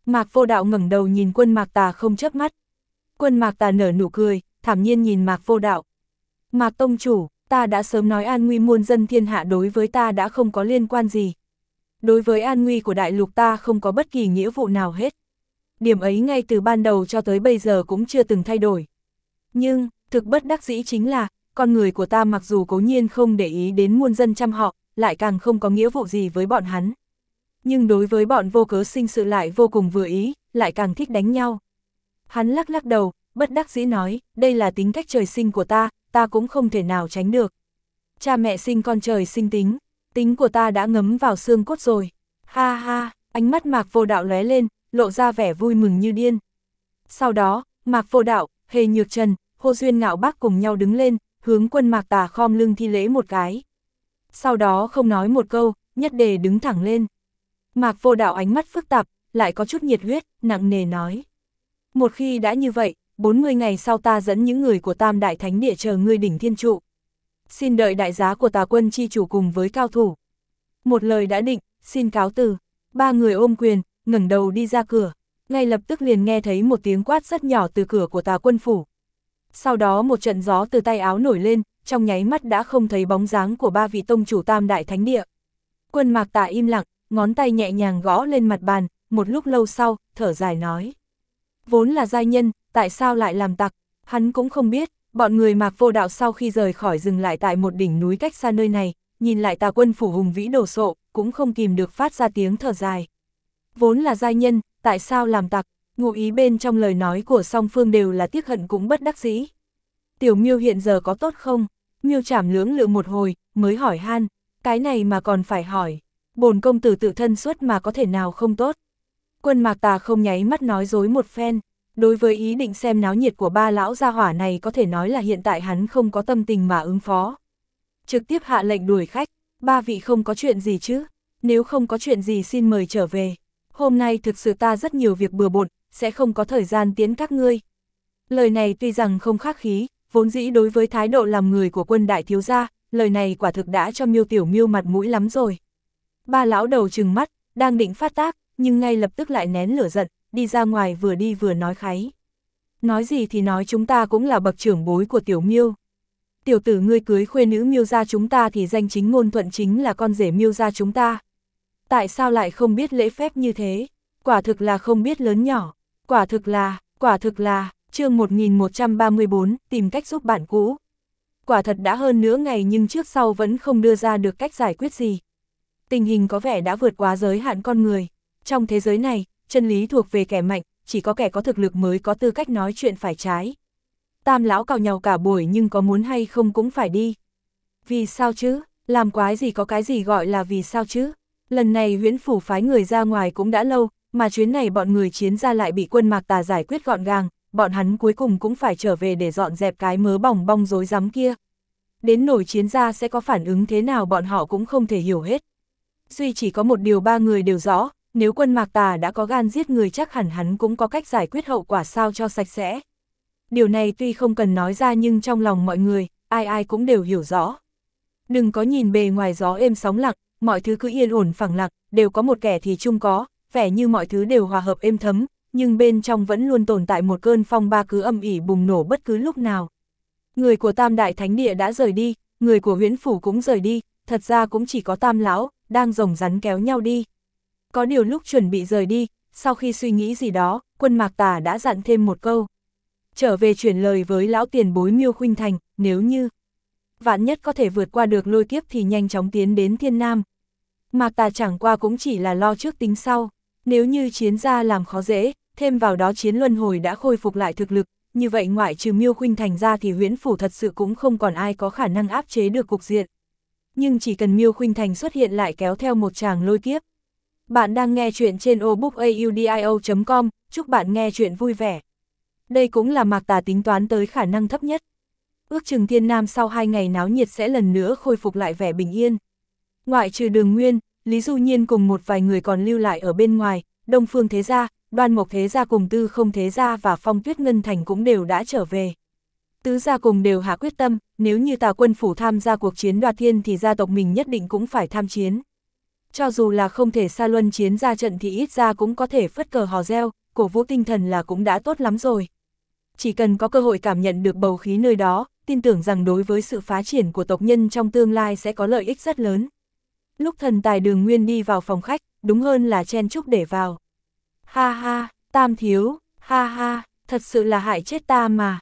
Mạc Vô Đạo ngẩng đầu nhìn Quân Mạc Tà không chớp mắt. Quân Mạc Tà nở nụ cười, thản nhiên nhìn Mạc Vô Đạo. Mạc tông chủ, ta đã sớm nói an nguy muôn dân thiên hạ đối với ta đã không có liên quan gì. Đối với an nguy của đại lục ta không có bất kỳ nghĩa vụ nào hết. Điểm ấy ngay từ ban đầu cho tới bây giờ cũng chưa từng thay đổi. Nhưng, thực bất đắc dĩ chính là, con người của ta mặc dù cố nhiên không để ý đến muôn dân trăm họ, lại càng không có nghĩa vụ gì với bọn hắn. Nhưng đối với bọn vô cớ sinh sự lại vô cùng vừa ý, lại càng thích đánh nhau. Hắn lắc lắc đầu, bất đắc dĩ nói, đây là tính cách trời sinh của ta cũng không thể nào tránh được. Cha mẹ sinh con trời sinh tính của ta đã ngấm vào xương cốt rồi. Ha ha, ánh mắt Mạc Vô Đạo lóe lên, lộ ra vẻ vui mừng như điên. Sau đó, Mạc Vô Đạo, Hề Nhược Trần, Hồ Duyên Ngạo Bác cùng nhau đứng lên, hướng Quân Mạc Tà khom lưng thi lễ một cái. Sau đó không nói một câu, nhất đề đứng thẳng lên. Mạc Vô Đạo ánh mắt phức tạp, lại có chút nhiệt huyết, nặng nề nói. Một khi đã như vậy, 40 ngày sau ta dẫn những người của Tam Đại Thánh Địa chờ ngươi đỉnh thiên trụ. Xin đợi đại giá của Tà Quân chi chủ cùng với cao thủ. Một lời đã định, xin cáo từ. Ba người ôm quyền, ngẩng đầu đi ra cửa. Ngay lập tức liền nghe thấy một tiếng quát rất nhỏ từ cửa của Tà Quân phủ. Sau đó một trận gió từ tay áo nổi lên, trong nháy mắt đã không thấy bóng dáng của ba vị tông chủ Tam Đại Thánh Địa. Quân Mạc Tà im lặng, ngón tay nhẹ nhàng gõ lên mặt bàn, một lúc lâu sau, thở dài nói. Vốn là giai nhân, tại sao lại làm tặc? Hắn cũng không biết, bọn người Mạc Vô Đạo sau khi rời khỏi dừng lại tại một đỉnh núi cách xa nơi này, nhìn lại Tà Quân phủ hùng vĩ đồ sộ, cũng không kìm được phát ra tiếng thở dài. Vốn là giai nhân, tại sao làm tặc? Ngụ ý bên trong lời nói của song phương đều là tiếc hận cũng bất đắc dĩ. Tiểu Miêu hiện giờ có tốt không? Miêu Trảm lưỡng lự một hồi, mới hỏi han, cái này mà còn phải hỏi. Bổn công tử tự thân xuất mà có thể nào không tốt. Quân Mạc Tà không nháy mắt nói dối một phen. Đối với ý định xem náo nhiệt của ba lão gia hỏa này có thể nói là hiện tại hắn không có tâm tình mà ứng phó. Trực tiếp hạ lệnh đuổi khách, ba vị không có chuyện gì chứ, nếu không có chuyện gì xin mời trở về. Hôm nay thực sự ta rất nhiều việc bừa bộn, sẽ không có thời gian tiến các ngươi. Lời này tuy rằng không khách khí, vốn dĩ đối với thái độ làm người của Quân đại thiếu gia, lời này quả thực đã cho Miêu Tiểu Miêu mặt mũi lắm rồi. Ba lão đầu trừng mắt, đang định phát tác, nhưng ngay lập tức lại nén lửa giận, đi ra ngoài vừa đi vừa nói kháy. Nói gì thì nói, chúng ta cũng là bậc trưởng bối của Tiểu Miêu. Tiểu tử ngươi cưới khuê nữ Miêu gia chúng ta thì danh chính ngôn thuận chính là con rể Miêu gia chúng ta. Tại sao lại không biết lễ phép như thế? Quả thực là không biết lớn nhỏ. Quả thực là, chương 1134, tìm cách giúp bạn cũ. Quả thật đã hơn nửa ngày nhưng trước sau vẫn không đưa ra được cách giải quyết gì. Tình hình có vẻ đã vượt quá giới hạn con người. Trong thế giới này, chân lý thuộc về kẻ mạnh, chỉ có kẻ có thực lực mới có tư cách nói chuyện phải trái. Tam lão cào nhàu cả buổi nhưng có muốn hay không cũng phải đi. Vì sao chứ? Làm quái gì có cái gì gọi là vì sao chứ? Lần này Huyễn phủ phái người ra ngoài cũng đã lâu, mà chuyến này bọn người Chiến gia lại bị Quân Mạc Tà giải quyết gọn gàng, bọn hắn cuối cùng cũng phải trở về để dọn dẹp cái mớ bòng bong rối rắm kia. Đến nổi Chiến gia sẽ có phản ứng thế nào bọn họ cũng không thể hiểu hết. Duy chỉ có một điều ba người đều rõ, nếu Quân Mạc Tà đã có gan giết người chắc hẳn hắn cũng có cách giải quyết hậu quả sao cho sạch sẽ. Điều này tuy không cần nói ra nhưng trong lòng mọi người, ai ai cũng đều hiểu rõ. Đừng có nhìn bề ngoài gió êm sóng lặng, mọi thứ cứ yên ổn phẳng lặng, đều có một kẻ thì chung có, vẻ như mọi thứ đều hòa hợp êm thấm, nhưng bên trong vẫn luôn tồn tại một cơn phong ba cứ âm ỉ bùng nổ bất cứ lúc nào. Người của Tam Đại Thánh Địa đã rời đi, người của Huyễn phủ cũng rời đi, thật ra cũng chỉ có Tam lão đang rồng rắn kéo nhau đi. Có điều lúc chuẩn bị rời đi, sau khi suy nghĩ gì đó, Quân Mạc Tà đã dặn thêm một câu. Trở về chuyển lời với lão tiền bối Miêu Khuynh Thành, nếu như vạn nhất có thể vượt qua được lôi kiếp thì nhanh chóng tiến đến Thiên Nam. Mạc Tà chẳng qua cũng chỉ là lo trước tính sau, nếu như Chiến gia làm khó dễ, thêm vào đó Chiến luân hồi đã khôi phục lại thực lực, như vậy ngoại trừ Miêu Khuynh Thành ra thì Huyễn phủ thật sự cũng không còn ai có khả năng áp chế được cục diện. Nhưng chỉ cần Miêu Khuynh Thành xuất hiện lại kéo theo một tràng lôi kiếp. Bạn đang nghe chuyện trên obookaudio.com, chúc bạn nghe chuyện vui vẻ. Đây cũng là Mạc Tà tính toán tới khả năng thấp nhất. Ước chừng Thiên Nam sau 2 ngày náo nhiệt sẽ lần nữa khôi phục lại vẻ bình yên. Ngoại trừ Đường Nguyên, Lý Du Nhiên cùng một vài người còn lưu lại ở bên ngoài, Đông Phương Thế Gia, Đoan Mộc Thế Gia cùng Tư Không Thế Gia và Phong Tuyết Ngân Thành cũng đều đã trở về. Tứ gia cùng đều hạ quyết tâm, nếu như Tà Quân phủ tham gia cuộc chiến đoạt thiên thì gia tộc mình nhất định cũng phải tham chiến. Cho dù là không thể xa luân chiến ra trận thì ít ra cũng có thể phất cờ hò reo, cổ vũ tinh thần là cũng đã tốt lắm rồi. Chỉ cần có cơ hội cảm nhận được bầu khí nơi đó, tin tưởng rằng đối với sự phát triển của tộc nhân trong tương lai sẽ có lợi ích rất lớn. Lúc thần tài Đường Nguyên đi vào phòng khách, đúng hơn là chen chúc để vào. Ha ha, Tam thiếu, ha ha, thật sự là hại chết ta mà.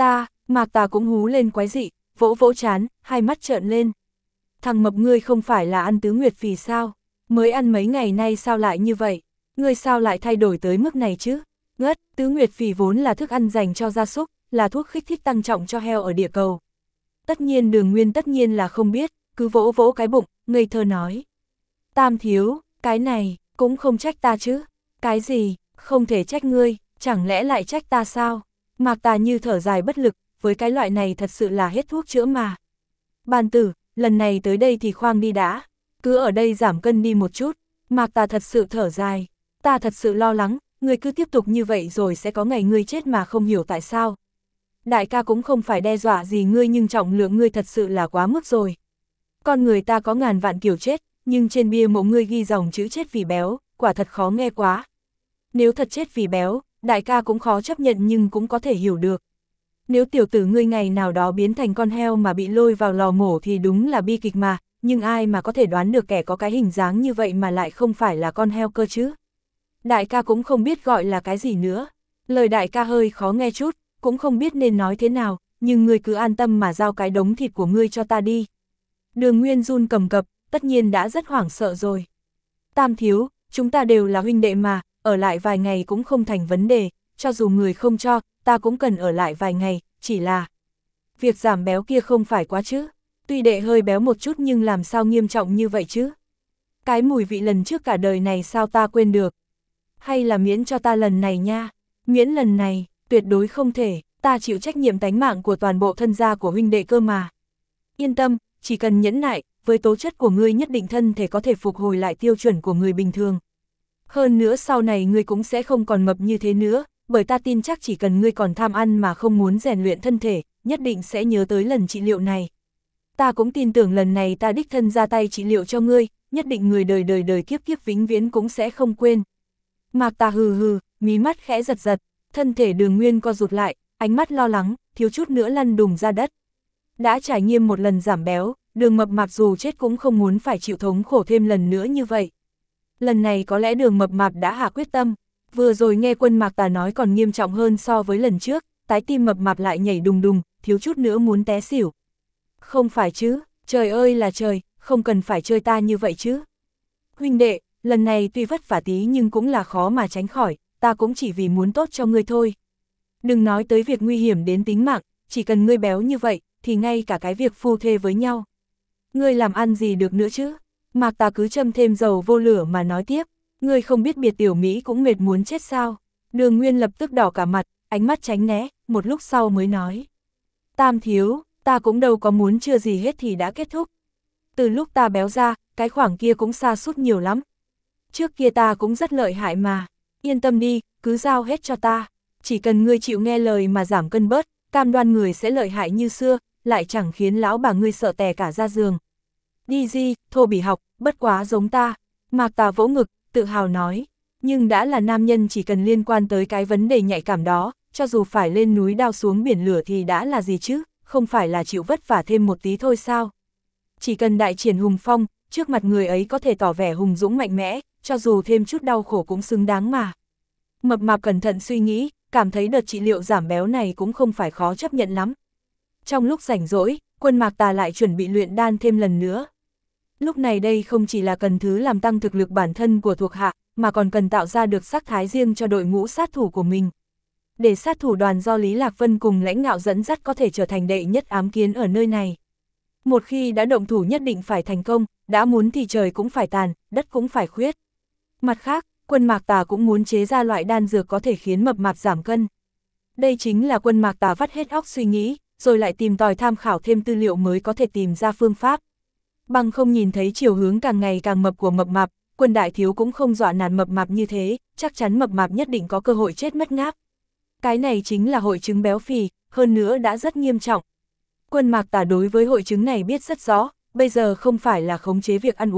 Mạc Tà cũng hú lên quái dị, vỗ vỗ trán, hai mắt trợn lên. Thằng mập ngươi không phải là ăn tứ nguyệt phì sao? Mới ăn mấy ngày nay sao lại như vậy? Ngươi sao lại thay đổi tới mức này chứ? Ngất, tứ nguyệt phì vốn là thức ăn dành cho gia súc, là thuốc kích thích tăng trọng cho heo ở địa cầu. Tất nhiên Đường Nguyên tất nhiên là không biết, cứ vỗ vỗ cái bụng, ngây thơ nói. Tam thiếu, cái này, cũng không trách ta chứ. Cái gì, không thể trách ngươi, chẳng lẽ lại trách ta sao? Mạc Tà như thở dài bất lực, với cái loại này thật sự là hết thuốc chữa mà. Bàn tử, lần này tới đây thì khoan đi đã, cứ ở đây giảm cân đi một chút. Mạc Tà thật sự thở dài, ta thật sự lo lắng, ngươi cứ tiếp tục như vậy rồi sẽ có ngày ngươi chết mà không hiểu tại sao. Đại ca cũng không phải đe dọa gì ngươi nhưng trọng lượng ngươi thật sự là quá mức rồi. Con người ta có ngàn vạn kiểu chết, nhưng trên bia mộ ngươi ghi dòng chữ chết vì béo, quả thật khó nghe quá. Nếu thật chết vì béo, đại ca cũng khó chấp nhận nhưng cũng có thể hiểu được. Nếu tiểu tử ngươi ngày nào đó biến thành con heo mà bị lôi vào lò mổ thì đúng là bi kịch mà, nhưng ai mà có thể đoán được kẻ có cái hình dáng như vậy mà lại không phải là con heo cơ chứ. Đại ca cũng không biết gọi là cái gì nữa. Lời đại ca hơi khó nghe chút, cũng không biết nên nói thế nào, nhưng ngươi cứ an tâm mà giao cái đống thịt của ngươi cho ta đi. Đường Nguyên run cầm cập, tất nhiên đã rất hoảng sợ rồi. Tam thiếu, chúng ta đều là huynh đệ mà, ở lại vài ngày cũng không thành vấn đề, cho dù người không cho, ta cũng cần ở lại vài ngày, chỉ là... Việc giảm béo kia không phải quá chứ, tuy đệ hơi béo một chút nhưng làm sao nghiêm trọng như vậy chứ? Cái mùi vị lần trước cả đời này sao ta quên được? Hay là miễn cho ta lần này nha? Miễn lần này, tuyệt đối không thể, ta chịu trách nhiệm tánh mạng của toàn bộ thân gia của huynh đệ cơ mà. Yên tâm, chỉ cần nhẫn nại, với tố chất của ngươi nhất định thân thể có thể phục hồi lại tiêu chuẩn của người bình thường. Hơn nữa sau này ngươi cũng sẽ không còn mập như thế nữa, bởi ta tin chắc chỉ cần ngươi còn tham ăn mà không muốn rèn luyện thân thể, nhất định sẽ nhớ tới lần trị liệu này. Ta cũng tin tưởng lần này ta đích thân ra tay trị liệu cho ngươi, nhất định người đời đời đời kiếp kiếp vĩnh viễn cũng sẽ không quên. Mạc Tà hừ hừ, mí mắt khẽ giật giật, thân thể Đường Nguyên co rụt lại, ánh mắt lo lắng, thiếu chút nữa lăn đùng ra đất. Đã trải nghiệm một lần giảm béo, Đường Mập Mạp dù chết cũng không muốn phải chịu thống khổ thêm lần nữa như vậy. Lần này có lẽ Đường Mập Mạp đã hạ quyết tâm, vừa rồi nghe Quân Mạc Tà nói còn nghiêm trọng hơn so với lần trước, trái tim Mập Mạp lại nhảy đùng đùng, thiếu chút nữa muốn té xỉu. Không phải chứ, trời ơi là trời, không cần phải chơi ta như vậy chứ. Huynh đệ, lần này tuy vất vả tí nhưng cũng là khó mà tránh khỏi, ta cũng chỉ vì muốn tốt cho ngươi thôi. Đừng nói tới việc nguy hiểm đến tính mạng, chỉ cần ngươi béo như vậy, thì ngay cả cái việc phu thê với nhau. Ngươi làm ăn gì được nữa chứ? Mạc Tà cứ châm thêm dầu vô lửa mà nói tiếp, ngươi không biết biệt tiểu Mỹ cũng mệt muốn chết sao? Đường Nguyên lập tức đỏ cả mặt, ánh mắt tránh né, một lúc sau mới nói. Tam thiếu, ta cũng đâu có muốn chưa gì hết thì đã kết thúc. Từ lúc ta béo ra, cái khoảng kia cũng sa sút nhiều lắm. Trước kia ta cũng rất lợi hại mà, yên tâm đi, cứ giao hết cho ta. Chỉ cần ngươi chịu nghe lời mà giảm cân bớt, cam đoan người sẽ lợi hại như xưa, lại chẳng khiến lão bà ngươi sợ tè cả ra giường. Đi di, thô bỉ học, bất quá giống ta. Mạc Tà vỗ ngực, tự hào nói. Nhưng đã là nam nhân chỉ cần liên quan tới cái vấn đề nhạy cảm đó, cho dù phải lên núi đao xuống biển lửa thì đã là gì chứ, không phải là chịu vất vả thêm một tí thôi sao. Chỉ cần đại triển hùng phong, trước mặt người ấy có thể tỏ vẻ hùng dũng mạnh mẽ, cho dù thêm chút đau khổ cũng xứng đáng mà. Mập Mạp cẩn thận suy nghĩ, cảm thấy đợt trị liệu giảm béo này cũng không phải khó chấp nhận lắm. Trong lúc rảnh rỗi, Quân Mạc Tà lại chuẩn bị luyện đan thêm lần nữa. Lúc này đây không chỉ là cần thứ làm tăng thực lực bản thân của thuộc hạ, mà còn cần tạo ra được sắc thái riêng cho đội ngũ sát thủ của mình. Để sát thủ đoàn do Lý Lạc Vân cùng lãnh ngạo dẫn dắt có thể trở thành đệ nhất ám kiến ở nơi này. Một khi đã động thủ nhất định phải thành công, đã muốn thì trời cũng phải tàn, đất cũng phải khuyết. Mặt khác, Quân Mạc Tà cũng muốn chế ra loại đan dược có thể khiến Mập Mạp giảm cân. Đây chính là Quân Mạc Tà vắt hết óc suy nghĩ, rồi lại tìm tòi tham khảo thêm tư liệu mới có thể tìm ra phương pháp. Bằng không nhìn thấy chiều hướng càng ngày càng mập của Mập Mạp, Quân đại thiếu cũng không dọa nạt Mập Mạp như thế, chắc chắn Mập Mạp nhất định có cơ hội chết mất ngáp. Cái này chính là hội chứng béo phì, hơn nữa đã rất nghiêm trọng. Quân Mạc Tà đối với hội chứng này biết rất rõ, bây giờ không phải là khống chế việc ăn uống,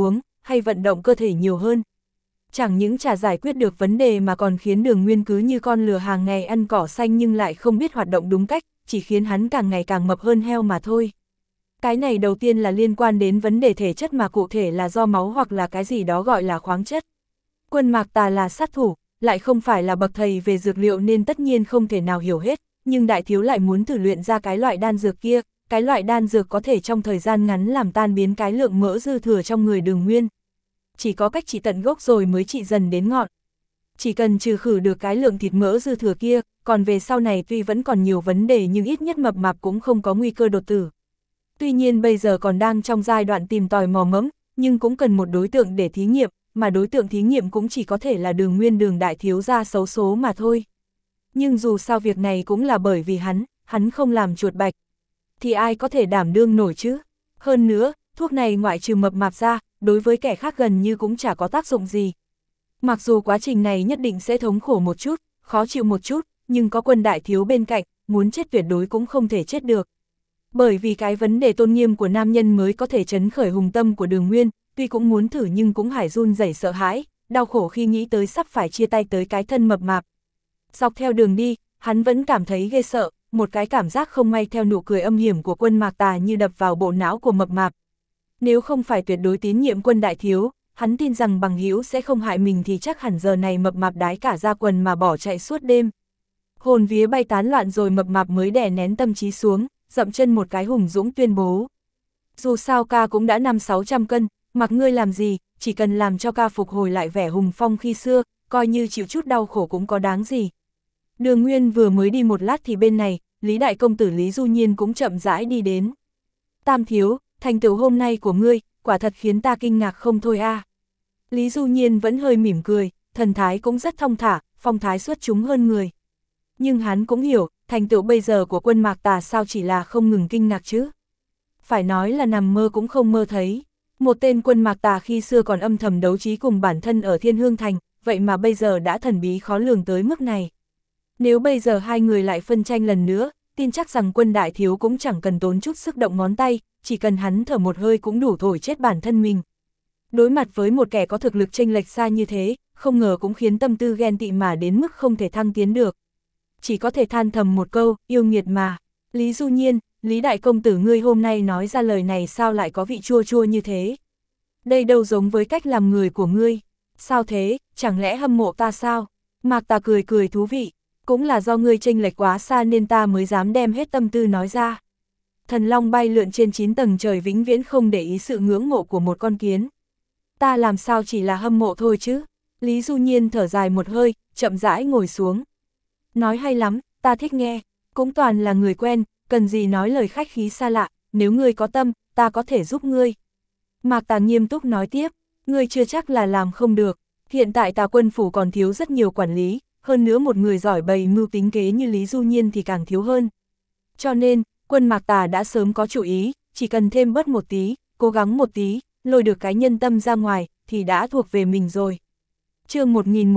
hay vận động cơ thể nhiều hơn. Chẳng những chả giải quyết được vấn đề mà còn khiến Đường Nguyên cứ như con lừa hàng ngày ăn cỏ xanh nhưng lại không biết hoạt động đúng cách, chỉ khiến hắn càng ngày càng mập hơn heo mà thôi. Cái này đầu tiên là liên quan đến vấn đề thể chất mà cụ thể là do máu hoặc là cái gì đó gọi là khoáng chất. Quân Mạc Tà là sát thủ, lại không phải là bậc thầy về dược liệu nên tất nhiên không thể nào hiểu hết, nhưng đại thiếu lại muốn thử luyện ra cái loại đan dược kia, cái loại đan dược có thể trong thời gian ngắn làm tan biến cái lượng mỡ dư thừa trong người Đường Nguyên. Chỉ có cách trị tận gốc rồi mới trị dần đến ngọn. Chỉ cần trừ khử được cái lượng thịt mỡ dư thừa kia, còn về sau này tuy vẫn còn nhiều vấn đề nhưng ít nhất mập mạp cũng không có nguy cơ đột tử. Tuy nhiên bây giờ còn đang trong giai đoạn tìm tòi mò mẫm, nhưng cũng cần một đối tượng để thí nghiệm, mà đối tượng thí nghiệm cũng chỉ có thể là Đường Nguyên Đường đại thiếu gia xấu số mà thôi. Nhưng dù sao việc này cũng là bởi vì hắn không làm chuột bạch. Thì ai có thể đảm đương nổi chứ? Hơn nữa, thuốc này ngoại trừ mập mạp ra, đối với kẻ khác gần như cũng chả có tác dụng gì. Mặc dù quá trình này nhất định sẽ thống khổ một chút, khó chịu một chút, nhưng có Quân đại thiếu bên cạnh, muốn chết tuyệt đối cũng không thể chết được. Bởi vì cái vấn đề tôn nghiêm của nam nhân mới có thể trấn khởi hùng tâm của Đường Nguyên, tuy cũng muốn thử nhưng cũng hải run rẩy sợ hãi, đau khổ khi nghĩ tới sắp phải chia tay tới cái thân mập mạp. Dọc theo đường đi, hắn vẫn cảm thấy ghê sợ, một cái cảm giác không may theo nụ cười âm hiểm của Quân Mạc Tà như đập vào bộ não của mập mạp. Nếu không phải tuyệt đối tín nhiệm Quân đại thiếu, hắn tin rằng bằng hữu sẽ không hại mình thì chắc hẳn giờ này mập mạp đái cả ra quần mà bỏ chạy suốt đêm. Hồn vía bay tán loạn rồi mập mạp mới đè nén tâm trí xuống, dậm chân một cái hùng dũng tuyên bố. Dù sao ca cũng đã 500-600 cân, mặc ngươi làm gì, chỉ cần làm cho ca phục hồi lại vẻ hùng phong khi xưa, coi như chịu chút đau khổ cũng có đáng gì. Đường Nguyên vừa mới đi một lát thì bên này, Lý đại công tử Lý Du Nhiên cũng chậm rãi đi đến. Tam thiếu, thành tựu hôm nay của ngươi, quả thật khiến ta kinh ngạc không thôi a. Lý Du Nhiên vẫn hơi mỉm cười, thần thái cũng rất thong thả, phong thái xuất chúng hơn người. Nhưng hắn cũng hiểu, thành tựu bây giờ của Quân Mạc Tà sao chỉ là không ngừng kinh ngạc chứ. Phải nói là nằm mơ cũng không mơ thấy. Một tên Quân Mạc Tà khi xưa còn âm thầm đấu trí cùng bản thân ở Thiên Hương Thành, vậy mà bây giờ đã thần bí khó lường tới mức này. Nếu bây giờ hai người lại phân tranh lần nữa, tin chắc rằng Quân đại thiếu cũng chẳng cần tốn chút sức động ngón tay, chỉ cần hắn thở một hơi cũng đủ thổi chết bản thân mình. Đối mặt với một kẻ có thực lực chênh lệch xa như thế, không ngờ cũng khiến tâm tư ghen tị mà đến mức không thể thăng tiến được. Chỉ có thể than thầm một câu, yêu nghiệt mà. Lý Du Nhiên, Lý đại công tử ngươi hôm nay nói ra lời này sao lại có vị chua chua như thế? Đây đâu giống với cách làm người của ngươi. Sao thế, chẳng lẽ hâm mộ ta sao? Mạc Tà cười cười thú vị, cũng là do ngươi chênh lệch quá xa nên ta mới dám đem hết tâm tư nói ra. Thần long bay lượn trên 9 tầng trời vĩnh viễn không để ý sự ngưỡng mộ của một con kiến. Ta làm sao chỉ là hâm mộ thôi chứ? Lý Du Nhiên thở dài một hơi, chậm rãi ngồi xuống. Nói hay lắm, ta thích nghe, cũng toàn là người quen, cần gì nói lời khách khí xa lạ, nếu ngươi có tâm, ta có thể giúp ngươi. Mạc Tà nghiêm túc nói tiếp, ngươi chưa chắc là làm không được, hiện tại Tà quân phủ còn thiếu rất nhiều quản lý, hơn nữa một người giỏi bày mưu tính kế như Lý Du Nhiên thì càng thiếu hơn. Cho nên, Quân Mạc Tà đã sớm có chủ ý, chỉ cần thêm bớt một tí, cố gắng một tí, lôi được cái nhân tâm ra ngoài, thì đã thuộc về mình rồi. Chương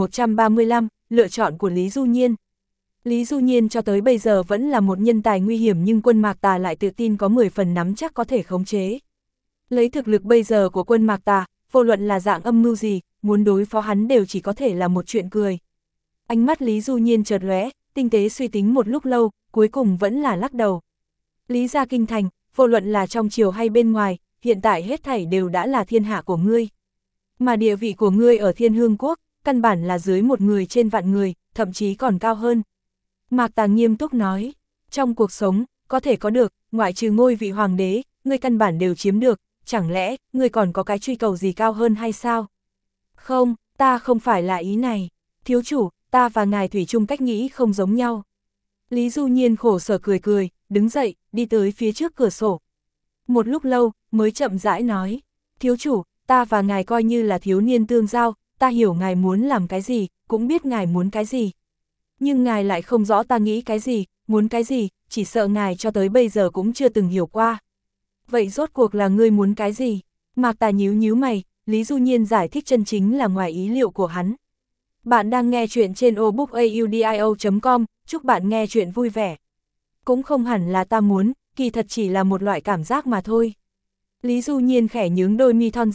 1135, lựa chọn của Lý Du Nhiên. Lý Du Nhiên cho tới bây giờ vẫn là một nhân tài nguy hiểm nhưng Quân Mạc Tà lại tự tin có 10 phần nắm chắc có thể khống chế. Lấy thực lực bây giờ của Quân Mạc Tà, vô luận là dạng âm mưu gì, muốn đối phó hắn đều chỉ có thể là một chuyện cười. Ánh mắt Lý Du Nhiên chợt lóe, tinh tế suy tính một lúc lâu, cuối cùng vẫn là lắc đầu. Lý gia kinh thành, vô luận là trong triều hay bên ngoài, hiện tại hết thảy đều đã là thiên hạ của ngươi. Mà địa vị của ngươi ở Thiên Hương Quốc, căn bản là dưới một người trên vạn người, thậm chí còn cao hơn. Mạc Tà nghiêm túc nói, trong cuộc sống, có thể có được, ngoại trừ ngôi vị hoàng đế, ngươi căn bản đều chiếm được, chẳng lẽ, ngươi còn có cái truy cầu gì cao hơn hay sao? Không, ta không phải là ý này. Thiếu chủ, ta và ngài thủy chung cách nghĩ không giống nhau. Lý Du Nhiên khổ sở cười cười, đứng dậy, đi tới phía trước cửa sổ. Một lúc lâu, mới chậm rãi nói, thiếu chủ, ta và ngài coi như là thiếu niên tương giao, ta hiểu ngài muốn làm cái gì, cũng biết ngài muốn cái gì. Nhưng ngài lại không rõ ta nghĩ cái gì, muốn cái gì, chỉ sợ ngài cho tới bây giờ cũng chưa từng hiểu qua. Vậy rốt cuộc là ngươi muốn cái gì? Mạc Tà nhíu nhíu mày, Lý Du Nhiên giải thích chân chính là ngoài ý liệu của hắn. Bạn đang nghe chuyện trên obookaudio.com, chúc bạn nghe chuyện vui vẻ. Cũng không hẳn là ta muốn, kỳ thật chỉ là một loại cảm giác mà thôi. Lý Du Nhiên khẽ nhướng đôi mi thon dài,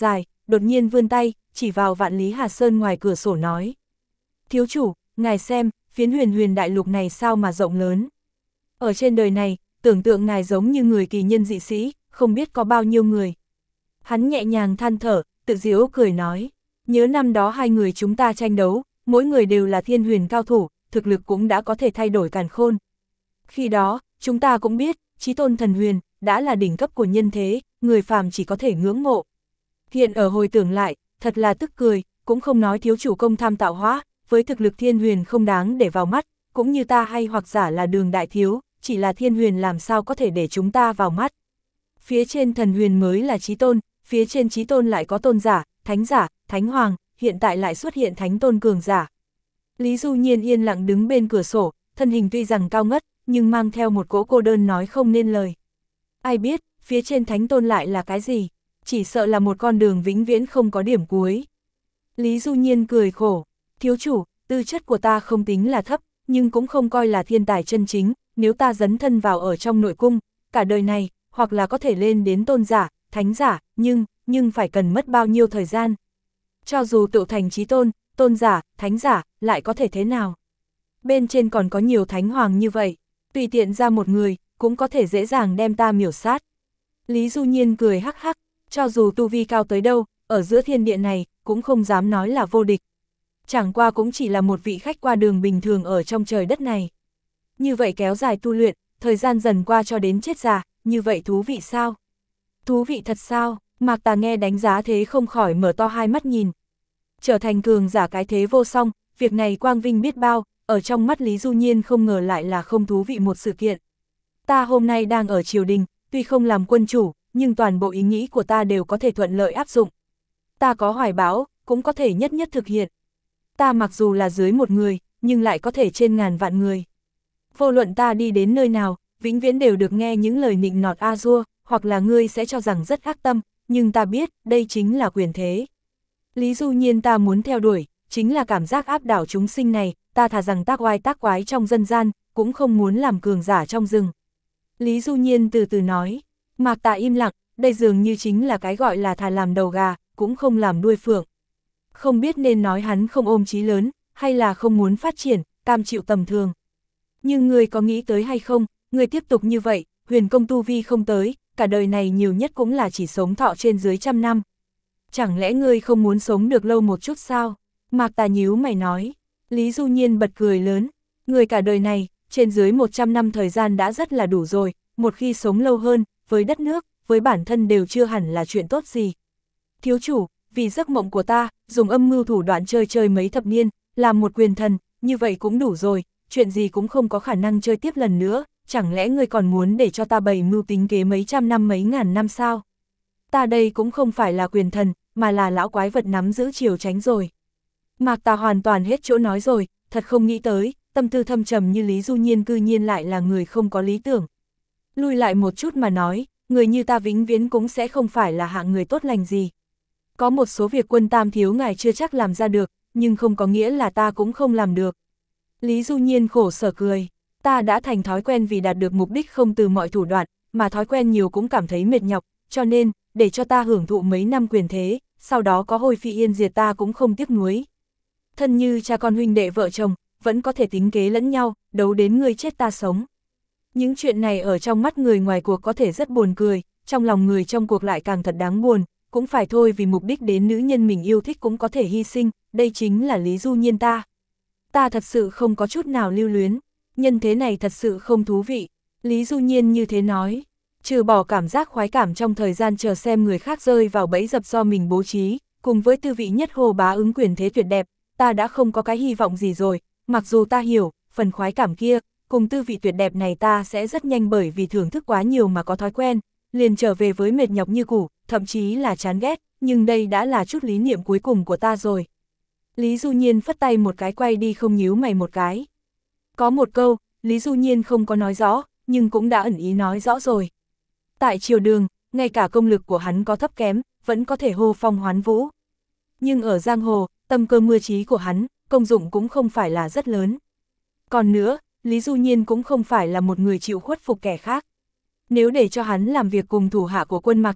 đột nhiên vươn tay, chỉ vào Vạn Lý Hà Sơn ngoài cửa sổ nói. Thiếu chủ, ngài xem, phiến huyền huyền đại lục này sao mà rộng lớn. Ở trên đời này, tưởng tượng ngài giống như người kỳ nhân dị sĩ, không biết có bao nhiêu người. Hắn nhẹ nhàng than thở, tự giễu cười nói, nhớ năm đó hai người chúng ta tranh đấu, mỗi người đều là thiên huyền cao thủ, thực lực cũng đã có thể thay đổi càn khôn. Khi đó, chúng ta cũng biết, chí tôn thần huyền, đã là đỉnh cấp của nhân thế, người phàm chỉ có thể ngưỡng mộ. Hiện ở hồi tưởng lại, thật là tức cười, cũng không nói thiếu chủ công tham tạo hóa, với thực lực thiên huyền không đáng để vào mắt, cũng như ta hay hoặc giả là Đường đại thiếu, chỉ là thiên huyền làm sao có thể để chúng ta vào mắt. Phía trên thần huyền mới là chí tôn, phía trên chí tôn lại có tôn giả, thánh hoàng, hiện tại lại xuất hiện thánh tôn cường giả. Lý Du Nhiên yên lặng đứng bên cửa sổ, thân hình tuy rằng cao ngất, nhưng mang theo một cỗ cô đơn nói không nên lời. Ai biết, phía trên thánh tôn lại là cái gì? Chỉ sợ là một con đường vĩnh viễn không có điểm cuối. Lý Du Nhiên cười khổ, thiếu chủ, tư chất của ta không tính là thấp, nhưng cũng không coi là thiên tài chân chính, nếu ta dấn thân vào ở trong nội cung, cả đời này, hoặc là có thể lên đến tôn giả, thánh giả, nhưng phải cần mất bao nhiêu thời gian. Cho dù tự thành chí tôn, tôn giả, thánh giả, lại có thể thế nào? Bên trên còn có nhiều thánh hoàng như vậy, tùy tiện ra một người, cũng có thể dễ dàng đem ta miểu sát. Lý Du Nhiên cười hắc hắc, cho dù tu vi cao tới đâu, ở giữa thiên địa này, cũng không dám nói là vô địch. Chẳng qua cũng chỉ là một vị khách qua đường bình thường ở trong trời đất này. Như vậy kéo dài tu luyện, thời gian dần qua cho đến chết già, như vậy thú vị sao? Thú vị thật sao? Mạc Tà nghe đánh giá thế không khỏi mở to hai mắt nhìn. Trở thành cường giả cái thế vô song, việc này quang vinh biết bao, ở trong mắt Lý Du Nhiên không ngờ lại là không thú vị một sự kiện. Ta hôm nay đang ở triều đình, tuy không làm quân chủ, nhưng toàn bộ ý nghĩ của ta đều có thể thuận lợi áp dụng. Ta có hoài bão, cũng có thể nhất nhất thực hiện. Ta mặc dù là dưới một người, nhưng lại có thể trên ngàn vạn người. Vô luận ta đi đến nơi nào, vĩnh viễn đều được nghe những lời nịnh nọt a dua, hoặc là ngươi sẽ cho rằng rất ác tâm, nhưng ta biết, đây chính là quyền thế. Lý Du Nhiên ta muốn theo đuổi, chính là cảm giác áp đảo chúng sinh này, ta thà rằng tác oai tác quái trong dân gian, cũng không muốn làm cường giả trong rừng. Lý Du Nhiên từ từ nói, Mạc Tà im lặng, đây dường như chính là cái gọi là thà làm đầu gà, cũng không làm đuôi phượng. Không biết nên nói hắn không ôm chí lớn, hay là không muốn phát triển, cam chịu tầm thường. Nhưng người có nghĩ tới hay không, người tiếp tục như vậy, huyền công tu vi không tới, cả đời này nhiều nhất cũng là chỉ sống thọ trên dưới 100 năm. Chẳng lẽ ngươi không muốn sống được lâu một chút sao? Mạc Tà nhíu mày nói. Lý Du Nhiên bật cười lớn. Người cả đời này, trên dưới 100 năm thời gian đã rất là đủ rồi, một khi sống lâu hơn, với đất nước, với bản thân đều chưa hẳn là chuyện tốt gì. Thiếu chủ, vì giấc mộng của ta, dùng âm mưu thủ đoạn chơi mấy thập niên, làm một quyền thần, như vậy cũng đủ rồi, chuyện gì cũng không có khả năng chơi tiếp lần nữa, chẳng lẽ ngươi còn muốn để cho ta bày mưu tính kế mấy trăm năm mấy ngàn năm sao? Ta đây cũng không phải là quyền thần, mà là lão quái vật nắm giữ chiều tránh rồi. Mạc Tà hoàn toàn hết chỗ nói rồi, thật không nghĩ tới, tâm tư thâm trầm như Lý Du Nhiên cư nhiên lại là người không có lý tưởng. Lui lại một chút mà nói, người như ta vĩnh viễn cũng sẽ không phải là hạng người tốt lành gì. Có một số việc Quân Tam thiếu ngài chưa chắc làm ra được, nhưng không có nghĩa là ta cũng không làm được. Lý Du Nhiên khổ sở cười, ta đã thành thói quen vì đạt được mục đích không từ mọi thủ đoạn, mà thói quen nhiều cũng cảm thấy mệt nhọc, cho nên, để cho ta hưởng thụ mấy năm quyền thế, sau đó có hồi phi yên diệt ta cũng không tiếc nuối. Thân như cha con huynh đệ vợ chồng, vẫn có thể tính kế lẫn nhau, đấu đến ngươi chết ta sống. Những chuyện này ở trong mắt người ngoài cuộc có thể rất buồn cười, trong lòng người trong cuộc lại càng thật đáng buồn, cũng phải thôi vì mục đích đến nữ nhân mình yêu thích cũng có thể hy sinh, đây chính là Lý Du Nhiên ta. Ta thật sự không có chút nào lưu luyến, nhân thế này thật sự không thú vị. Lý Du Nhiên như thế nói, trừ bỏ cảm giác khoái cảm trong thời gian chờ xem người khác rơi vào bẫy dập do mình bố trí, cùng với tư vị nhất hồ bá ứng quyền thế tuyệt đẹp, ta đã không có cái hy vọng gì rồi, mặc dù ta hiểu, phần khoái cảm kia, cùng tư vị tuyệt đẹp này ta sẽ rất nhanh bởi vì thưởng thức quá nhiều mà có thói quen, liền trở về với mệt nhọc như cũ, thậm chí là chán ghét, nhưng đây đã là chút lý niệm cuối cùng của ta rồi. Lý Du Nhiên phất tay một cái quay đi không nhíu mày một cái. Có một câu, Lý Du Nhiên không có nói rõ, nhưng cũng đã ẩn ý nói rõ rồi. Tại triều đường, ngay cả công lực của hắn có thấp kém, vẫn có thể hô phong hoán vũ. Nhưng ở giang hồ, tâm cơ mưa trí của hắn, công dụng cũng không phải là rất lớn. Còn nữa, Lý Du Nhiên cũng không phải là một người chịu khuất phục kẻ khác. Nếu để cho hắn làm việc cùng thủ hạ của quân Mạc Tà,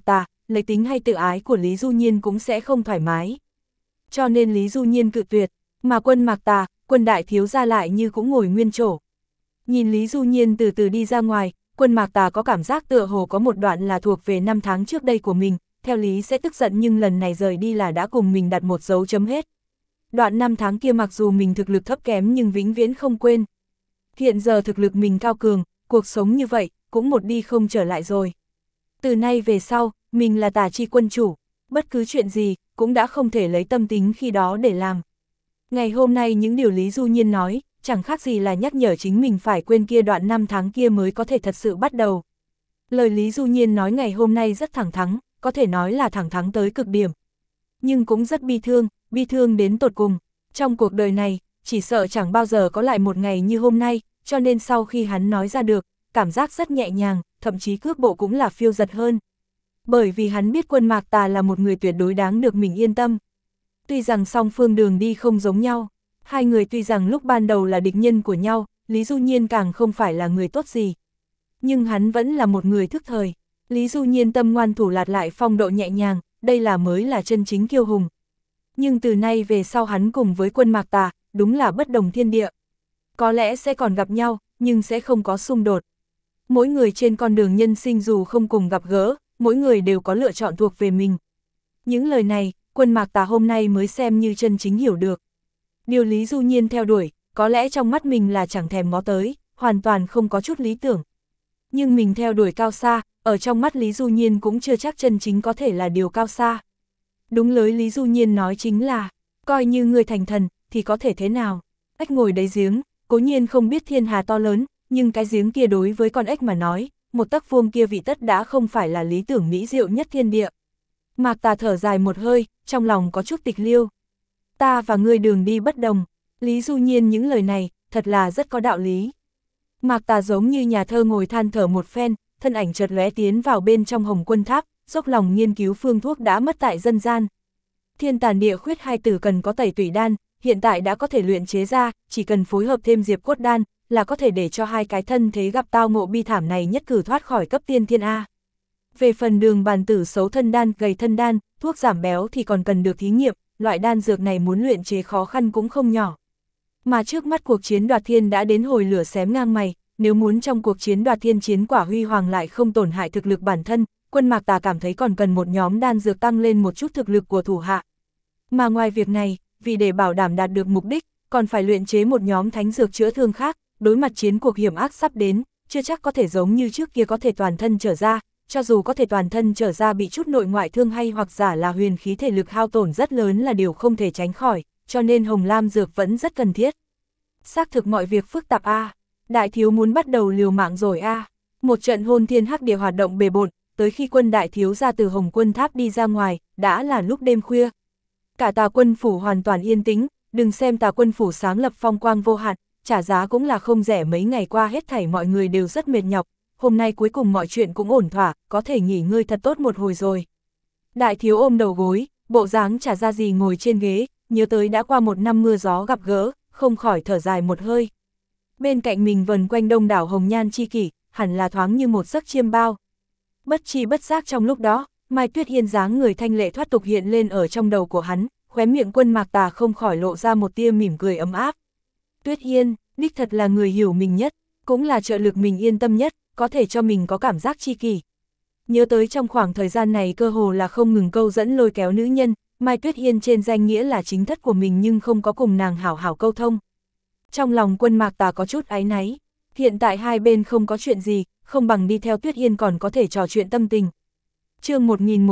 lấy tính hay tự ái của Lý Du Nhiên cũng sẽ không thoải mái. Cho nên Lý Du Nhiên cự tuyệt, mà Quân Mạc Tà, Quân đại thiếu gia lại như cũng ngồi nguyên chỗ. Nhìn Lý Du Nhiên từ từ đi ra ngoài, Quân Mạc Tà có cảm giác tựa hồ có một đoạn là thuộc về 5 tháng trước đây của mình, theo lý sẽ tức giận nhưng lần này rời đi là đã cùng mình đặt một dấu chấm hết. Đoạn 5 tháng kia mặc dù mình thực lực thấp kém nhưng vĩnh viễn không quên. Hiện giờ thực lực mình cao cường, cuộc sống như vậy, cũng một đi không trở lại rồi. Từ nay về sau, mình là Tà Chi quân chủ, bất cứ chuyện gì, cũng đã không thể lấy tâm tính khi đó để làm. Ngày hôm nay những điều Lý Du Nhiên nói, chẳng khác gì là nhắc nhở chính mình phải quên kia đoạn 5 tháng kia mới có thể thật sự bắt đầu. Lời Lý Du Nhiên nói ngày hôm nay rất thẳng thắn, có thể nói là thẳng thắn tới cực điểm. Nhưng cũng rất bi thương đến tột cùng. Trong cuộc đời này, chỉ sợ chẳng bao giờ có lại một ngày như hôm nay, cho nên sau khi hắn nói ra được, cảm giác rất nhẹ nhàng, thậm chí cước bộ cũng là phiêu dật hơn. Bởi vì hắn biết Quân Mạc Tà là một người tuyệt đối đáng được mình yên tâm. Tuy rằng song phương đường đi không giống nhau, hai người tuy rằng lúc ban đầu là địch nhân của nhau, Lý Du Nhiên càng không phải là người tốt gì. Nhưng hắn vẫn là một người thức thời. Lý Du Nhiên tâm ngoan thủ lạt lại phong độ nhẹ nhàng, đây là mới là chân chính kiêu hùng. Nhưng từ nay về sau hắn cùng với Quân Mạc Tà, đúng là bất đồng thiên địa. Có lẽ sẽ còn gặp nhau, nhưng sẽ không có xung đột. Mỗi người trên con đường nhân sinh dù không cùng gặp gỡ, mỗi người đều có lựa chọn thuộc về mình. Những lời này, Quân Mạc Tà hôm nay mới xem như chân chính hiểu được. Điều Lý Du Nhiên theo đuổi, có lẽ trong mắt mình là chẳng thèm ngó tới, hoàn toàn không có chút lý tưởng. Nhưng mình theo đuổi cao xa, ở trong mắt Lý Du Nhiên cũng chưa chắc chân chính có thể là điều cao xa. Đúng lời Lý Du Nhiên nói chính là, coi như người thành thần, thì có thể thế nào? Ếch ngồi đáy giếng, cố nhiên không biết thiên hà to lớn, nhưng cái giếng kia đối với con ếch mà nói, một tấc vuông kia vị tất đã không phải là lý tưởng mỹ diệu nhất thiên địa. Mạc Tà thở dài một hơi, trong lòng có chút tịch liêu. Ta và ngươi đường đi bất đồng. Lý Du Nhiên những lời này, thật là rất có đạo lý. Mạc Tà giống như nhà thơ ngồi than thở một phen, thân ảnh chợt lóe tiến vào bên trong Hồng Quân Tháp, dốc lòng nghiên cứu phương thuốc đã mất tại dân gian. Thiên Tàn Địa Khuyết hai tử cần có tẩy tủy đan, hiện tại đã có thể luyện chế ra, chỉ cần phối hợp thêm Diệp Cốt đan, là có thể để cho hai cái thân thế gặp tao ngộ bi thảm này nhất cử thoát khỏi cấp tiên thiên A. Về phần Đường Bàn Tử xấu thân đan, gầy thân đan, thuốc giảm béo thì còn cần được thí nghiệm, loại đan dược này muốn luyện chế khó khăn cũng không nhỏ. Mà trước mắt cuộc chiến đoạt thiên đã đến hồi lửa xém ngang mày, nếu muốn trong cuộc chiến đoạt thiên chiến quả huy hoàng lại không tổn hại thực lực bản thân, Quân Mạc Tà cảm thấy còn cần một nhóm đan dược tăng lên một chút thực lực của thủ hạ. Mà ngoài việc này, vì để bảo đảm đạt được mục đích, còn phải luyện chế một nhóm thánh dược chữa thương khác, đối mặt chiến cuộc hiểm ác sắp đến, chưa chắc có thể giống như trước kia có thể toàn thân trở ra, cho dù có thể toàn thân trở ra bị chút nội ngoại thương hay hoặc giả là huyền khí thể lực hao tổn rất lớn là điều không thể tránh khỏi, cho nên Hồng Lam dược vẫn rất cần thiết. Xác thực mọi việc phức tạp a, đại thiếu muốn bắt đầu liều mạng rồi a. Một trận hôn thiên hắc địa hoạt động bề bộn, tới khi Quân đại thiếu ra từ Hồng Quân Tháp đi ra ngoài, đã là lúc đêm khuya. Cả Tà Quân phủ hoàn toàn yên tĩnh, đừng xem Tà Quân phủ sáng lập phong quang vô hạn, trả giá cũng là không rẻ, mấy ngày qua hết thảy mọi người đều rất mệt nhọc, hôm nay cuối cùng mọi chuyện cũng ổn thỏa, có thể nghỉ ngơi thật tốt một hồi rồi. Đại thiếu ôm đầu gối, bộ dáng chả ra gì ngồi trên ghế, nhớ tới đã qua một năm mưa gió gặp gỡ, không khỏi thở dài một hơi. Bên cạnh mình vần quanh đông đảo hồng nhan chi kỷ, hẳn là thoáng như một giấc chiêm bao. Bất chi bất giác trong lúc đó, Mai Tuyết Hiên dáng người thanh lệ thoát tục hiện lên ở trong đầu của hắn, khóe miệng Quân Mạc Tà không khỏi lộ ra một tia mỉm cười ấm áp. Tuyết Hiên, đích thật là người hiểu mình nhất, cũng là trợ lực mình yên tâm nhất, có thể cho mình có cảm giác chi kỷ. Nhớ tới trong khoảng thời gian này cơ hồ là không ngừng câu dẫn lôi kéo nữ nhân, Mai Tuyết Hiên trên danh nghĩa là chính thất của mình nhưng không có cùng nàng hảo hảo câu thông. Trong lòng Quân Mạc Tà có chút áy náy, hiện tại hai bên không có chuyện gì, không bằng đi theo Tuyết Hiên còn có thể trò chuyện tâm tình. Chương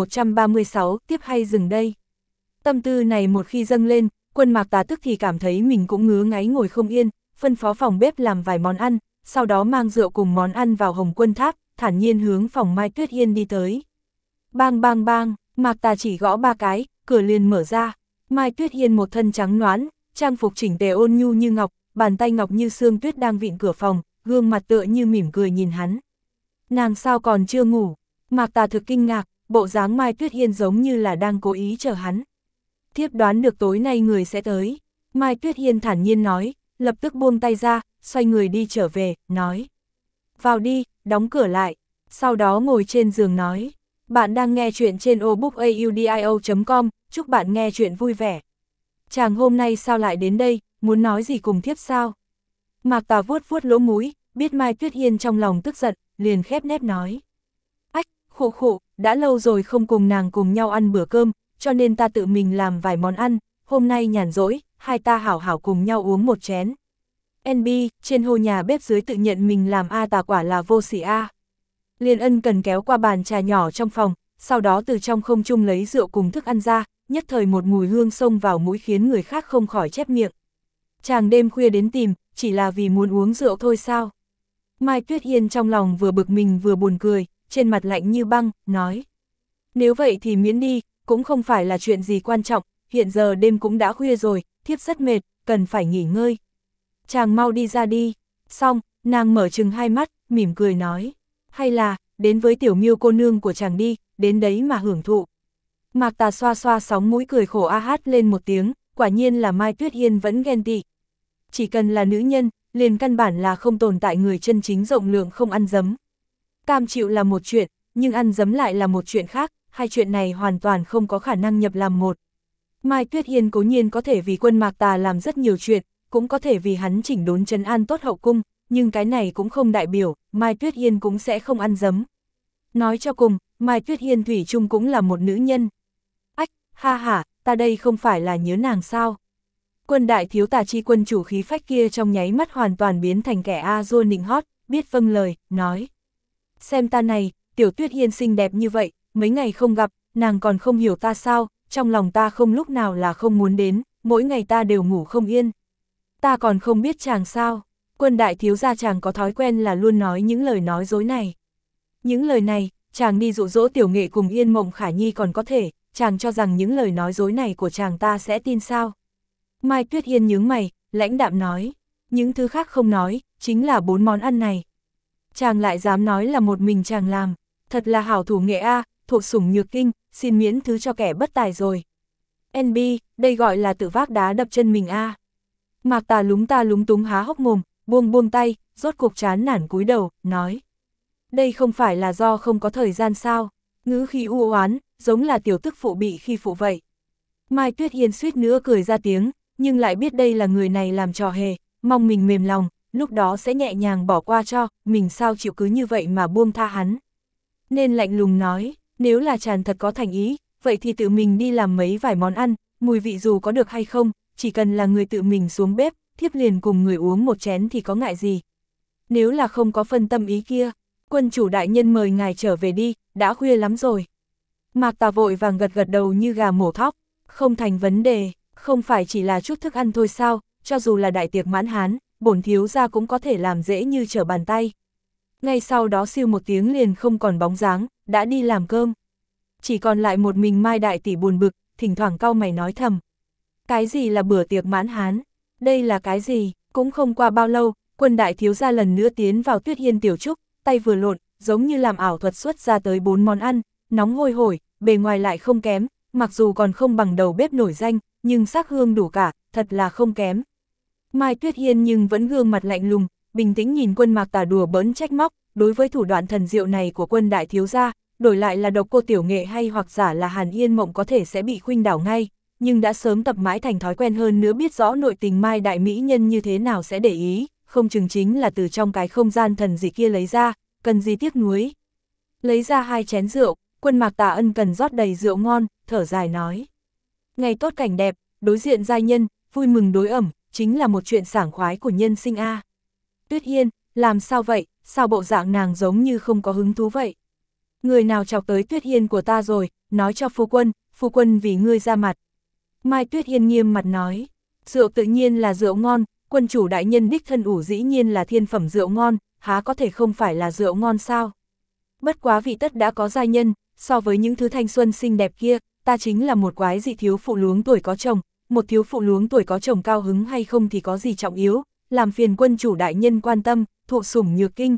1136, tiếp hay dừng đây. Tâm tư này một khi dâng lên, Quân Mạc Tà tức thì cảm thấy mình cũng ngứa ngáy ngồi không yên, phân phó phòng bếp làm vài món ăn, sau đó mang rượu cùng món ăn vào Hồng Quân Tháp, thản nhiên hướng phòng Mai Tuyết Hiên đi tới. Bang bang bang, Mạc Tà chỉ gõ ba cái, cửa liền mở ra. Mai Tuyết Hiên một thân trắng nõn, trang phục chỉnh tề ôn nhu như ngọc, bàn tay ngọc như sương tuyết đang vịn cửa phòng, gương mặt tựa như mỉm cười nhìn hắn. Nàng sao còn chưa ngủ? Mạc Tà thực kinh ngạc, bộ dáng Mai Tuyết Hiên giống như là đang cố ý chờ hắn. Thiếp đoán được tối nay người sẽ tới. Mai Tuyết Hiên thản nhiên nói, lập tức buông tay ra, xoay người đi trở về, nói. Vào đi, đóng cửa lại, sau đó ngồi trên giường nói. Bạn đang nghe chuyện trên obookaudio.com, chúc bạn nghe chuyện vui vẻ. Chàng hôm nay sao lại đến đây, muốn nói gì cùng thiếp sao? Mạc Tà vuốt vuốt lỗ mũi, biết Mai Tuyết Hiên trong lòng tức giận, liền khép nép nói. Ách, khụ khụ, đã lâu rồi không cùng nàng cùng nhau ăn bữa cơm, cho nên ta tự mình làm vài món ăn, hôm nay nhàn rỗi, hai ta hảo hảo cùng nhau uống một chén. NB, trên hồ nhà bếp dưới tự nhận mình làm Tà quả là vô sỉ Liên Ân cần kéo qua bàn trà nhỏ trong phòng, sau đó từ trong không trung lấy rượu cùng thức ăn ra, nhất thời một mùi hương xông vào mũi khiến người khác không khỏi chép miệng. Chàng đêm khuya đến tìm, chỉ là vì muốn uống rượu thôi sao? Mai Tuyết Hiên trong lòng vừa bực mình vừa buồn cười, trên mặt lạnh như băng, nói. Nếu vậy thì miễn đi, cũng không phải là chuyện gì quan trọng, hiện giờ đêm cũng đã khuya rồi, thiếp rất mệt, cần phải nghỉ ngơi. Chàng mau đi ra đi. Xong, nàng mở trừng hai mắt, mỉm cười nói. Hay là, đến với tiểu miêu cô nương của chàng đi, đến đấy mà hưởng thụ. Mạc Tà xoa xoa sóng mũi cười khổ hát lên một tiếng, quả nhiên là Mai Tuyết Hiên vẫn ghen tị. Chỉ cần là nữ nhân, liền căn bản là không tồn tại người chân chính rộng lượng không ăn dấm. Cam chịu là một chuyện, nhưng ăn dấm lại là một chuyện khác, hai chuyện này hoàn toàn không có khả năng nhập làm một. Mai Tuyết Hiên cố nhiên có thể vì quân Mạc Tà làm rất nhiều chuyện, cũng có thể vì hắn chỉnh đốn trấn an tốt hậu cung, nhưng cái này cũng không đại biểu, Mai Tuyết Hiên cũng sẽ không ăn dấm. Nói cho cùng, Mai Tuyết Hiên thủy chung cũng là một nữ nhân. Ách, ha ha, ta đây không phải là nhớ nàng sao? Quân đại thiếu tà chi quân chủ khí phách kia trong nháy mắt hoàn toàn biến thành kẻ A-dua nịnh hót, biết vâng lời, nói. Xem ta này, tiểu Tuyết Hiên xinh đẹp như vậy, mấy ngày không gặp, nàng còn không hiểu ta sao, trong lòng ta không lúc nào là không muốn đến, mỗi ngày ta đều ngủ không yên. Ta còn không biết chàng sao, quân đại thiếu gia chàng có thói quen là luôn nói những lời nói dối này. Những lời này, chàng đi dụ dỗ Tiểu Nghệ cùng Yên Mộng Khả Nhi còn có thể, chàng cho rằng những lời nói dối này của chàng ta sẽ tin sao? Mai Tuyết Hiên nhướng mày, lãnh đạm nói, những thứ khác không nói, chính là 4 món ăn này. Chàng lại dám nói là một mình chàng làm, thật là hảo thủ nghệ thuộc sủng nhược kinh, xin miễn thứ cho kẻ bất tài rồi. NB, đây gọi là tự vác đá đập chân mình Mạc Tà lúng túng há hốc mồm, buông tay, rốt cục chán nản cúi đầu, nói. Đây không phải là do không có thời gian sao, ngữ khí u oán, giống là tiểu tức phụ bị khi phụ vậy. Mai Tuyết Hiên suýt nữa cười ra tiếng, nhưng lại biết đây là người này làm trò hề, mong mình mềm lòng, lúc đó sẽ nhẹ nhàng bỏ qua cho, mình sao chịu cứ như vậy mà buông tha hắn. Nên lạnh lùng nói, nếu là chàng thật có thành ý, vậy thì tự mình đi làm vài món ăn, mùi vị dù có được hay không, chỉ cần là người tự mình xuống bếp, thiếp liền cùng người uống một chén thì có ngại gì. Nếu là không có phân tâm ý kia, quân chủ đại nhân mời ngài trở về đi, đã khuya lắm rồi. Mạc Tà vội vàng gật đầu như gà mổ thóc, không thành vấn đề, không phải chỉ là chút thức ăn thôi sao, cho dù là đại tiệc mãn hán, bổn thiếu gia cũng có thể làm dễ như trở bàn tay. Ngay sau đó siêu một tiếng liền không còn bóng dáng, đã đi làm cơm. Chỉ còn lại một mình Mai đại tỷ buồn bực, thỉnh thoảng cau mày nói thầm. Cái gì là bữa tiệc mãn hán? Đây là cái gì? Cũng không qua bao lâu, quân đại thiếu gia lần nữa tiến vào Tuyết Hiên tiểu trúc, tay vừa lộn, giống như làm ảo thuật xuất ra tới 4 món ăn, nóng hôi hổi, bề ngoài lại không kém, mặc dù còn không bằng đầu bếp nổi danh, nhưng sắc hương đủ cả, thật là không kém. Mai Tuyết Hiên nhưng vẫn gương mặt lạnh lùng, bình tĩnh nhìn quân Mạc Tà đùa bỡn trách móc, đối với thủ đoạn thần diệu này của quân đại thiếu gia, đổi lại là Độc Cô Tiểu Nghệ hay hoặc giả là Hàn Yên Mộng có thể sẽ bị khuynh đảo ngay, nhưng đã sớm tập mãi thành thói quen hơn nữa biết rõ nội tình Mai đại mỹ nhân như thế nào sẽ để ý, không chừng chính là từ trong cái không gian thần dị kia lấy ra, cần gì tiếc nuối. Lấy ra 2 chén rượu, quân Mạc Tà ân cần rót đầy rượu ngon, thở dài nói. Ngày tốt cảnh đẹp, đối diện giai nhân, vui mừng đối ẩm, chính là một chuyện sảng khoái của nhân sinh Tuyết Hiên, làm sao vậy, sao bộ dạng nàng giống như không có hứng thú vậy? Người nào chọc tới Tuyết Hiên của ta rồi, nói cho phu quân vì ngươi ra mặt. Mai Tuyết Hiên nghiêm mặt nói, rượu tự nhiên là rượu ngon, quân chủ đại nhân đích thân ủ dĩ nhiên là thiên phẩm rượu ngon, há có thể không phải là rượu ngon sao? Bất quá vị tất đã có giai nhân, so với những thứ thanh xuân xinh đẹp kia, ta chính là một quái dị thiếu phụ luống tuổi có chồng, một thiếu phụ luống tuổi có chồng cao hứng hay không thì có gì trọng yếu, làm phiền quân chủ đại nhân quan tâm, thụ sủng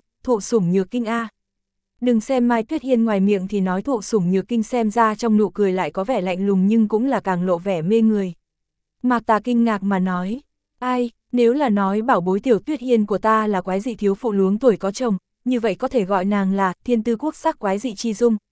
nhược kinh Đừng xem Mai Tuyết Hiên ngoài miệng thì nói thụ sủng nhược kinh, xem ra trong nụ cười lại có vẻ lạnh lùng nhưng cũng là càng lộ vẻ mê người. Mạc Tà kinh ngạc mà nói, ai, nếu là nói bảo bối tiểu Tuyết Hiên của ta là quái dị thiếu phụ luống tuổi có chồng, như vậy có thể gọi nàng là thiên tư quốc sắc quái dị chi dung,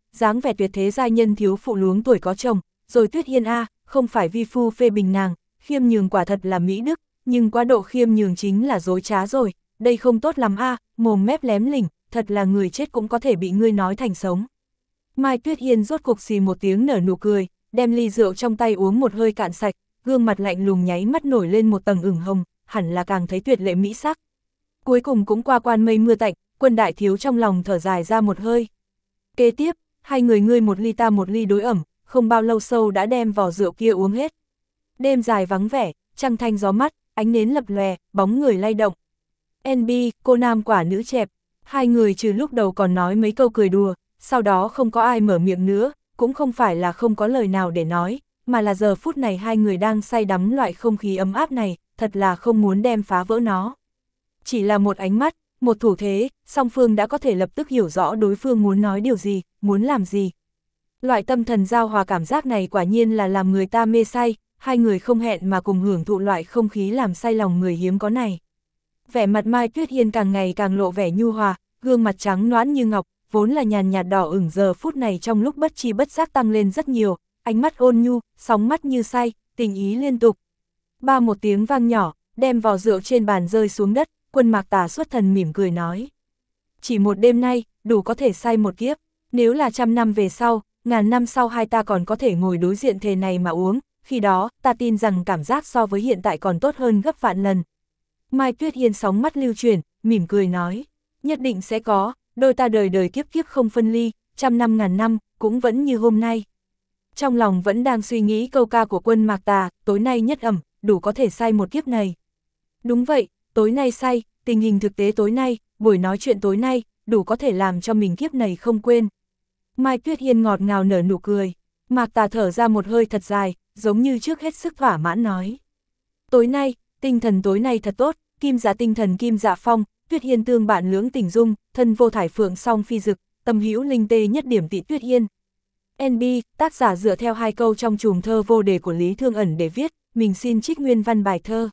dáng vẻ tuyệt thế giai nhân thiếu phụ luống tuổi có chồng, rồi Tuyết Hiên a, không phải vi phu phê bình nàng, khiêm nhường quả thật là mỹ đức, nhưng quá độ khiêm nhường chính là dối trá rồi, đây không tốt lắm a, mồm mép lém lỉnh, thật là người chết cũng có thể bị ngươi nói thành sống. Mai Tuyết Hiên rốt cục xì một tiếng nở nụ cười, đem ly rượu trong tay uống một hơi cạn sạch, gương mặt lạnh lùng nháy mắt nổi lên một tầng ửng hồng, hẳn là càng thấy tuyệt lệ mỹ sắc. Cuối cùng cũng qua quan mây mưa tạnh, Quân đại thiếu trong lòng thở dài ra một hơi. Kế tiếp, hai người ngươi một ly ta một ly đối ẩm, không bao lâu sâu đã đem vò rượu kia uống hết. Đêm dài vắng vẻ, trăng thanh gió mắt, ánh nến lập lòe, bóng người lay động. NB, cô nam quả nữ chẹp, hai người trừ lúc đầu còn nói mấy câu cười đùa, sau đó không có ai mở miệng nữa, cũng không phải là không có lời nào để nói, mà là giờ phút này hai người đang say đắm loại không khí ấm áp này, thật là không muốn đem phá vỡ nó. Chỉ là một ánh mắt, một thủ thế, song phương đã có thể lập tức hiểu rõ đối phương muốn nói điều gì, muốn làm gì. Loại tâm thần giao hòa cảm giác này quả nhiên là làm người ta mê say, hai người không hẹn mà cùng hưởng thụ loại không khí làm say lòng người hiếm có này. Vẻ mặt Mai Tuyết Hiên càng ngày càng lộ vẻ nhu hòa, gương mặt trắng nõn như ngọc, vốn là nhàn nhạt đỏ ửng giờ phút này trong lúc bất chi bất giác tăng lên rất nhiều, ánh mắt ôn nhu, sóng mắt như say, tình ý liên tục. Ba một tiếng vang nhỏ, đem vò rượu trên bàn rơi xuống đất, Quân Mạc Tà xuất thần mỉm cười nói. Chỉ một đêm nay, đủ có thể say một kiếp, nếu là 100 năm về sau, ngàn năm sau hai ta còn có thể ngồi đối diện thề này mà uống, khi đó, ta tin rằng cảm giác so với hiện tại còn tốt hơn gấp vạn lần. Mai Tuyết Hiên sóng mắt lưu chuyển, mỉm cười nói, nhất định sẽ có, đôi ta đời đời kiếp kiếp không phân ly, 100 năm ngàn năm, cũng vẫn như hôm nay. Trong lòng vẫn đang suy nghĩ câu ca của Quân Mạc Tà, tối nay nhất ẩm, đủ có thể say một kiếp này. Đúng vậy, tối nay say, tình hình thực tế tối nay, buổi nói chuyện tối nay, đủ có thể làm cho mình kiếp này không quên. Mai Tuyết Hiên ngọt ngào nở nụ cười, Mạc Tà thở ra một hơi thật dài, giống như trước hết sức thỏa mãn nói. Tối nay, tinh thần tối nay thật tốt, kim dạ tinh thần kim dạ phong, Tuyết Hiên tương bạn lưỡng tình dung, thân vô thải phượng song phi dực, tâm hữu linh tê nhất điểm tị Tuyết Hiên. NB, tác giả dựa theo hai câu trong chùm thơ vô đề của Lý Thương Ẩn để viết, mình xin trích nguyên văn bài thơ.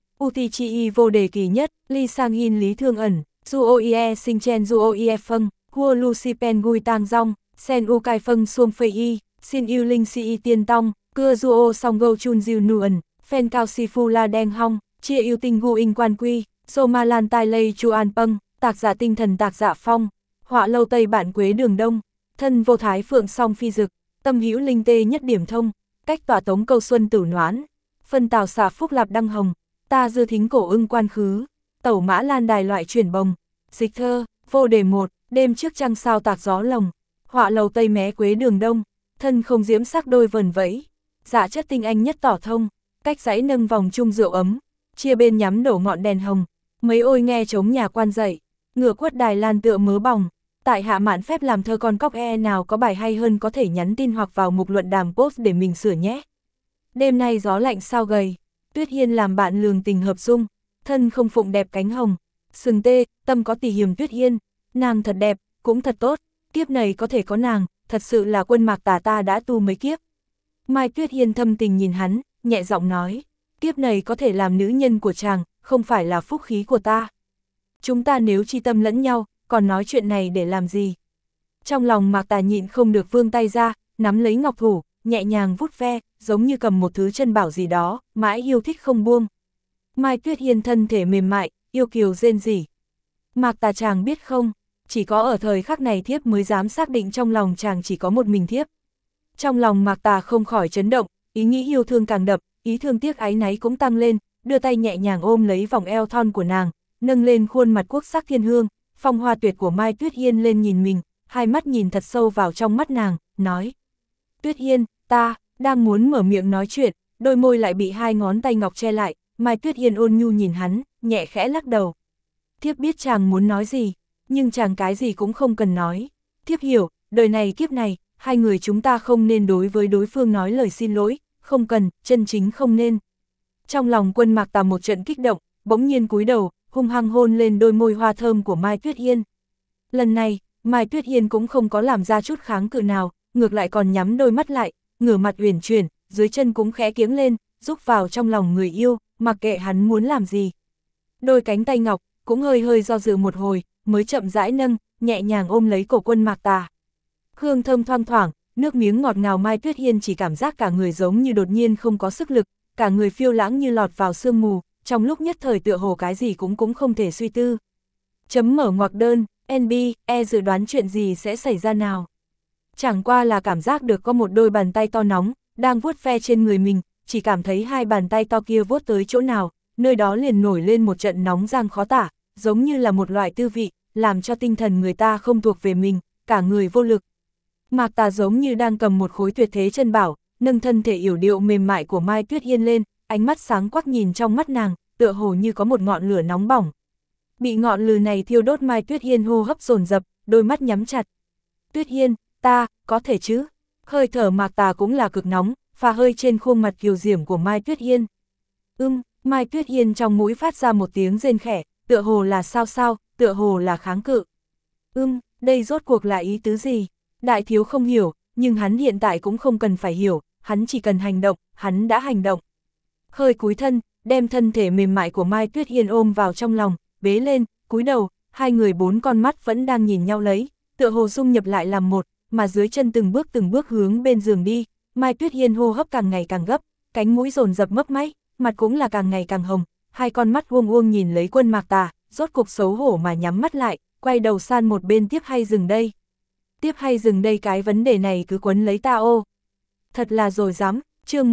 Utichi vô đề kỳ nhất, Ly Sang In Lý Thương Ẩn, Zuoie Sinh Chen Zuoie Phân, Hua Lucy Pen Gui Tang Dong, Sen U Kai Phân Xuông Phây Y, Xin Yêu Linh Si Tiên Tong, Cưa Zuo Song Go Chun Diu Nuan, Phen Cao Si Phu La Đen Hong, Chia Yêu Tinh Gu In Quan Quy, Soma Lan Tai Lây Chu An Pâng, Tạc giả tinh thần tạc giả phong, Họa lâu Tây Bản Quế Đường Đông, thân vô thái phượng song phi dực, tâm hữu linh tê nhất điểm thông, cách tỏa tống câu xuân tử noán, phân tào xạ phúc lạp đăng hồng, ta dư thính cổ ưng quan khứ, tẩu mã lan đài loại chuyển bồng, dịch thơ, vô đề một, đêm trước trăng sao tạc gió lồng, họa lầu Tây mé Quế Đường Đông, thân không diễm sắc đôi vần vẫy, dạ chất tinh anh nhất tỏ thông, cách dãy nâng vòng chung rượu ấm, chia bên nhắm đổ ngọn đèn hồng, mấy ôi nghe trống nhà quan dậy, ngựa quất đài lan tựa mớ bòng. Tại hạ mạn phép làm thơ con cóc nào có bài hay hơn có thể nhắn tin hoặc vào mục luận đàm post để mình sửa nhé. Đêm nay gió lạnh sao gầy, Tuyết Hiên làm bạn lường tình hợp dung, thân không phụng đẹp cánh hồng, sừng tê, tâm có tỉ hiềm Tuyết Hiên, nàng thật đẹp, cũng thật tốt, kiếp này có thể có nàng, thật sự là Quân Mạc Tà ta đã tu mấy kiếp. Mai Tuyết Hiên thâm tình nhìn hắn, nhẹ giọng nói, kiếp này có thể làm nữ nhân của chàng, không phải là phúc khí của ta. Chúng ta nếu chi tâm lẫn nhau, còn nói chuyện này để làm gì? Trong lòng Mạc Tà nhịn không được vươn tay ra, nắm lấy ngọc thủ, nhẹ nhàng vuốt ve, giống như cầm một thứ chân bảo gì đó, mãi yêu thích không buông. Mai Tuyết Hiên thân thể mềm mại, yêu kiều rên rỉ. Mạc Tà chàng biết không, chỉ có ở thời khắc này thiếp mới dám xác định trong lòng chàng chỉ có một mình thiếp. Trong lòng Mạc Tà không khỏi chấn động, ý nghĩ yêu thương càng đập, ý thương tiếc áy náy cũng tăng lên, đưa tay nhẹ nhàng ôm lấy vòng eo thon của nàng, nâng lên khuôn mặt quốc sắc thiên hương. Phong hoa tuyệt của Mai Tuyết Hiên lên nhìn mình, hai mắt nhìn thật sâu vào trong mắt nàng, nói. Tuyết Hiên, ta, đang muốn mở miệng nói chuyện, đôi môi lại bị hai ngón tay ngọc che lại, Mai Tuyết Hiên ôn nhu nhìn hắn, nhẹ khẽ lắc đầu. Thiếp biết chàng muốn nói gì, nhưng chàng cái gì cũng không cần nói. Thiếp hiểu, đời này kiếp này, hai người chúng ta không nên đối với đối phương nói lời xin lỗi, không cần, chân chính không nên. Trong lòng Quân Mạc Tà một trận kích động, bỗng nhiên cúi đầu, hung hăng hôn lên đôi môi hoa thơm của Mai Tuyết Hiên. Lần này, Mai Tuyết Hiên cũng không có làm ra chút kháng cự nào, ngược lại còn nhắm đôi mắt lại, ngửa mặt uyển chuyển, dưới chân cũng khẽ kiếng lên, rúc vào trong lòng người yêu, mặc kệ hắn muốn làm gì. Đôi cánh tay ngọc cũng hơi hơi do dự một hồi, mới chậm rãi nâng, nhẹ nhàng ôm lấy cổ Quân Mạc Tà. Hương thơm thoang thoảng, nước miếng ngọt ngào Mai Tuyết Hiên chỉ cảm giác cả người giống như đột nhiên không có sức lực, cả người phiêu lãng như lọt vào sương mù, trong lúc nhất thời tựa hồ cái gì cũng không thể suy tư. Chấm mở ngoặc đơn, NB, dự đoán chuyện gì sẽ xảy ra nào. Chẳng qua là cảm giác được có một đôi bàn tay to nóng, đang vuốt ve trên người mình, chỉ cảm thấy hai bàn tay to kia vuốt tới chỗ nào, nơi đó liền nổi lên một trận nóng rang khó tả, giống như là một loại tư vị, làm cho tinh thần người ta không thuộc về mình, cả người vô lực. Mạc Tà giống như đang cầm một khối tuyệt thế chân bảo, nâng thân thể yểu điệu mềm mại của Mai Tuyết Hiên lên, ánh mắt sáng quắc nhìn trong mắt nàng, tựa hồ như có một ngọn lửa nóng bỏng. Bị ngọn lửa này thiêu đốt Mai Tuyết Hiên hô hấp dồn dập, đôi mắt nhắm chặt. Tuyết Hiên, ta, có thể chứ? Hơi thở Mạc Tà cũng là cực nóng, phả hơi trên khuôn mặt kiều diễm của Mai Tuyết Hiên. Mai Tuyết Hiên trong mũi phát ra một tiếng rên khẽ, tựa hồ là sao, tựa hồ là kháng cự. Đây rốt cuộc là ý tứ gì? Đại thiếu không hiểu, nhưng hắn hiện tại cũng không cần phải hiểu, hắn chỉ cần hành động, hắn đã hành động. Hơi cúi thân, đem thân thể mềm mại của Mai Tuyết Hiên ôm vào trong lòng, bế lên, cúi đầu, hai người bốn con mắt vẫn đang nhìn nhau lấy, tựa hồ dung nhập lại làm một, mà dưới chân từng bước hướng bên giường đi. Mai Tuyết Hiên hô hấp càng ngày càng gấp, cánh mũi dồn dập mấp máy, mặt cũng là càng ngày càng hồng, hai con mắt uông nhìn lấy Quân Mạc Tà, rốt cục xấu hổ mà nhắm mắt lại, quay đầu sang một bên tiếp hay dừng đây. Tiếp hay dừng đây, cái vấn đề này cứ quấn lấy ta ô. Thật là rồi dám, chương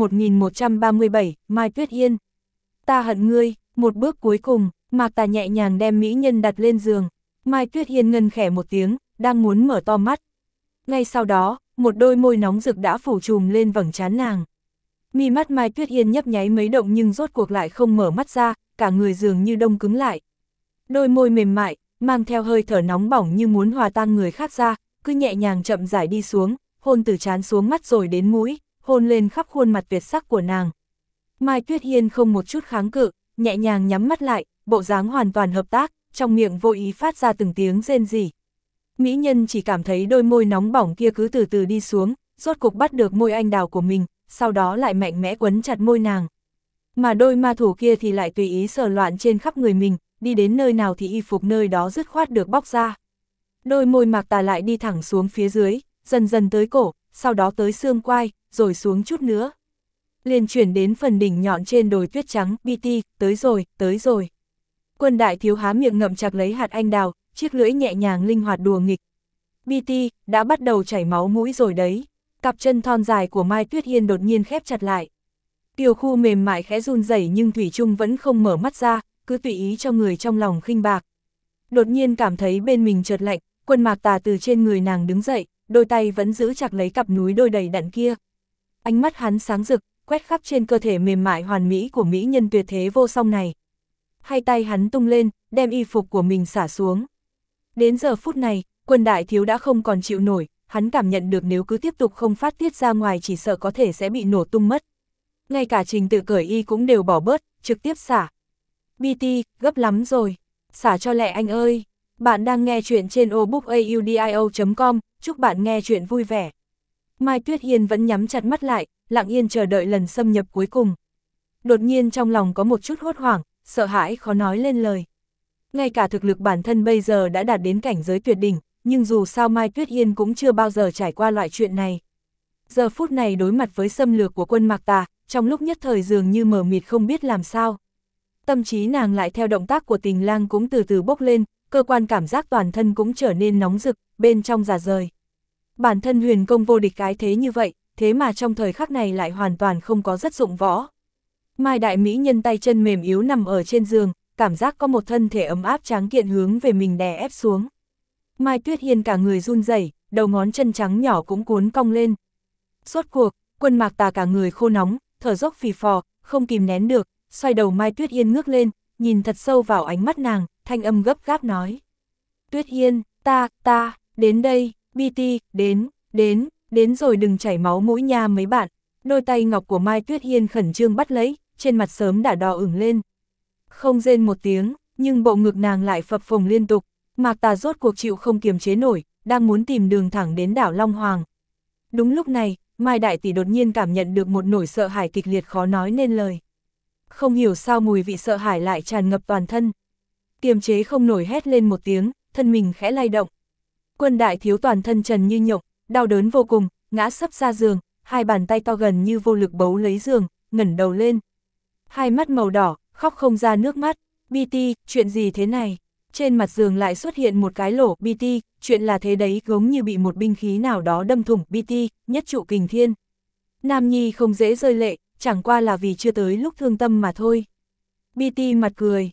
1137, Mai Tuyết Hiên. Ta hận ngươi, một bước cuối cùng, Mạc Tà nhẹ nhàng đem mỹ nhân đặt lên giường. Mai Tuyết Hiên ngân khẽ một tiếng, đang muốn mở to mắt. Ngay sau đó, một đôi môi nóng rực đã phủ trùm lên vầng trán nàng. Mi mắt Mai Tuyết Hiên nhấp nháy mấy động nhưng rốt cuộc lại không mở mắt ra, cả người dường như đông cứng lại. Đôi môi mềm mại, mang theo hơi thở nóng bỏng như muốn hòa tan người khác ra, cứ nhẹ nhàng chậm rãi đi xuống, hôn từ trán xuống mắt rồi đến mũi, hôn lên khắp khuôn mặt tuyệt sắc của nàng. Mai Tuyết Hiên không một chút kháng cự, nhẹ nhàng nhắm mắt lại, bộ dáng hoàn toàn hợp tác, trong miệng vô ý phát ra từng tiếng rên rỉ. Mỹ nhân chỉ cảm thấy đôi môi nóng bỏng kia cứ từ từ đi xuống, rốt cục bắt được môi anh đào của mình, sau đó lại mạnh mẽ quấn chặt môi nàng. Mà đôi ma thủ kia thì lại tùy ý sờ loạn trên khắp người mình, đi đến nơi nào thì y phục nơi đó dứt khoát được bóc ra. Đôi môi Mạc Tà lại đi thẳng xuống phía dưới, dần dần tới cổ, sau đó tới xương quai, rồi xuống chút nữa. Liền chuyển đến phần đỉnh nhọn trên đồi tuyết trắng, BT, tới rồi. Quân đại thiếu há miệng ngậm chặt lấy hạt anh đào, chiếc lưỡi nhẹ nhàng linh hoạt đùa nghịch. BT, đã bắt đầu chảy máu mũi rồi đấy. Cặp chân thon dài của Mai Tuyết Hiên đột nhiên khép chặt lại. Kiều khu mềm mại khẽ run rẩy nhưng thủy chung vẫn không mở mắt ra, cứ tùy ý cho người trong lòng khinh bạc. Đột nhiên cảm thấy bên mình chợt lạnh, Quân Mạc Tà từ trên người nàng đứng dậy, đôi tay vẫn giữ chặt lấy cặp núi đôi đầy đặn kia. Ánh mắt hắn sáng rực, quét khắp trên cơ thể mềm mại hoàn mỹ của mỹ nhân tuyệt thế vô song này. Hai tay hắn tung lên, đem y phục của mình xả xuống. Đến giờ phút này, Quân đại thiếu đã không còn chịu nổi, hắn cảm nhận được nếu cứ tiếp tục không phát tiết ra ngoài chỉ sợ có thể sẽ bị nổ tung mất. Ngay cả trình tự cởi y cũng đều bỏ bớt, trực tiếp xả. BT, gấp lắm rồi. Xả cho lẹ anh ơi. Bạn đang nghe chuyện trên obookaudio.com, chúc bạn nghe chuyện vui vẻ. Mai Tuyết Hiên vẫn nhắm chặt mắt lại, lặng yên chờ đợi lần xâm nhập cuối cùng. Đột nhiên trong lòng có một chút hốt hoảng, sợ hãi khó nói lên lời. Ngay cả thực lực bản thân bây giờ đã đạt đến cảnh giới tuyệt đỉnh, nhưng dù sao Mai Tuyết Hiên cũng chưa bao giờ trải qua loại chuyện này. Giờ phút này đối mặt với xâm lược của Quân Mạc Tà, trong lúc nhất thời dường như mờ mịt không biết làm sao. Tâm trí nàng lại theo động tác của Tình Lang cũng từ từ bốc lên, cơ quan cảm giác toàn thân cũng trở nên nóng rực, bên trong rả rời. Bản thân huyền công vô địch cái thế như vậy, thế mà trong thời khắc này lại hoàn toàn không có rất dụng võ. Mai đại mỹ nhân tay chân mềm yếu nằm ở trên giường, cảm giác có một thân thể ấm áp tráng kiện hướng về mình đè ép xuống. Mai Tuyết Hiên cả người run rẩy, đầu ngón chân trắng nhỏ cũng cuốn cong lên. Rốt cuộc, Quân Mạc Tà cả người khô nóng, thở dốc phì phò, không kìm nén được, xoay đầu Mai Tuyết Hiên ngước lên, nhìn thật sâu vào ánh mắt nàng, thanh âm gấp gáp nói. Tuyết Hiên, ta, đến đây, BT, đến rồi đừng chảy máu mũi nha mấy bạn. Đôi tay ngọc của Mai Tuyết Hiên khẩn trương bắt lấy, trên mặt sớm đã đỏ ửng lên. Không rên một tiếng, nhưng bộ ngực nàng lại phập phồng liên tục. Mạc Tà rốt cuộc chịu không kiềm chế nổi, đang muốn tìm đường thẳng đến đảo Long Hoàng. Đúng lúc này, Mai đại tỷ đột nhiên cảm nhận được một nỗi sợ hãi kịch liệt khó nói nên lời. Không hiểu sao mùi vị sợ hãi lại tràn ngập toàn thân. Kiềm chế không nổi hét lên một tiếng, thân mình khẽ lay động. Quân đại thiếu toàn thân trần như nhộng, đau đớn vô cùng, ngã sấp ra giường, hai bàn tay to gần như vô lực bấu lấy giường, ngẩng đầu lên. Hai mắt màu đỏ, khóc không ra nước mắt. BT, chuyện gì thế này? Trên mặt giường lại xuất hiện một cái lỗ. BT, chuyện là thế đấy, giống như bị một binh khí nào đó đâm thủng. BT, nhất trụ kình thiên. Nam nhi không dễ rơi lệ, chẳng qua là vì chưa tới lúc thương tâm mà thôi. BT mặt cười,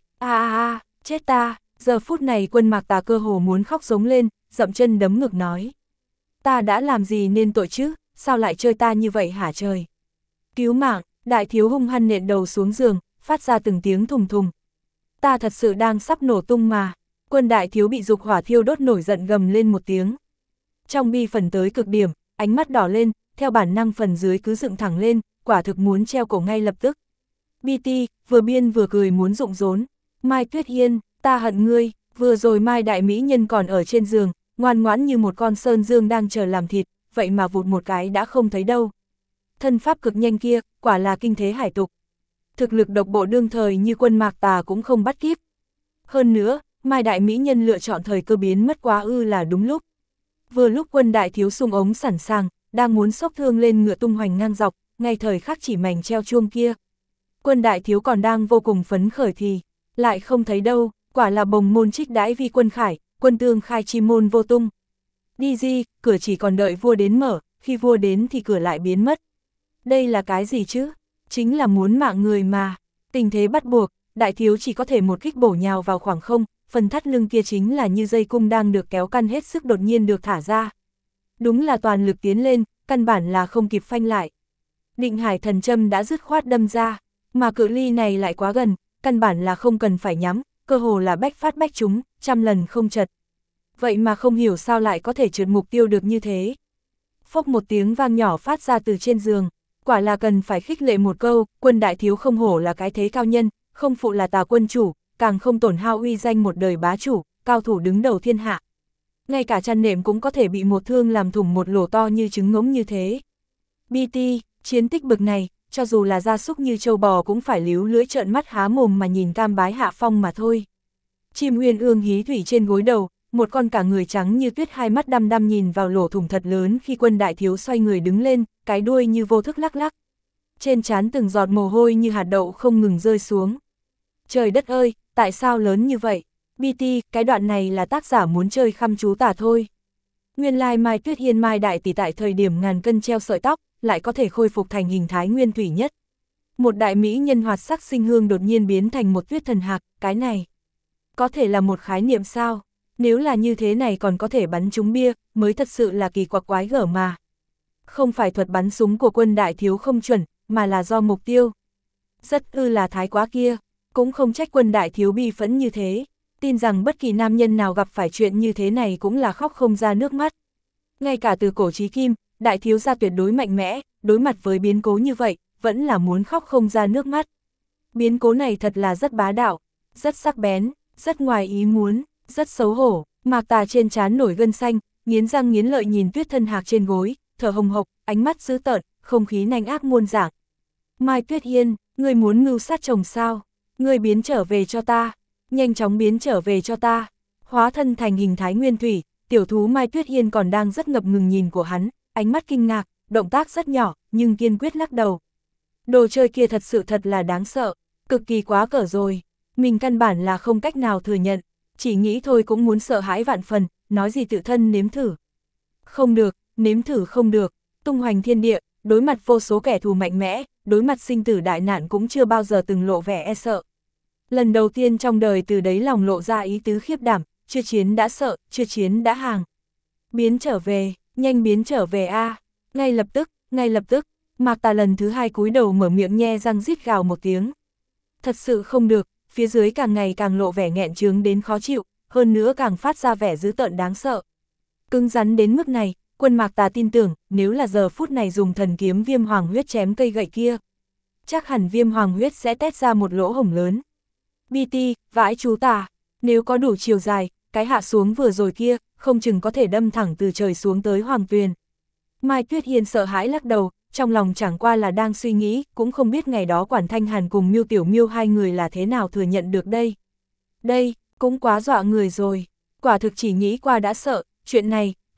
chết ta. Giờ phút này Quân Mạc Tà cơ hồ muốn khóc giống lên, dậm chân đấm ngực nói. Ta đã làm gì nên tội chứ, sao lại chơi ta như vậy hả trời? Cứu mạng, đại thiếu hung hăng nện đầu xuống giường, phát ra từng tiếng thùng thùng. Ta thật sự đang sắp nổ tung mà. Quân đại thiếu bị dục hỏa thiêu đốt nổi giận gầm lên một tiếng. Trong bi phần tới cực điểm, ánh mắt đỏ lên, theo bản năng phần dưới cứ dựng thẳng lên, quả thực muốn treo cổ ngay lập tức. BT, vừa biên vừa cười muốn rụng rốn. Mai Tuyết Hiên, ta hận ngươi, vừa rồi Mai đại mỹ nhân còn ở trên giường, ngoan ngoãn như một con sơn dương đang chờ làm thịt, vậy mà vụt một cái đã không thấy đâu. Thân pháp cực nhanh kia, quả là kinh thế hải tục. Thực lực độc bộ đương thời như Quân Mạc Tà cũng không bắt kịp. Hơn nữa, Mai đại mỹ nhân lựa chọn thời cơ biến mất quá là đúng lúc. Vừa lúc Quân đại thiếu sung ống sẵn sàng, đang muốn xốc thương lên ngựa tung hoành ngang dọc, ngay thời khắc chỉ mảnh treo chuông kia. Quân đại thiếu còn đang vô cùng phấn khởi thì, lại không thấy đâu, quả là bồng môn trích đãi vi quân khải, quân tương khai chi môn vô tung. Đi di, cửa chỉ còn đợi vua đến mở, khi vua đến thì cửa lại biến mất. Đây là cái gì chứ? Chính là muốn mạng người mà. Tình thế bắt buộc, đại thiếu chỉ có thể một kích bổ nhào vào khoảng không, phần thắt lưng kia chính là như dây cung đang được kéo căng hết sức đột nhiên được thả ra. Đúng là toàn lực tiến lên, căn bản là không kịp phanh lại. Định hải thần châm đã dứt khoát đâm ra, mà cự ly này lại quá gần, căn bản là không cần phải nhắm, cơ hồ là bách phát bách trúng, trăm lần không trật. Vậy mà không hiểu sao lại có thể trượt mục tiêu được như thế. Phốc một tiếng vang nhỏ phát ra từ trên giường, quả là cần phải khích lệ một câu, Quân đại thiếu không hổ là cái thế cao nhân, không phụ là Tà quân chủ, càng không tổn hao uy danh một đời bá chủ, cao thủ đứng đầu thiên hạ. Ngay cả chăn nệm cũng có thể bị một thương làm thủng một lỗ to như trứng ngỗng như thế. BT, chiến tích bực này, cho dù là gia súc như châu bò cũng phải líu lưỡi trợn mắt há mồm mà nhìn cam bái hạ phong mà thôi. Chim uyên ương hí thủy trên gối đầu, một con cả người trắng như tuyết hai mắt đăm đăm nhìn vào lỗ thủng thật lớn khi Quân đại thiếu xoay người đứng lên, cái đuôi như vô thức lắc lắc. Trên trán từng giọt mồ hôi như hạt đậu không ngừng rơi xuống. Trời đất ơi, tại sao lớn như vậy? BT, cái đoạn này là tác giả muốn chơi khăm chú tả thôi. Nguyên lai Mai Tuyết Hiên Mai đại tỷ tại thời điểm ngàn cân treo sợi tóc, lại có thể khôi phục thành hình thái nguyên thủy nhất. Một đại mỹ nhân hoạt sắc sinh hương đột nhiên biến thành một tuyết thần hạc, cái này có thể là một khái niệm sao? Nếu là như thế này còn có thể bắn trúng bia, mới thật sự là kỳ quặc quái gở mà. Không phải thuật bắn súng của Quân đại thiếu không chuẩn, mà là do mục tiêu. Rất là thái quá kia, cũng không trách Quân đại thiếu bi phẫn như thế. Tin rằng bất kỳ nam nhân nào gặp phải chuyện như thế này cũng là khóc không ra nước mắt. Ngay cả từ cổ chí kim, đại thiếu gia tuyệt đối mạnh mẽ, đối mặt với biến cố như vậy, vẫn là muốn khóc không ra nước mắt. Biến cố này thật là rất bá đạo, rất sắc bén, rất ngoài ý muốn, rất xấu hổ. Mạc Tà trên trán nổi gân xanh, nghiến răng nghiến lợi nhìn tuyết thân hạc trên gối, thở hồng hộc, ánh mắt dữ tợn, không khí nanh ác muôn dạng. Mai Tuyết Hiên, ngươi muốn mưu sát chồng sao? Ngươi biến trở về cho ta, nhanh chóng biến trở về cho ta. Hóa thân thành hình thái nguyên thủy, tiểu thú Mai Tuyết Hiên còn đang rất ngập ngừng nhìn của hắn, ánh mắt kinh ngạc, động tác rất nhỏ, nhưng kiên quyết lắc đầu. Đồ chơi kia thật sự thật là đáng sợ, cực kỳ quá cỡ rồi, mình căn bản là không cách nào thừa nhận, chỉ nghĩ thôi cũng muốn sợ hãi vạn phần, nói gì tự thân nếm thử. Không được, nếm thử không được, tung hoành thiên địa, đối mặt vô số kẻ thù mạnh mẽ, đối mặt sinh tử đại nạn cũng chưa bao giờ từng lộ vẻ e sợ. Lần đầu tiên trong đời từ đấy lòng lộ ra ý tứ khiếp đảm, chưa chiến đã sợ, chưa chiến đã hàng. Biến trở về, nhanh biến trở về a. Ngay lập tức, Mạc Tà lần thứ hai cúi đầu mở miệng nhe răng rít gào một tiếng. Thật sự không được, phía dưới càng ngày càng lộ vẻ nghẹn chướng đến khó chịu, hơn nữa càng phát ra vẻ dữ tợn đáng sợ. Cứng rắn đến mức này, Quân Mạc Tà tin tưởng, nếu là giờ phút này dùng thần kiếm viêm hoàng huyết chém cây gậy kia, chắc hẳn viêm hoàng huyết sẽ tét ra một lỗ hổng lớn. BT, vãi chú tà, nếu có đủ chiều dài, cái hạ xuống vừa rồi kia, không chừng có thể đâm thẳng từ trời xuống tới hoàng tuyền. Mai Tuyết Hiên sợ hãi lắc đầu, trong lòng chẳng qua là đang suy nghĩ, cũng không biết ngày đó Quản Thanh Hàn cùng Miêu Tiểu Miêu hai người là thế nào thừa nhận được đây. Đây, cũng quá dọa người rồi, quả thực chỉ nghĩ qua đã sợ, chuyện này,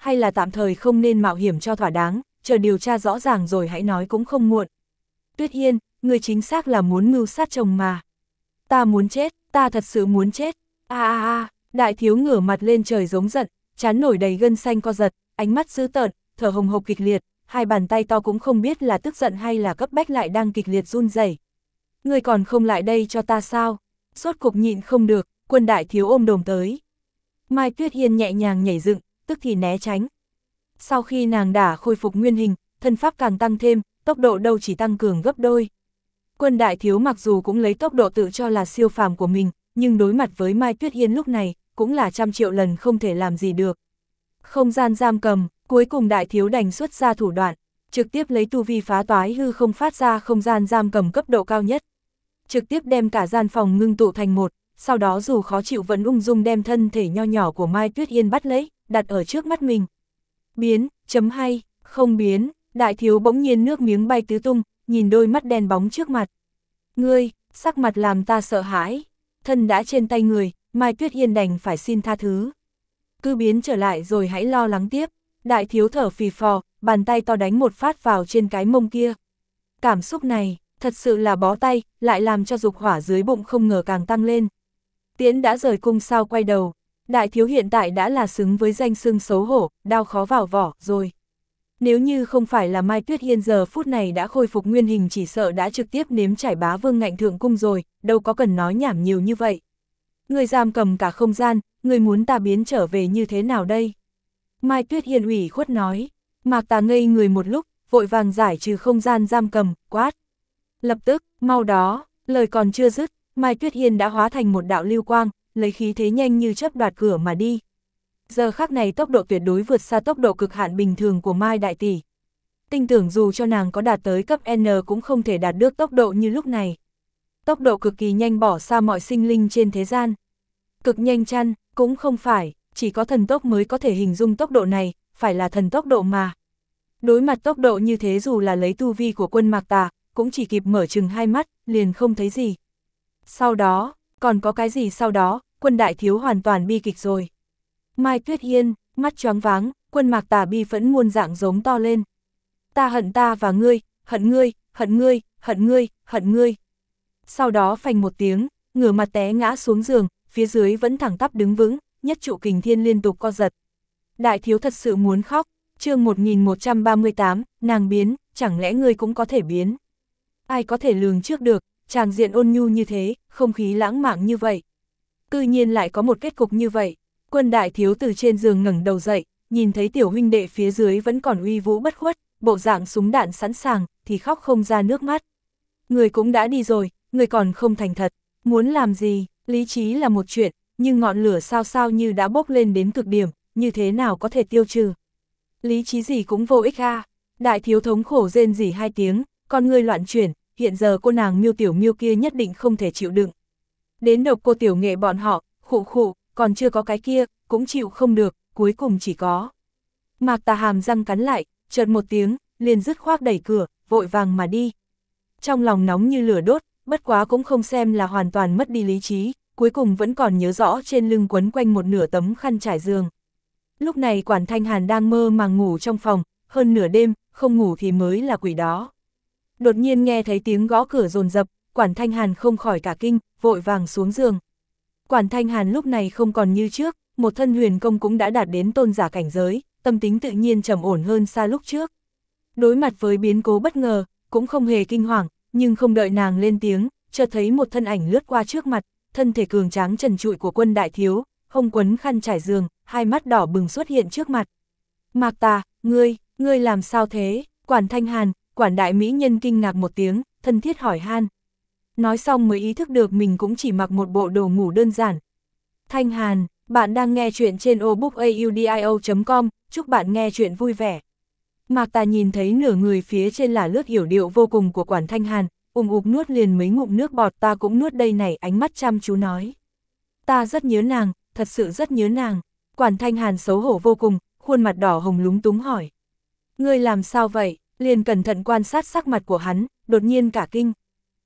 hay là tạm thời không nên mạo hiểm cho thỏa đáng, chờ điều tra rõ ràng rồi hãy nói cũng không muộn. Tuyết Hiên, người chính xác là muốn mưu sát chồng mà. Ta muốn chết, ta thật sự muốn chết. Đại thiếu ngửa mặt lên trời giống giận, trán nổi đầy gân xanh co giật, ánh mắt dữ tợn, thở hồng hộc kịch liệt, hai bàn tay to cũng không biết là tức giận hay là cấp bách lại đang kịch liệt run rẩy. Người còn không lại đây cho ta sao? Sốt cục nhịn không được, Quân đại thiếu ôm đồm tới. Mai Tuyết Hiên nhẹ nhàng nhảy dựng, tức thì né tránh. Sau khi nàng đã khôi phục nguyên hình, thân pháp càng tăng thêm, tốc độ đâu chỉ tăng cường gấp đôi. Quân đại thiếu mặc dù cũng lấy tốc độ tự cho là siêu phàm của mình, nhưng đối mặt với Mai Tuyết Hiên lúc này, cũng là 100.000.000 lần không thể làm gì được. Không gian giam cầm, cuối cùng đại thiếu đành xuất ra thủ đoạn, trực tiếp lấy tu vi phá toái hư không phát ra không gian giam cầm cấp độ cao nhất. Trực tiếp đem cả gian phòng ngưng tụ thành một, sau đó dù khó chịu vẫn ung dung đem thân thể nho nhỏ của Mai Tuyết Hiên bắt lấy, đặt ở trước mắt mình. Biến, chấm hay, không biến, đại thiếu bỗng nhiên nước miếng bay tứ tung, nhìn đôi mắt đen bóng trước mặt. Ngươi, sắc mặt làm ta sợ hãi, thân đã trên tay người, Mai Tuyết Hiên đành phải xin tha thứ. Cứ biến trở lại rồi hãy lo lắng tiếp, đại thiếu thở phì phò, bàn tay to đánh một phát vào trên cái mông kia. Cảm xúc này, thật sự là bó tay, lại làm cho dục hỏa dưới bụng không ngờ càng tăng lên. Tiễn đã rời cung sao quay đầu, đại thiếu hiện tại đã là xứng với danh xưng xấu hổ, đao khó vào vỏ rồi. Nếu như không phải là Mai Tuyết Hiên giờ phút này đã khôi phục nguyên hình chỉ sợ đã trực tiếp nếm trải bá vương ngạnh thượng cung rồi, đâu có cần nói nhảm nhiều như vậy. Người giam cầm cả không gian, người muốn ta biến trở về như thế nào đây? Mai Tuyết Hiên ủy khuất nói, Mạc Tà ngây người một lúc, vội vàng giải trừ không gian giam cầm, quát. Lập tức, mau đó, lời còn chưa dứt, Mai Tuyết Hiên đã hóa thành một đạo lưu quang, lấy khí thế nhanh như chớp đoạt cửa mà đi. Giờ khắc này tốc độ tuyệt đối vượt xa tốc độ cực hạn bình thường của Mai Đại Tỷ. Tin tưởng dù cho nàng có đạt tới cấp N cũng không thể đạt được tốc độ như lúc này. Tốc độ cực kỳ nhanh bỏ xa mọi sinh linh trên thế gian. Cực nhanh chăng, cũng không phải, chỉ có thần tốc mới có thể hình dung tốc độ này, phải là thần tốc độ mà. Đối mặt tốc độ như thế dù là lấy tu vi của quân Mạc Tà, cũng chỉ kịp mở chừng hai mắt, liền không thấy gì. Sau đó, còn có cái gì sau đó, Quân đại thiếu hoàn toàn bi kịch rồi. Mai Tuyết Hiên, mắt choáng váng, Quân Mạc Tà bi phẫn muôn dạng giống to lên. Ta hận ta và ngươi, hận ngươi, hận ngươi, hận ngươi, hận ngươi. Sau đó phành một tiếng, ngửa mặt té ngã xuống giường, phía dưới vẫn thẳng tắp đứng vững, nhất trụ kình thiên liên tục co giật. Đại thiếu thật sự muốn khóc, chương 1138, nàng biến, chẳng lẽ ngươi cũng có thể biến? Ai có thể lường trước được, tràng diện ôn nhu như thế, không khí lãng mạn như vậy. Tự nhiên lại có một kết cục như vậy. Quân đại thiếu từ trên giường ngẩng đầu dậy, nhìn thấy tiểu huynh đệ phía dưới vẫn còn uy vũ bất khuất, bộ dạng súng đạn sẵn sàng, thì khóc không ra nước mắt. Người cũng đã đi rồi, người còn không thành thật, muốn làm gì, lý trí là một chuyện, nhưng ngọn lửa sao sao như đã bốc lên đến cực điểm, như thế nào có thể tiêu trừ. Lý trí gì cũng vô ích a. Đại thiếu thống khổ rên rỉ hai tiếng, con ngươi loạn chuyển, hiện giờ cô nàng Miêu Tiểu Miêu kia nhất định không thể chịu đựng. Đến Độc Cô Tiểu Nghệ bọn họ, khụ khụ, còn chưa có cái kia, cũng chịu không được, cuối cùng chỉ có. Mạc Tà hàm răng cắn lại, chợt một tiếng, liền dứt khoác đẩy cửa, vội vàng mà đi. Trong lòng nóng như lửa đốt, bất quá cũng không xem là hoàn toàn mất đi lý trí, cuối cùng vẫn còn nhớ rõ trên lưng quấn quanh một nửa tấm khăn trải giường. Lúc này Quản Thanh Hàn đang mơ màng ngủ trong phòng, hơn nửa đêm, không ngủ thì mới là quỷ đó. Đột nhiên nghe thấy tiếng gõ cửa dồn dập, Quản Thanh Hàn không khỏi cả kinh, vội vàng xuống giường. Quản Thanh Hàn lúc này không còn như trước, một thân huyền công cũng đã đạt đến tôn giả cảnh giới, tâm tính tự nhiên trầm ổn hơn xa lúc trước. Đối mặt với biến cố bất ngờ, cũng không hề kinh hoàng, nhưng không đợi nàng lên tiếng, chợt thấy một thân ảnh lướt qua trước mặt, thân thể cường tráng trần trụi của Quân đại thiếu, hông quấn khăn trải giường, hai mắt đỏ bừng xuất hiện trước mặt. Mạc Tà, ngươi làm sao thế? Quản Thanh Hàn, Quản đại mỹ nhân kinh ngạc một tiếng, thân thiết hỏi han. Nói xong mới ý thức được mình cũng chỉ mặc một bộ đồ ngủ đơn giản. Thanh Hàn, bạn đang nghe chuyện trên obookaudio.com, chúc bạn nghe chuyện vui vẻ. Mạc Tà nhìn thấy nửa người phía trên là lướt hiểu điệu vô cùng của Quản Thanh Hàn, ục nuốt liền mấy ngụm nước bọt. Ta cũng nuốt đây này, ánh mắt chăm chú nói. Ta rất nhớ nàng, thật sự rất nhớ nàng. Quản Thanh Hàn xấu hổ vô cùng, khuôn mặt đỏ hồng lúng túng hỏi. Ngươi làm sao vậy? Liền cẩn thận quan sát sắc mặt của hắn, đột nhiên cả kinh.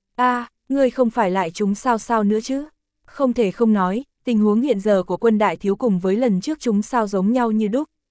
Ngươi không phải lại chúng sao nữa chứ? Không thể không nói, tình huống hiện giờ của Quân đại thiếu cùng với lần trước chúng sao giống nhau như đúc.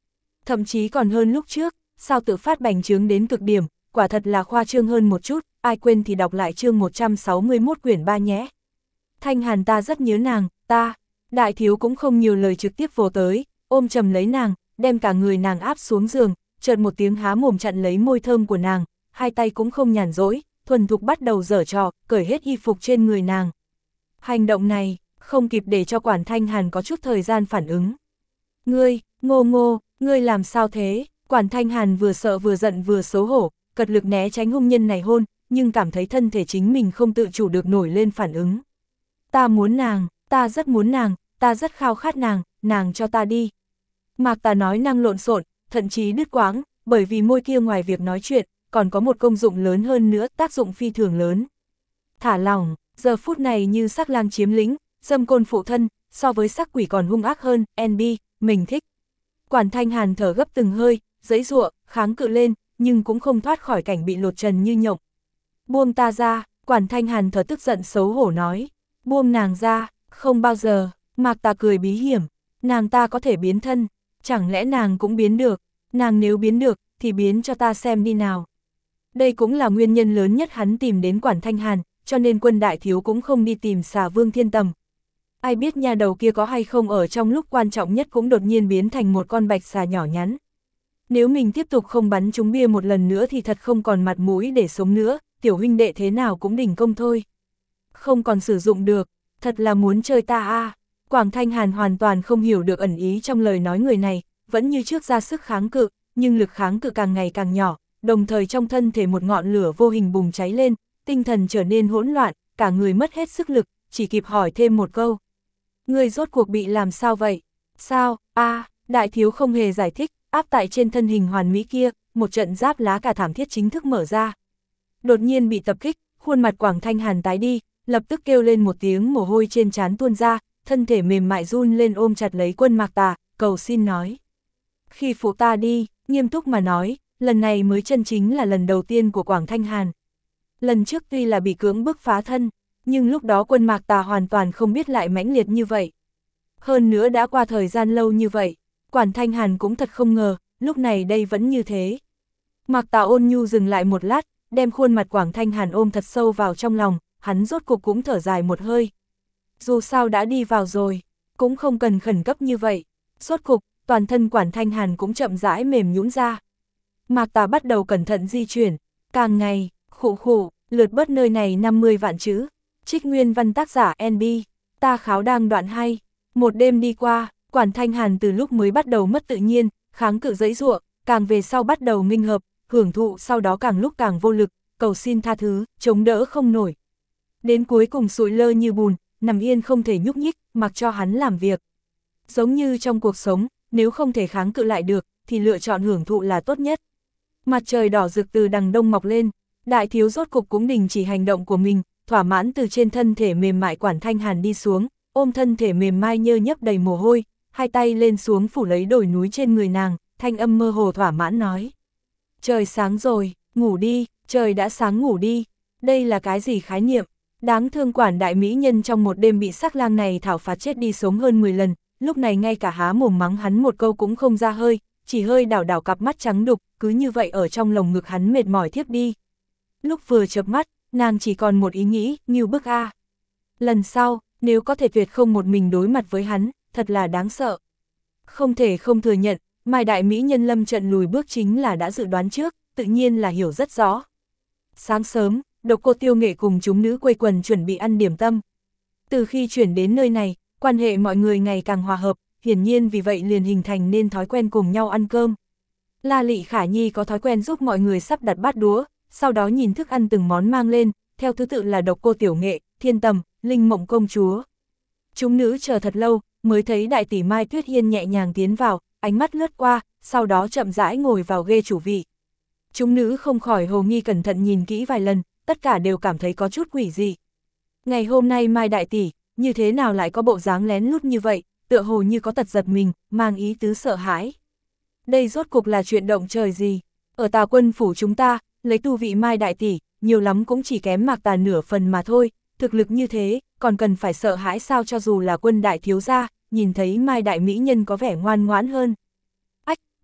thậm chí còn hơn lúc trước, sao tự phát bành trướng đến cực điểm, quả thật là khoa trương hơn một chút, ai quên thì đọc lại chương 161 quyển 3 nhé. Thanh Hàn ta rất nhớ nàng, ta, đại thiếu cũng không nhiều lời trực tiếp vô tới, ôm chầm lấy nàng, đem cả người nàng áp xuống giường, chợt một tiếng há mồm chặn lấy môi thơm của nàng, hai tay cũng không nhàn rỗi, thuần thục bắt đầu giở trò, cởi hết y phục trên người nàng. Hành động này, không kịp để cho Quản Thanh Hàn có chút thời gian phản ứng. Ngươi, Ngô Ngô, ngươi làm sao thế? Quản Thanh Hàn vừa sợ vừa giận vừa xấu hổ, cật lực né tránh hung nhân này hôn, nhưng cảm thấy thân thể chính mình không tự chủ được nổi lên phản ứng. Ta muốn nàng, ta rất muốn nàng, ta rất khao khát nàng, nàng cho ta đi. Mạc Tà nói năng lộn xộn, thậm chí đứt quãng, bởi vì môi kia ngoài việc nói chuyện, còn có một công dụng lớn hơn nữa, tác dụng phi thường lớn. Thả lỏng, giờ phút này như sắc lang chiếm lĩnh, dâm côn phụ thân, so với sắc quỷ còn hung ác hơn, NB, mình thích. Quản Thanh Hàn thở gấp từng hơi, giãy giụa, kháng cự lên, nhưng cũng không thoát khỏi cảnh bị lột trần như nhộng. Buông ta ra, Quản Thanh Hàn thở tức giận xấu hổ nói. Buông nàng ra, không bao giờ. Mạc Tà cười bí hiểm, nàng ta có thể biến thân, chẳng lẽ nàng cũng biến được, nàng nếu biến được, thì biến cho ta xem đi nào. Đây cũng là nguyên nhân lớn nhất hắn tìm đến Quản Thanh Hàn, cho nên Quân đại thiếu cũng không đi tìm Xà Vương Thiên Tầm. Ai biết nha đầu kia có hay không ở trong lúc quan trọng nhất cũng đột nhiên biến thành một con bạch xà nhỏ nhắn. Nếu mình tiếp tục không bắn trúng bia một lần nữa thì thật không còn mặt mũi để sống nữa, tiểu huynh đệ thế nào cũng đỉnh công thôi. Không còn sử dụng được, thật là muốn chơi ta à. Quản Thanh Hàn hoàn toàn không hiểu được ẩn ý trong lời nói người này, vẫn như trước ra sức kháng cự, nhưng lực kháng cự càng ngày càng nhỏ, đồng thời trong thân thể một ngọn lửa vô hình bùng cháy lên, tinh thần trở nên hỗn loạn, cả người mất hết sức lực, chỉ kịp hỏi thêm một câu. Ngươi rốt cuộc bị làm sao vậy? Sao? Đại thiếu không hề giải thích, áp tại trên thân hình hoàn mỹ kia, một trận giáp lá cả thảm thiết chính thức mở ra. Đột nhiên bị tập kích, khuôn mặt Quản Thanh Hàn tái đi, lập tức kêu lên một tiếng, mồ hôi trên trán tuôn ra, thân thể mềm mại run lên ôm chặt lấy Quân Mạc Tà, cầu xin nói. Khi phụ ta đi, nghiêm túc mà nói, lần này mới chân chính là lần đầu tiên của Quản Thanh Hàn. Lần trước tuy là bị cưỡng bức phá thân, nhưng lúc đó Quân Mạc Tà hoàn toàn không biết lại mãnh liệt như vậy. Hơn nữa đã qua thời gian lâu như vậy, Quản Thanh Hàn cũng thật không ngờ, lúc này đây vẫn như thế. Mạc Tà ôn nhu dừng lại một lát, đem khuôn mặt Quản Thanh Hàn ôm thật sâu vào trong lòng, hắn rốt cục cũng thở dài một hơi. Dù sao đã đi vào rồi, cũng không cần khẩn cấp như vậy. Rốt cục, toàn thân Quản Thanh Hàn cũng chậm rãi mềm nhũn ra. Mạc Tà bắt đầu cẩn thận di chuyển, càng ngày, khụ, lượt bớt nơi này 50 vạn chữ. Trích nguyên văn tác giả NB, ta kháo đang đoạn 2. Một đêm đi qua, Quản Thanh Hàn từ lúc mới bắt đầu mất tự nhiên, kháng cự giãy giụa, càng về sau bắt đầu nghinh hợp, hưởng thụ, sau đó càng lúc càng vô lực, cầu xin tha thứ, chống đỡ không nổi. Đến cuối cùng sụi lơ như bùn, nằm yên không thể nhúc nhích, mặc cho hắn làm việc. Giống như trong cuộc sống, nếu không thể kháng cự lại được, thì lựa chọn hưởng thụ là tốt nhất. Mặt trời đỏ rực từ đằng đông mọc lên, đại thiếu rốt cục cũng đình chỉ hành động của mình, thỏa mãn từ trên thân thể mềm mại Quản Thanh Hàn đi xuống, ôm thân thể mềm mai nhơ nhấp đầy mồ hôi, hai tay lên xuống phủ lấy đồi núi trên người nàng, thanh âm mơ hồ thỏa mãn nói. Trời sáng rồi, ngủ đi, trời đã sáng ngủ đi, đây là cái gì khái niệm? Đáng thương Quản đại mỹ nhân trong một đêm bị sắc lang này thảo phạt chết đi sống hơn 10 lần, lúc này ngay cả há mồm mắng hắn một câu cũng không ra hơi, chỉ hơi đảo đảo cặp mắt trắng đục, cứ như vậy ở trong lồng ngực hắn mệt mỏi thiếp đi. Lúc vừa chợp mắt, nàng chỉ còn một ý nghĩ, như bức a. Lần sau, nếu có thể tuyệt không một mình đối mặt với hắn, thật là đáng sợ. Không thể không thừa nhận, Mai đại mỹ nhân lâm trận lùi bước chính là đã dự đoán trước, tự nhiên là hiểu rất rõ. Sáng sớm, Độc Cô Tiêu Nghệ cùng chúng nữ quây quần chuẩn bị ăn điểm tâm. Từ khi chuyển đến nơi này, quan hệ mọi người ngày càng hòa hợp, hiển nhiên vì vậy liền hình thành nên thói quen cùng nhau ăn cơm. La Lị Khả Nhi có thói quen giúp mọi người sắp đặt bát đũa, sau đó nhìn thức ăn từng món mang lên, theo thứ tự là Độc Cô Tiểu Nghệ, Thiên Tầm, Linh Mộng Công Chúa. Chúng nữ chờ thật lâu, mới thấy đại tỷ Mai Tuyết Hiên nhẹ nhàng tiến vào, ánh mắt lướt qua, sau đó chậm rãi ngồi vào ghê chủ vị. Chúng nữ không khỏi hồ nghi cẩn thận nhìn kỹ vài lần, tất cả đều cảm thấy có chút quỷ dị. Ngày hôm nay Mai đại tỷ, như thế nào lại có bộ dáng lén lút như vậy, tựa hồ như có tật giật mình, mang ý tứ sợ hãi. Đây rốt cuộc là chuyện động trời gì? Ở Tà Quân phủ chúng ta, lấy tu vị Mai đại tỷ, nhiều lắm cũng chỉ kém Mạc Tà nửa phần mà thôi, thực lực như thế, còn cần phải sợ hãi sao? Cho dù là Quân đại thiếu gia, nhìn thấy Mai đại mỹ nhân có vẻ ngoan ngoãn hơn. Ách,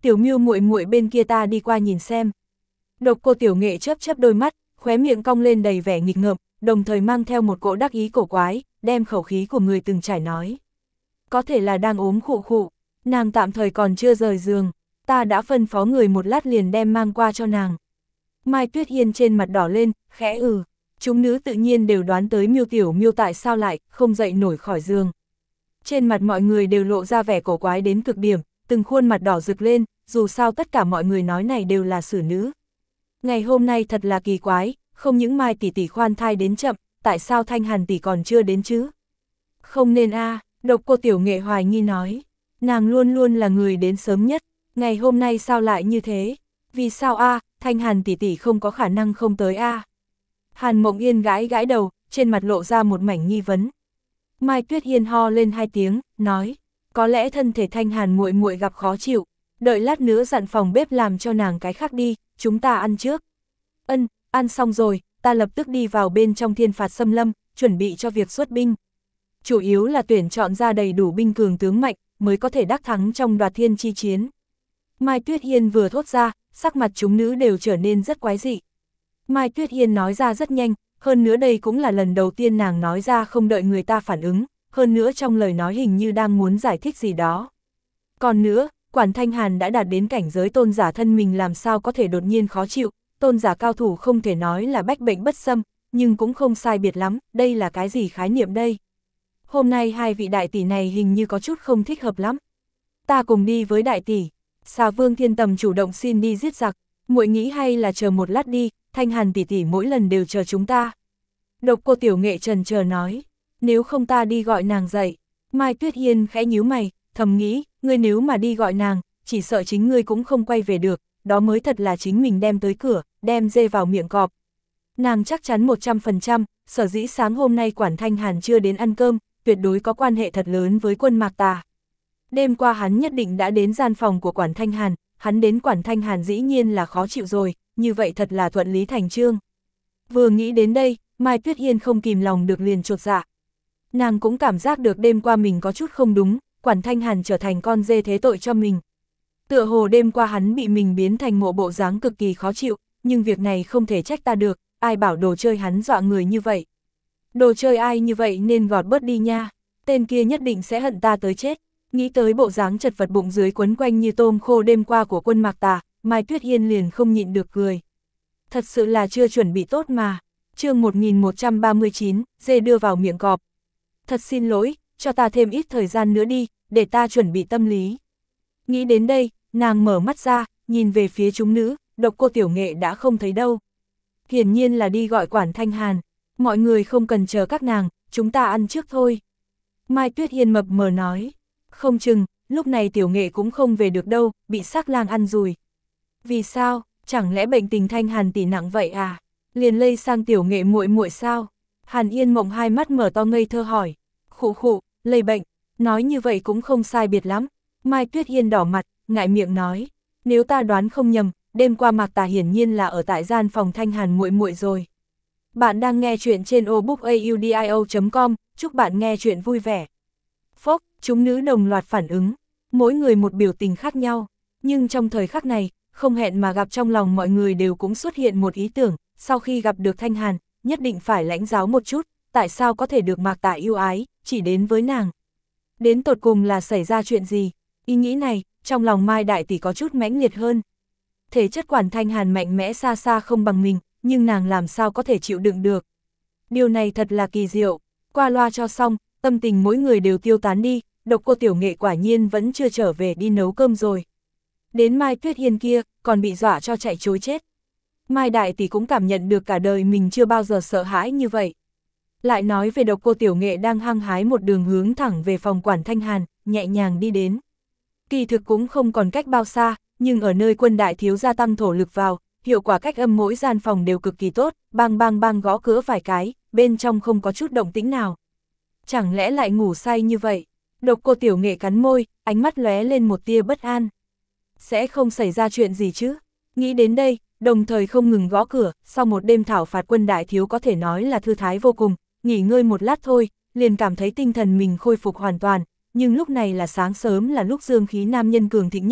Tiểu Miêu muội muội bên kia ta đi qua nhìn xem. Độc Cô Tiểu Nghệ chớp chớp đôi mắt, khóe miệng cong lên đầy vẻ nghịch ngợm, đồng thời mang theo một cỗ đắc ý cổ quái, đem khẩu khí của người từng trải nói. Có thể là đang ốm khụ khụ, nàng tạm thời còn chưa rời giường, ta đã phân phó người một lát liền đem mang qua cho nàng. Mai Tuyết Hiên trên mặt đỏ lên, khẽ chúng nữ tự nhiên đều đoán tới Tiểu Miêu tại sao lại không dậy nổi khỏi giường. Trên mặt mọi người đều lộ ra vẻ cổ quái đến cực điểm, từng khuôn mặt đỏ rực lên, dù sao tất cả mọi người nói này đều là xử nữ. Ngày hôm nay thật là kỳ quái, không những Mai tỷ tỷ khoan thai đến chậm, tại sao Thanh Hàn tỷ còn chưa đến chứ? Không nên Độc Cô Tiểu Nghệ hoài nghi nói, nàng luôn luôn là người đến sớm nhất, ngày hôm nay sao lại như thế? Vì sao Thanh Hàn tỷ tỷ không có khả năng không tới Hàn Mộng Yên gãi gãi đầu, trên mặt lộ ra một mảnh nghi vấn. Mai Tuyết Hiên ho lên 2 tiếng, nói, có lẽ thân thể Thanh Hàn muội muội gặp khó chịu, đợi lát nữa dặn phòng bếp làm cho nàng cái khác đi, chúng ta ăn trước. Ăn xong rồi, ta lập tức đi vào bên trong Thiên Phạt Xâm Lâm, chuẩn bị cho việc xuất binh. Chủ yếu là tuyển chọn ra đầy đủ binh cường tướng mạnh, mới có thể đắc thắng trong đoạt thiên chi chiến. Mai Tuyết Hiên vừa thốt ra, sắc mặt chúng nữ đều trở nên rất quái dị. Mai Tuyết Hiên nói ra rất nhanh, hơn nữa đây cũng là lần đầu tiên nàng nói ra không đợi người ta phản ứng, hơn nữa trong lời nói hình như đang muốn giải thích gì đó. Còn nữa, Quản Thanh Hàn đã đạt đến cảnh giới tôn giả thân mình làm sao có thể đột nhiên khó chịu, tôn giả cao thủ không thể nói là bách bệnh bất xâm, nhưng cũng không sai biệt lắm, đây là cái gì khái niệm đây? Hôm nay hai vị đại tỷ này hình như có chút không thích hợp lắm. Ta cùng đi với đại tỷ. Xà Vương Thiên Tầm chủ động xin đi giết giặc, muội nghĩ hay là chờ một lát đi, Thanh Hàn tỷ tỷ mỗi lần đều chờ chúng ta. Độc Cô Tiểu Nghệ trần chờ nói, nếu không ta đi gọi nàng dậy. Mai Tuyết Hiên khẽ nhíu mày, thầm nghĩ, ngươi nếu mà đi gọi nàng, chỉ sợ chính ngươi cũng không quay về được, đó mới thật là chính mình đem tới cửa, đem dê vào miệng cọp. Nàng chắc chắn 100%, sở dĩ sáng hôm nay Quản Thanh Hàn chưa đến ăn cơm, tuyệt đối có quan hệ thật lớn với Quân Mạc Tà. Đêm qua hắn nhất định đã đến gian phòng của Quản Thanh Hàn, hắn đến Quản Thanh Hàn dĩ nhiên là khó chịu rồi, như vậy thật là thuận lý thành chương. Vừa nghĩ đến đây, Mai Tuyết Hiên không kìm lòng được liền chột dạ. Nàng cũng cảm giác được đêm qua mình có chút không đúng, Quản Thanh Hàn trở thành con dê thế tội cho mình. Tựa hồ đêm qua hắn bị mình biến thành một bộ dáng cực kỳ khó chịu, nhưng việc này không thể trách ta được, ai bảo đồ chơi hắn dọa người như vậy. Đồ chơi ai như vậy nên gọt bớt đi nha, tên kia nhất định sẽ hận ta tới chết. Nghĩ tới bộ dáng chật vật bụng dưới quấn quanh như tôm khô đêm qua của Quân Mạc Tà, Mai Tuyết Hiên liền không nhịn được cười. Thật sự là chưa chuẩn bị tốt mà. Chương 1139, dê đưa vào miệng cọp. Thật xin lỗi, cho ta thêm ít thời gian nữa đi, để ta chuẩn bị tâm lý. Nghĩ đến đây, nàng mở mắt ra, nhìn về phía chúng nữ, Độc Cô Tiểu Nghệ đã không thấy đâu. Hiển nhiên là đi gọi Quản Thanh Hàn, mọi người không cần chờ các nàng, chúng ta ăn trước thôi. Mai Tuyết Hiên mập mờ nói, không chừng, lúc này Tiểu Nghệ cũng không về được đâu, bị Sắc Lang ăn rùi. Vì sao, chẳng lẽ bệnh tình Thanh Hàn tỷ nặng vậy à? Liền lây sang Tiểu Nghệ muội muội sao? Hàn Yên Mộng hai mắt mở to ngây thơ hỏi. Khụ, lây bệnh, nói như vậy cũng không sai biệt lắm. Mai Tuyết Hiên đỏ mặt, ngại miệng nói, nếu ta đoán không nhầm, đêm qua Mạc Tà hiển nhiên là ở tại gian phòng Thanh Hàn muội muội rồi. Bạn đang nghe chuyện trên obookaudio.com, chúc bạn nghe chuyện vui vẻ. Phốc, chúng nữ đồng loạt phản ứng, mỗi người một biểu tình khác nhau, nhưng trong thời khắc này, không hẹn mà gặp trong lòng mọi người đều cũng xuất hiện một ý tưởng, sau khi gặp được Thanh Hàn, nhất định phải lãnh giáo một chút, tại sao có thể được Mạc Tà yêu ái, chỉ đến với nàng. Đến tột cùng là xảy ra chuyện gì? Ý nghĩ này, trong lòng Mai đại tỷ có chút mãnh liệt hơn. Thể chất Quản Thanh Hàn mạnh mẽ xa xa không bằng mình, nhưng nàng làm sao có thể chịu đựng được. Điều này thật là kỳ diệu, qua loa cho xong, tâm tình mỗi người đều tiêu tán đi, Độc Cô Tiểu Nghệ quả nhiên vẫn chưa trở về đi nấu cơm rồi. Đến Mai Tuyết Hiên kia, còn bị dọa cho chạy trối chết. Mai đại tỷ cũng cảm nhận được cả đời mình chưa bao giờ sợ hãi như vậy. Lại nói về Độc Cô Tiểu Nghệ đang hăng hái một đường hướng thẳng về phòng Quản Thanh Hàn, nhẹ nhàng đi đến. Kỳ thực cũng không còn cách bao xa, nhưng ở nơi Quân đại thiếu gia tăng thổ lực vào, hiệu quả cách âm mỗi gian phòng đều cực kỳ tốt, bang bang bang gõ cửa vài cái, bên trong không có chút động tĩnh nào. Chẳng lẽ lại ngủ say như vậy? Độc Cô Tiểu Nghệ cắn môi, ánh mắt lóe lên một tia bất an. Sẽ không xảy ra chuyện gì chứ? Nghĩ đến đây, đồng thời không ngừng gõ cửa, sau một đêm thảo phạt Quân đại thiếu có thể nói là thư thái vô cùng, nghỉ ngơi một lát thôi, liền cảm thấy tinh thần mình khôi phục hoàn toàn, nhưng lúc này là sáng sớm là lúc dương khí nam nhân cường thịnh nhất,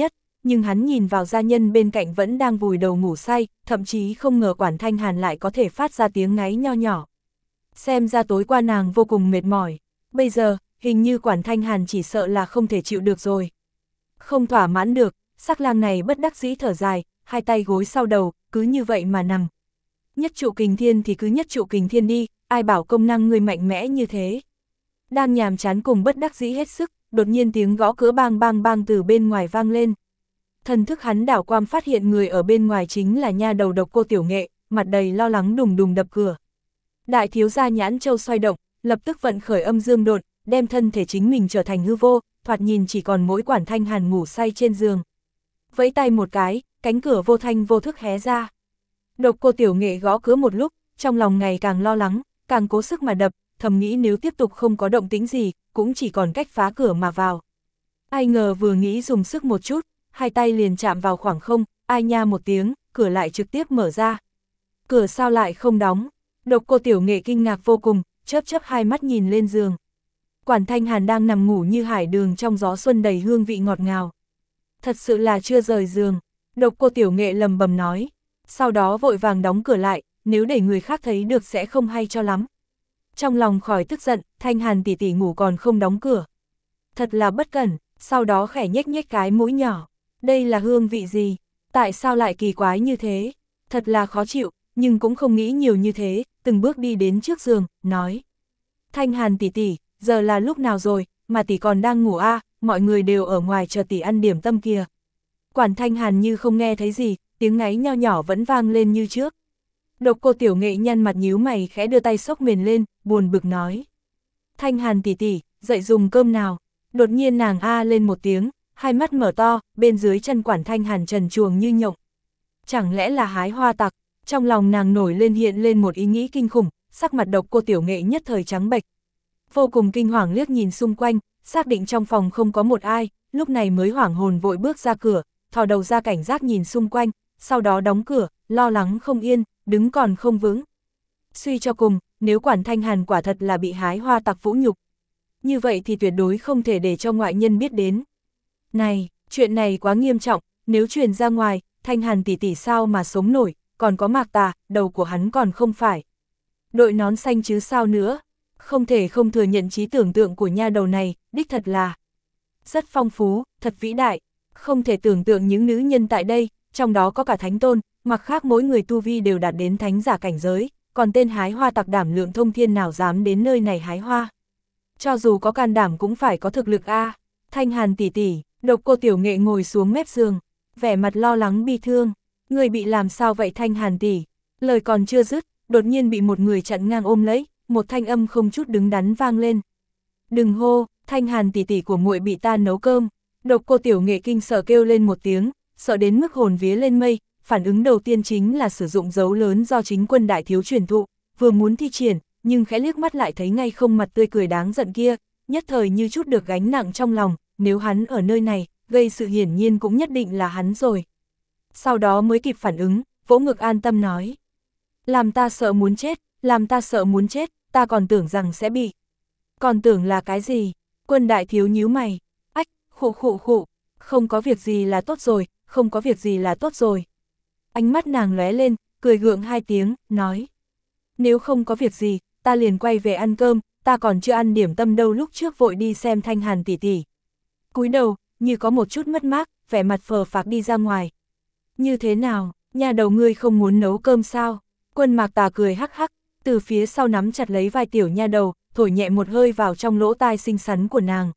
nhưng hắn nhìn vào gia nhân bên cạnh vẫn đang vùi đầu ngủ say, thậm chí không ngờ Quản Thanh Hàn lại có thể phát ra tiếng ngáy nho nhỏ. Xem ra tối qua nàng vô cùng mệt mỏi, bây giờ, hình như Quản Thanh Hàn chỉ sợ là không thể chịu được rồi. Không thỏa mãn được, sắc lang này bất đắc dĩ thở dài, hai tay gối sau đầu, cứ như vậy mà nằm. Nhất trụ kình thiên thì cứ nhất trụ kình thiên đi, ai bảo công năng người mạnh mẽ như thế. Đang nhàm chán cùng bất đắc dĩ hết sức, đột nhiên tiếng gõ cửa bang bang bang từ bên ngoài vang lên. Thần thức hắn đảo quang phát hiện người ở bên ngoài chính là nha đầu Độc Cô Tiểu Nghệ, mặt đầy lo lắng đùng đùng đập cửa. Đại thiếu gia nhãn châu xoay động, lập tức vận khởi âm dương độn, đem thân thể chính mình trở thành hư vô, thoạt nhìn chỉ còn mỗi Quản Thanh Hàn ngủ say trên giường. Vẫy tay một cái, cánh cửa vô thanh vô thức hé ra. Độc Cô Tiểu Nghệ gõ cửa một lúc, trong lòng ngày càng lo lắng, càng cố sức mà đập, thầm nghĩ nếu tiếp tục không có động tĩnh gì, cũng chỉ còn cách phá cửa mà vào. Ai ngờ vừa nghĩ dùng sức một chút, hai tay liền chạm vào khoảng không, ai nha một tiếng, cửa lại trực tiếp mở ra. Cửa sao lại không đóng? Độc Cô Tiểu Nghệ kinh ngạc vô cùng, chớp chớp hai mắt nhìn lên giường. Quản Thanh Hàn đang nằm ngủ như hải đường trong gió xuân đầy hương vị ngọt ngào. Thật sự là chưa rời giường, Độc Cô Tiểu Nghệ lầm bầm nói. Sau đó vội vàng đóng cửa lại, nếu để người khác thấy được sẽ không hay cho lắm. Trong lòng khỏi tức giận, Thanh Hàn tỷ tỷ ngủ còn không đóng cửa. Thật là bất cẩn, sau đó khẽ nhếch nhếch cái mũi nhỏ. Đây là hương vị gì? Tại sao lại kỳ quái như thế? Thật là khó chịu, nhưng cũng không nghĩ nhiều như thế, từng bước đi đến trước giường, nói. Thanh Hàn tỷ tỷ, giờ là lúc nào rồi, mà tỷ còn đang ngủ à, mọi người đều ở ngoài chờ tỷ ăn điểm tâm kìa. Quản Thanh Hàn như không nghe thấy gì, tiếng ngáy nho nhỏ vẫn vang lên như trước. Độc Cô Tiểu Nghệ nhăn mặt nhíu mày khẽ đưa tay xốc mền lên, buồn bực nói. Thanh Hàn tỷ tỷ, dậy dùng cơm nào. Đột nhiên nàng a lên một tiếng, hai mắt mở to, bên dưới chân Quản Thanh Hàn trần truồng như nhộng. Chẳng lẽ là hái hoa tặc? Trong lòng nàng nổi lên hiện lên một ý nghĩ kinh khủng, sắc mặt Độc Cô Tiểu Nghệ nhất thời trắng bệch. Vô cùng kinh hoàng liếc nhìn xung quanh, xác định trong phòng không có một ai, lúc này mới hoảng hồn vội bước ra cửa, thò đầu ra cảnh giác nhìn xung quanh, sau đó đóng cửa, lo lắng không yên, đứng còn không vững. Suy cho cùng, nếu Quản Thanh Hàn quả thật là bị hái hoa tặc vũ nhục, như vậy thì tuyệt đối không thể để cho ngoại nhân biết đến. Này, chuyện này quá nghiêm trọng, nếu truyền ra ngoài, Thanh Hàn tỷ tỷ sao mà sống nổi, còn có Mạc Tà, đầu của hắn còn không phải. Đội nón xanh chứ sao nữa, không thể không thừa nhận trí tưởng tượng của nha đầu này, đích thật là rất phong phú, thật vĩ đại, không thể tưởng tượng những nữ nhân tại đây, trong đó có cả thánh tôn, mặc khác mỗi người tu vi đều đạt đến thánh giả cảnh giới, còn tên hái hoa tặc đảm lượng thông thiên nào dám đến nơi này hái hoa. Cho dù có can đảm cũng phải có thực lực a. Thanh Hàn tỷ tỷ, Độc Cô Tiểu Nghệ ngồi xuống mép giường, vẻ mặt lo lắng bi thương. Người bị làm sao vậy Thanh Hàn tỷ? Lời còn chưa dứt, đột nhiên bị một người chặn ngang ôm lấy, một thanh âm không chút đứng đắn vang lên. Đừng hô, Thanh Hàn tỷ tỷ của muội bị ta nấu cơm. Độc Cô Tiểu Nghệ kinh sợ kêu lên một tiếng, sợ đến mức hồn vía lên mây, phản ứng đầu tiên chính là sử dụng dấu lớn do chính quân đại thiếu truyền thụ, vừa muốn thi triển, nhưng khẽ liếc mắt lại thấy ngay không mặt tươi cười đáng giận kia, nhất thời như chút được gánh nặng trong lòng, nếu hắn ở nơi này, gây sự hiển nhiên cũng nhất định là hắn rồi. Sau đó mới kịp phản ứng, vỗ ngực an tâm nói. Làm ta sợ muốn chết, làm ta sợ muốn chết, ta còn tưởng rằng sẽ bị. Còn tưởng là cái gì? Quân đại thiếu nhíu mày, ách, khụ khụ khụ, không có việc gì là tốt rồi, không có việc gì là tốt rồi. Ánh mắt nàng lóe lên, cười gượng hai tiếng, nói. Nếu không có việc gì, ta liền quay về ăn cơm, ta còn chưa ăn điểm tâm đâu lúc trước vội đi xem Thanh Hàn tỷ tỷ. Cúi đầu, như có một chút mất mát, vẻ mặt phờ phạc đi ra ngoài. Như thế nào, nhà đầu ngươi không muốn nấu cơm sao? Quân Mạc Tà cười hắc hắc, từ phía sau nắm chặt lấy vai tiểu nha đầu, thổi nhẹ một hơi vào trong lỗ tai xinh xắn của nàng.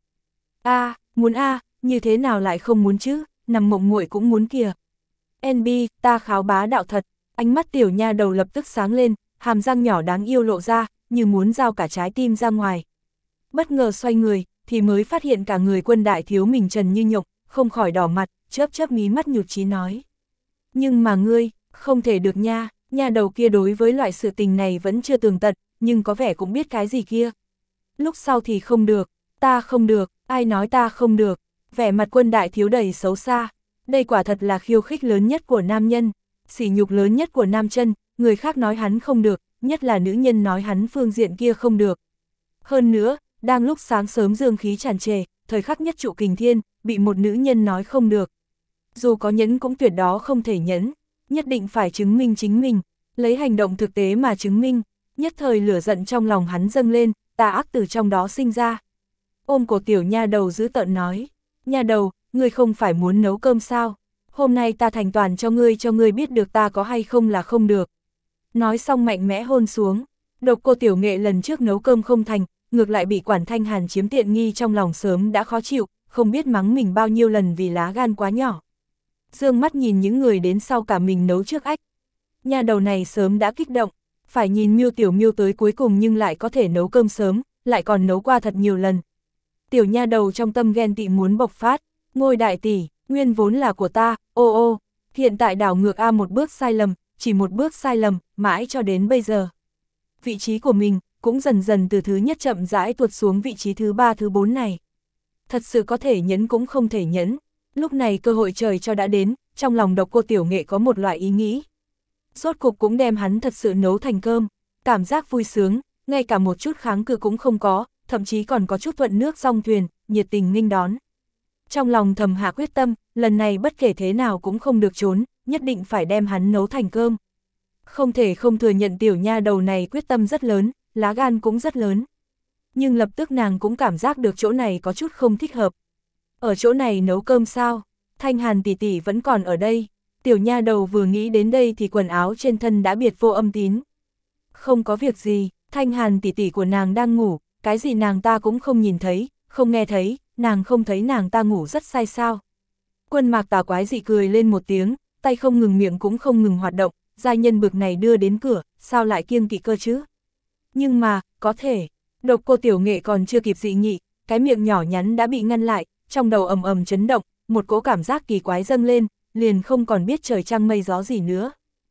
Muốn như thế nào lại không muốn chứ, nằm mộng nguội cũng muốn kìa. NB, ta kháo bá đạo thật, ánh mắt tiểu nha đầu lập tức sáng lên, hàm răng nhỏ đáng yêu lộ ra, như muốn giao cả trái tim ra ngoài. Bất ngờ xoay người, thì mới phát hiện cả người quân đại thiếu mình trần như nhộng, không khỏi đỏ mặt, chớp chớp mí mắt nhụt chí nói. Nhưng mà ngươi, không thể được nha, nha đầu kia đối với loại sự tình này vẫn chưa tường tận, nhưng có vẻ cũng biết cái gì kia. Lúc sau thì không được, ta không được, ai nói ta không được, vẻ mặt quân đại thiếu đầy xấu xa. Đây quả thật là khiêu khích lớn nhất của nam nhân, sỉ nhục lớn nhất của nam chân, người khác nói hắn không được, nhất là nữ nhân nói hắn phương diện kia không được. Hơn nữa, đang lúc sáng sớm dương khí tràn trề, thời khắc nhất trụ kình thiên, bị một nữ nhân nói không được. Dù có nhẫn cũng tuyệt đó không thể nhẫn, nhất định phải chứng minh chính mình, lấy hành động thực tế mà chứng minh. Nhất thời lửa giận trong lòng hắn dâng lên, tà ác từ trong đó sinh ra. Ôm cổ tiểu nha đầu dữ tợn nói, nha đầu, ngươi không phải muốn nấu cơm sao? Hôm nay ta thành toàn cho ngươi biết được ta có hay không là không được. Nói xong mạnh mẽ hôn xuống, Độc Cô Tiểu Nghệ lần trước nấu cơm không thành, ngược lại bị Quản Thanh Hàn chiếm tiện nghi, trong lòng sớm đã khó chịu, không biết mắng mình bao nhiêu lần vì lá gan quá nhỏ. Dương mắt nhìn những người đến sau cả mình nấu trước ách. Nha đầu này sớm đã kích động, phải nhìn Miêu Tiểu Miêu tới cuối cùng nhưng lại có thể nấu cơm sớm, lại còn nấu qua thật nhiều lần. Tiểu nha đầu trong tâm ghen tị muốn bộc phát, ngôi đại tỷ, nguyên vốn là của ta, ô ô, hiện tại đảo ngược một bước sai lầm, chỉ một bước sai lầm, mãi cho đến bây giờ. Vị trí của mình cũng dần dần từ thứ nhất chậm rãi tuột xuống vị trí thứ 3 thứ 4 này. Thật sự có thể nhẫn cũng không thể nhẫn, lúc này cơ hội trời cho đã đến, trong lòng Độc Cô Tiểu Nghệ có một loại ý nghĩ. Rốt cục cũng đem hắn thật sự nấu thành cơm, cảm giác vui sướng, ngay cả một chút kháng cự cũng không có, thậm chí còn có chút thuận nước song thuyền, nhiệt tình nghênh đón. Trong lòng thầm hạ quyết tâm, lần này bất kể thế nào cũng không được trốn, nhất định phải đem hắn nấu thành cơm. Không thể không thừa nhận tiểu nha đầu này quyết tâm rất lớn, lá gan cũng rất lớn. Nhưng lập tức nàng cũng cảm giác được chỗ này có chút không thích hợp. Ở chỗ này nấu cơm sao? Thanh Hàn tỷ tỷ vẫn còn ở đây. Tiểu nha đầu vừa nghĩ đến đây thì quần áo trên thân đã biệt vô âm tín. Không có việc gì, Thanh Hàn tỷ tỷ của nàng đang ngủ, cái gì nàng ta cũng không nhìn thấy, không nghe thấy, nàng không thấy nàng ta ngủ rất sai sao. Quân Mạc Tà quái dị cười lên một tiếng, tay không ngừng miệng cũng không ngừng hoạt động, giai nhân bực này đưa đến cửa, sao lại kiêng kỵ cơ chứ? Nhưng mà, có thể, Độc Cô Tiểu Nghệ còn chưa kịp dị nghị, cái miệng nhỏ nhắn đã bị ngăn lại, trong đầu ầm ầm chấn động, một cỗ cảm giác kỳ quái dâng lên, liền không còn biết trời trăng mây gió gì nữa.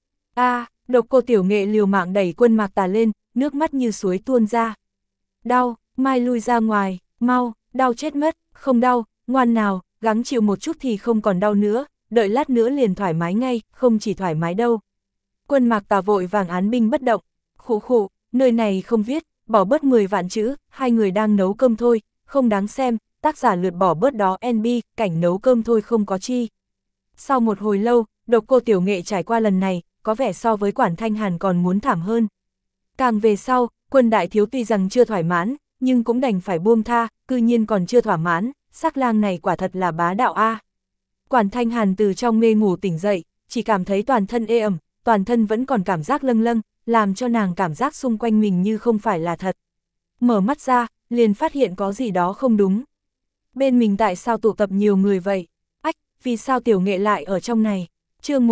Độc Cô Tiểu Nghệ liều mạng đẩy Quân Mạc Tà lên, nước mắt như suối tuôn ra. Đau, mai lui ra ngoài, mau, đau chết mất, không đau, ngoan nào, gắng chịu một chút thì không còn đau nữa, đợi lát nữa liền thoải mái ngay, không chỉ thoải mái đâu. Quân Mạc Tà vội vàng án binh bất động, khụ khụ, nơi này không viết, bỏ bớt 10 vạn chữ, hai người đang nấu cơm thôi, không đáng xem, tác giả lượt bỏ bớt đó NB, cảnh nấu cơm thôi không có chi. Sau một hồi lâu, Độc Cô Tiểu Nghệ trải qua lần này, có vẻ so với Quản Thanh Hàn còn muốn thảm hơn. Càng về sau, Quân đại thiếu tuy rằng chưa thỏa mãn, nhưng cũng đành phải buông tha, cư nhiên còn chưa thỏa mãn, sắc lang này quả thật là bá đạo a. Quản Thanh Hàn từ trong mê ngủ tỉnh dậy, chỉ cảm thấy toàn thân ê ẩm, toàn thân vẫn còn cảm giác lâng lâng, làm cho nàng cảm giác xung quanh mình như không phải là thật. Mở mắt ra, liền phát hiện có gì đó không đúng. Bên mình tại sao tụ tập nhiều người vậy? Ách, vì sao Tiểu Nghệ lại ở trong này? Chương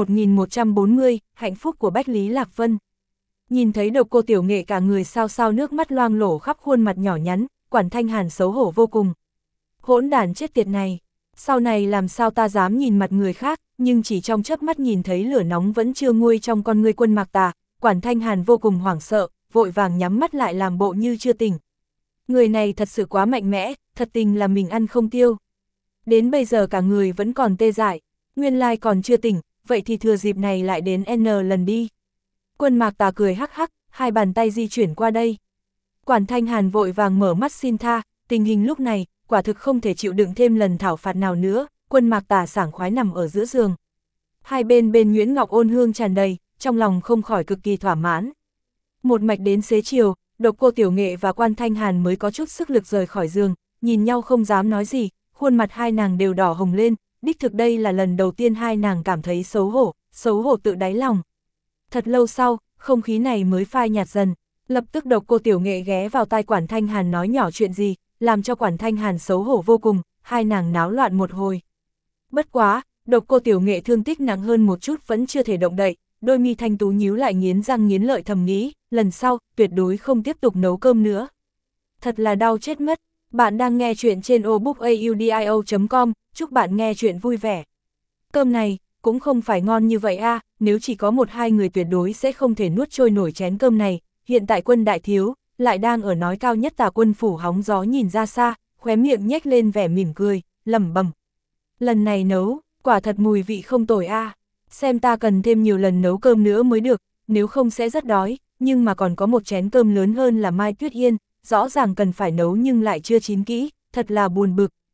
1140, hạnh phúc của Bách Lý Lạc Vân. Nhìn thấy Độc Cô Tiểu Nghệ cả người sao sao nước mắt loang lổ khắp khuôn mặt nhỏ nhắn, Quản Thanh Hàn xấu hổ vô cùng. Hỗn đản chết tiệt này, sau này làm sao ta dám nhìn mặt người khác, nhưng chỉ trong chớp mắt nhìn thấy lửa nóng vẫn chưa nguôi trong con ngươi Quân Mạc Tà, Quản Thanh Hàn vô cùng hoảng sợ, vội vàng nhắm mắt lại làm bộ như chưa tỉnh. Người này thật sự quá mạnh mẽ, thật tình là mình ăn không tiêu. Đến bây giờ cả người vẫn còn tê dại, nguyên lai còn chưa tỉnh, vậy thì thừa dịp này lại đến N lần đi. Quân Mạc Tà cười hắc hắc, hai bàn tay di chuyển qua đây. Quản Thanh Hàn vội vàng mở mắt xin tha, tình hình lúc này, quả thực không thể chịu đựng thêm lần thảo phạt nào nữa, Quân Mạc Tà sảng khoái nằm ở giữa giường. Hai bên Nguyễn Ngọc ôn hương tràn đầy, trong lòng không khỏi cực kỳ thỏa mãn. Một mạch đến xế chiều, Độc Cô Tiểu Nghệ và Quan Thanh Hàn mới có chút sức lực rời khỏi giường, nhìn nhau không dám nói gì, khuôn mặt hai nàng đều đỏ hồng lên, đích thực đây là lần đầu tiên hai nàng cảm thấy xấu hổ tự đáy lòng. Thật lâu sau, không khí này mới phai nhạt dần, lập tức Độc Cô Tiểu Nghệ ghé vào tai Quản Thanh Hàn nói nhỏ chuyện gì, làm cho Quản Thanh Hàn xấu hổ vô cùng, hai nàng náo loạn một hồi. Bất quá, Độc Cô Tiểu Nghệ thương tích nặng hơn một chút vẫn chưa thể động đậy, đôi mi thanh tú nhíu lại nghiến răng nghiến lợi thầm nghĩ, lần sau, tuyệt đối không tiếp tục nấu cơm nữa. Thật là đau chết mất, bạn đang nghe chuyện trên obookaudio.com, chúc bạn nghe chuyện vui vẻ. Cơm này, cũng không phải ngon như vậy a, nếu chỉ có một hai người tuyệt đối sẽ không thể nuốt trôi nổi chén cơm này, hiện tại Quân đại thiếu, lại đang ở nói cao nhất Tà Quân phủ hóng gió nhìn ra xa, khóe miệng nhếch lên vẻ mỉm cười, lẩm bẩm. Lần này nấu, quả thật mùi vị không tồi a, xem ta cần thêm nhiều lần nấu cơm nữa mới được, nếu không sẽ rất đói, nhưng mà còn có một chén cơm lớn hơn là Mai Tuyết Yên, rõ ràng cần phải nấu nhưng lại chưa chín kỹ, thật là buồn bực.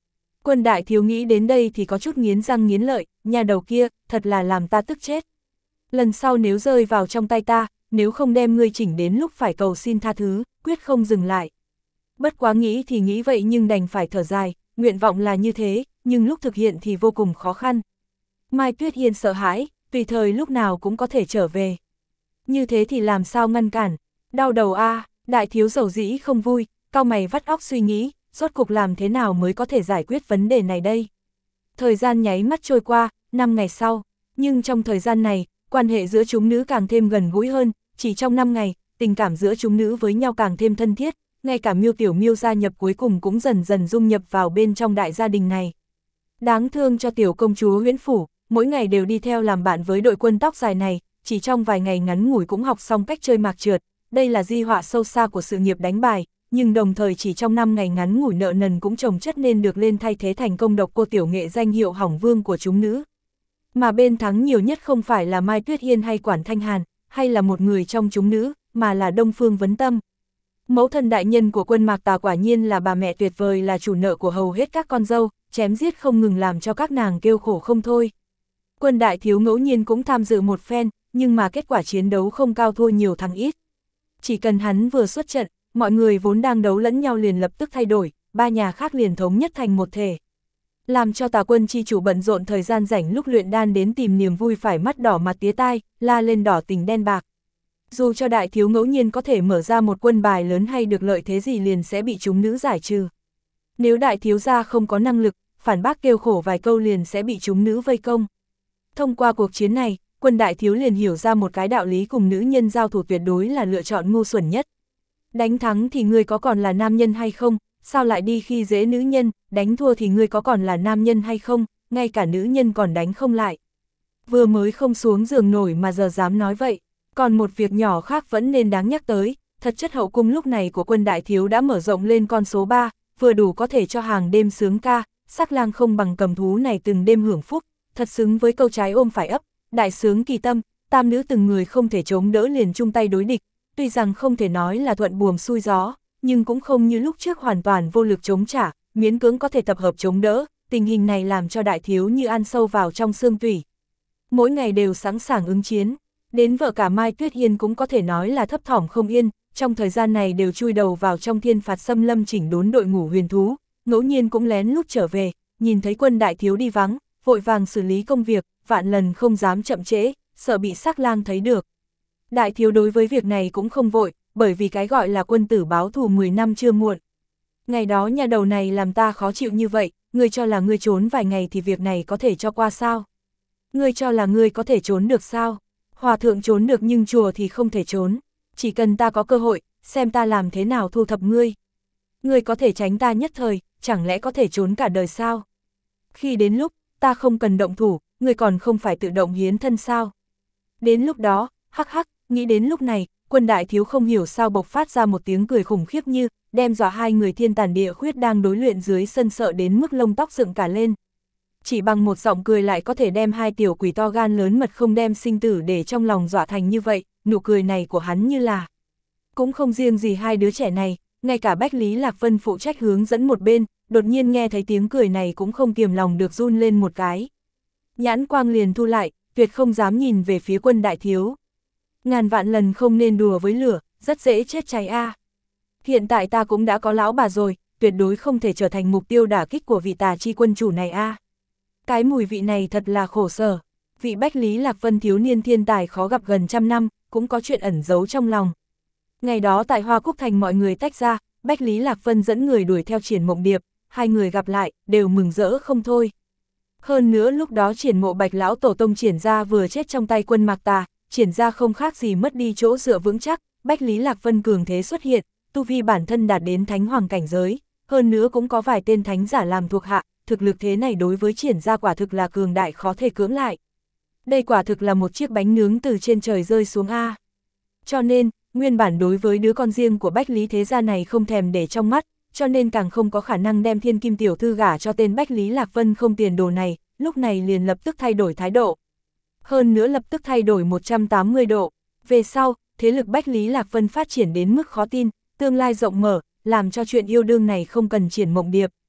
Quân đại thiếu nghĩ đến đây thì có chút nghiến răng nghiến lợi, nhà đầu kia, thật là làm ta tức chết. Lần sau nếu rơi vào trong tay ta, nếu không đem ngươi chỉnh đến lúc phải cầu xin tha thứ, quyết không dừng lại. Bất quá nghĩ thì nghĩ vậy nhưng đành phải thở dài, nguyện vọng là như thế, nhưng lúc thực hiện thì vô cùng khó khăn. Mai Tuyết Hiên sợ hãi, tùy thời lúc nào cũng có thể trở về. Như thế thì làm sao ngăn cản, đau đầu a. Đại thiếu dầu dĩ không vui, cau mày vắt óc suy nghĩ, rốt cuộc làm thế nào mới có thể giải quyết vấn đề này đây. Thời gian nháy mắt trôi qua, 5 ngày sau, nhưng trong thời gian này, quan hệ giữa chúng nữ càng thêm gần gũi hơn, chỉ trong 5 ngày, tình cảm giữa chúng nữ với nhau càng thêm thân thiết, ngay cả Miêu Tiểu Miêu gia nhập cuối cùng cũng dần dần dung nhập vào bên trong đại gia đình này. Đáng thương cho tiểu công chúa Huyễn Phủ, mỗi ngày đều đi theo làm bạn với đội quân tóc dài này, chỉ trong vài ngày ngắn ngủi cũng học xong cách chơi mạc trượt, đây là di họa sâu xa của sự nghiệp đánh bài, nhưng đồng thời chỉ trong 5 ngày ngắn ngủi nợ nần cũng chồng chất nên được lên thay thế thành công độc cô tiểu nghệ danh hiệu hỏng vương của chúng nữ. Mà bên thắng nhiều nhất không phải là Mai Tuyết Hiên hay Quản Thanh Hàn, hay là một người trong chúng nữ, mà là Đông Phương Vấn Tâm. Mẫu thân đại nhân của quân Mạc Tà quả nhiên là bà mẹ tuyệt vời, là chủ nợ của hầu hết các con dâu, chém giết không ngừng làm cho các nàng kêu khổ không thôi. Quân đại thiếu ngẫu nhiên cũng tham dự một phen, nhưng mà kết quả chiến đấu không cao thua nhiều thắng ít. Chỉ cần hắn vừa xuất trận, mọi người vốn đang đấu lẫn nhau liền lập tức thay đổi, ba nhà khác liền thống nhất thành một thể. Làm cho Tà quân chi chủ bận rộn thời gian rảnh lúc luyện đan đến tìm niềm vui phải mắt đỏ mặt tía tai, la lên đỏ tình đen bạc. Dù cho đại thiếu ngẫu nhiên có thể mở ra một quân bài lớn hay được lợi thế gì liền sẽ bị chúng nữ giải trừ. Nếu đại thiếu gia không có năng lực, phản bác kêu khổ vài câu liền sẽ bị chúng nữ vây công. Thông qua cuộc chiến này, quân đại thiếu liền hiểu ra một cái đạo lý, cùng nữ nhân giao thủ tuyệt đối là lựa chọn ngu xuẩn nhất. Đánh thắng thì ngươi có còn là nam nhân hay không, sao lại đi khi dễ nữ nhân, đánh thua thì ngươi có còn là nam nhân hay không, ngay cả nữ nhân còn đánh không lại. Vừa mới không xuống giường nổi mà giờ dám nói vậy. Còn một việc nhỏ khác vẫn nên đáng nhắc tới, thật chất hậu cung lúc này của quân đại thiếu đã mở rộng lên con số 3, vừa đủ có thể cho hàng đêm sướng ca, sắc lang không bằng cầm thú này từng đêm hưởng phúc, thật xứng với câu trái ôm phải ấp, đại sướng kỳ tâm, tam nữ từng người không thể chống đỡ liền chung tay đối địch, tuy rằng không thể nói là thuận buồm xuôi gió, nhưng cũng không như lúc trước hoàn toàn vô lực chống trả, miễn cưỡng có thể tập hợp chống đỡ, tình hình này làm cho đại thiếu như ăn sâu vào trong xương tủy. Mỗi ngày đều sẵn sàng ứng chiến. Đến vợ cả Mai Tuyết Hiên cũng có thể nói là thấp thỏm không yên, trong thời gian này đều chui đầu vào trong thiên phạt xâm lâm chỉnh đốn đội ngũ huyền thú, ngẫu nhiên cũng lén lút trở về, nhìn thấy quân đại thiếu đi vắng, vội vàng xử lý công việc, vạn lần không dám chậm trễ, sợ bị sắc lang thấy được. Đại thiếu đối với việc này cũng không vội, bởi vì cái gọi là quân tử báo thù 10 năm chưa muộn. Ngày đó nhà đầu này làm ta khó chịu như vậy, ngươi cho là ngươi trốn vài ngày thì việc này có thể cho qua sao? Ngươi cho là ngươi có thể trốn được sao? Hòa thượng trốn được nhưng chùa thì không thể trốn, chỉ cần ta có cơ hội, xem ta làm thế nào thu thập ngươi. Ngươi có thể tránh ta nhất thời, chẳng lẽ có thể trốn cả đời sao? Khi đến lúc, ta không cần động thủ, ngươi còn không phải tự động hiến thân sao? Đến lúc đó, hắc hắc, nghĩ đến lúc này, quân đại thiếu không hiểu sao bộc phát ra một tiếng cười khủng khiếp như, đem dọa hai người thiên tàn địa khuyết đang đối luyện dưới sân sợ đến mức lông tóc dựng cả lên. Chỉ bằng một giọng cười lại có thể đem hai tiểu quỷ to gan lớn mật không đem sinh tử để trong lòng dọa thành như vậy, nụ cười này của hắn như là. Cũng không riêng gì hai đứa trẻ này, ngay cả Bách Lý Lạc Vân phụ trách hướng dẫn một bên, đột nhiên nghe thấy tiếng cười này cũng không kiềm lòng được run lên một cái. Nhãn quang liền thu lại, tuyệt không dám nhìn về phía quân đại thiếu. Ngàn vạn lần không nên đùa với lửa, rất dễ chết cháy a. Hiện tại ta cũng đã có lão bà rồi, tuyệt đối không thể trở thành mục tiêu đả kích của vị tà chi quân chủ này a. Cái mùi vị này thật là khổ sở. Vị Bách Lý Lạc Vân thiếu niên thiên tài khó gặp gần trăm năm, cũng có chuyện ẩn giấu trong lòng. Ngày đó tại Hoa Quốc Thành mọi người tách ra, Bách Lý Lạc Vân dẫn người đuổi theo Triển Mộng Điệp, hai người gặp lại, đều mừng rỡ không thôi. Hơn nữa lúc đó Triển Mộ Bạch lão tổ tông Triển gia vừa chết trong tay quân Mạc Tà, Triển gia không khác gì mất đi chỗ dựa vững chắc, Bách Lý Lạc Vân cường thế xuất hiện, tu vi bản thân đạt đến thánh hoàng cảnh giới, hơn nữa cũng có vài tên thánh giả làm thuộc hạ, thực lực thế này đối với Triển gia quả thực là cường đại khó thể cưỡng lại. Đây quả thực là một chiếc bánh nướng từ trên trời rơi xuống a. Cho nên, nguyên bản đối với đứa con riêng của Bách Lý thế gia này không thèm để trong mắt, cho nên càng không có khả năng đem thiên kim tiểu thư gả cho tên Bách Lý Lạc Vân không tiền đồ này, lúc này liền lập tức thay đổi thái độ. Hơn nữa lập tức thay đổi 180 độ. Về sau, thế lực Bách Lý Lạc Vân phát triển đến mức khó tin, tương lai rộng mở, làm cho chuyện yêu đương này không cần Triển Mộng Điệp.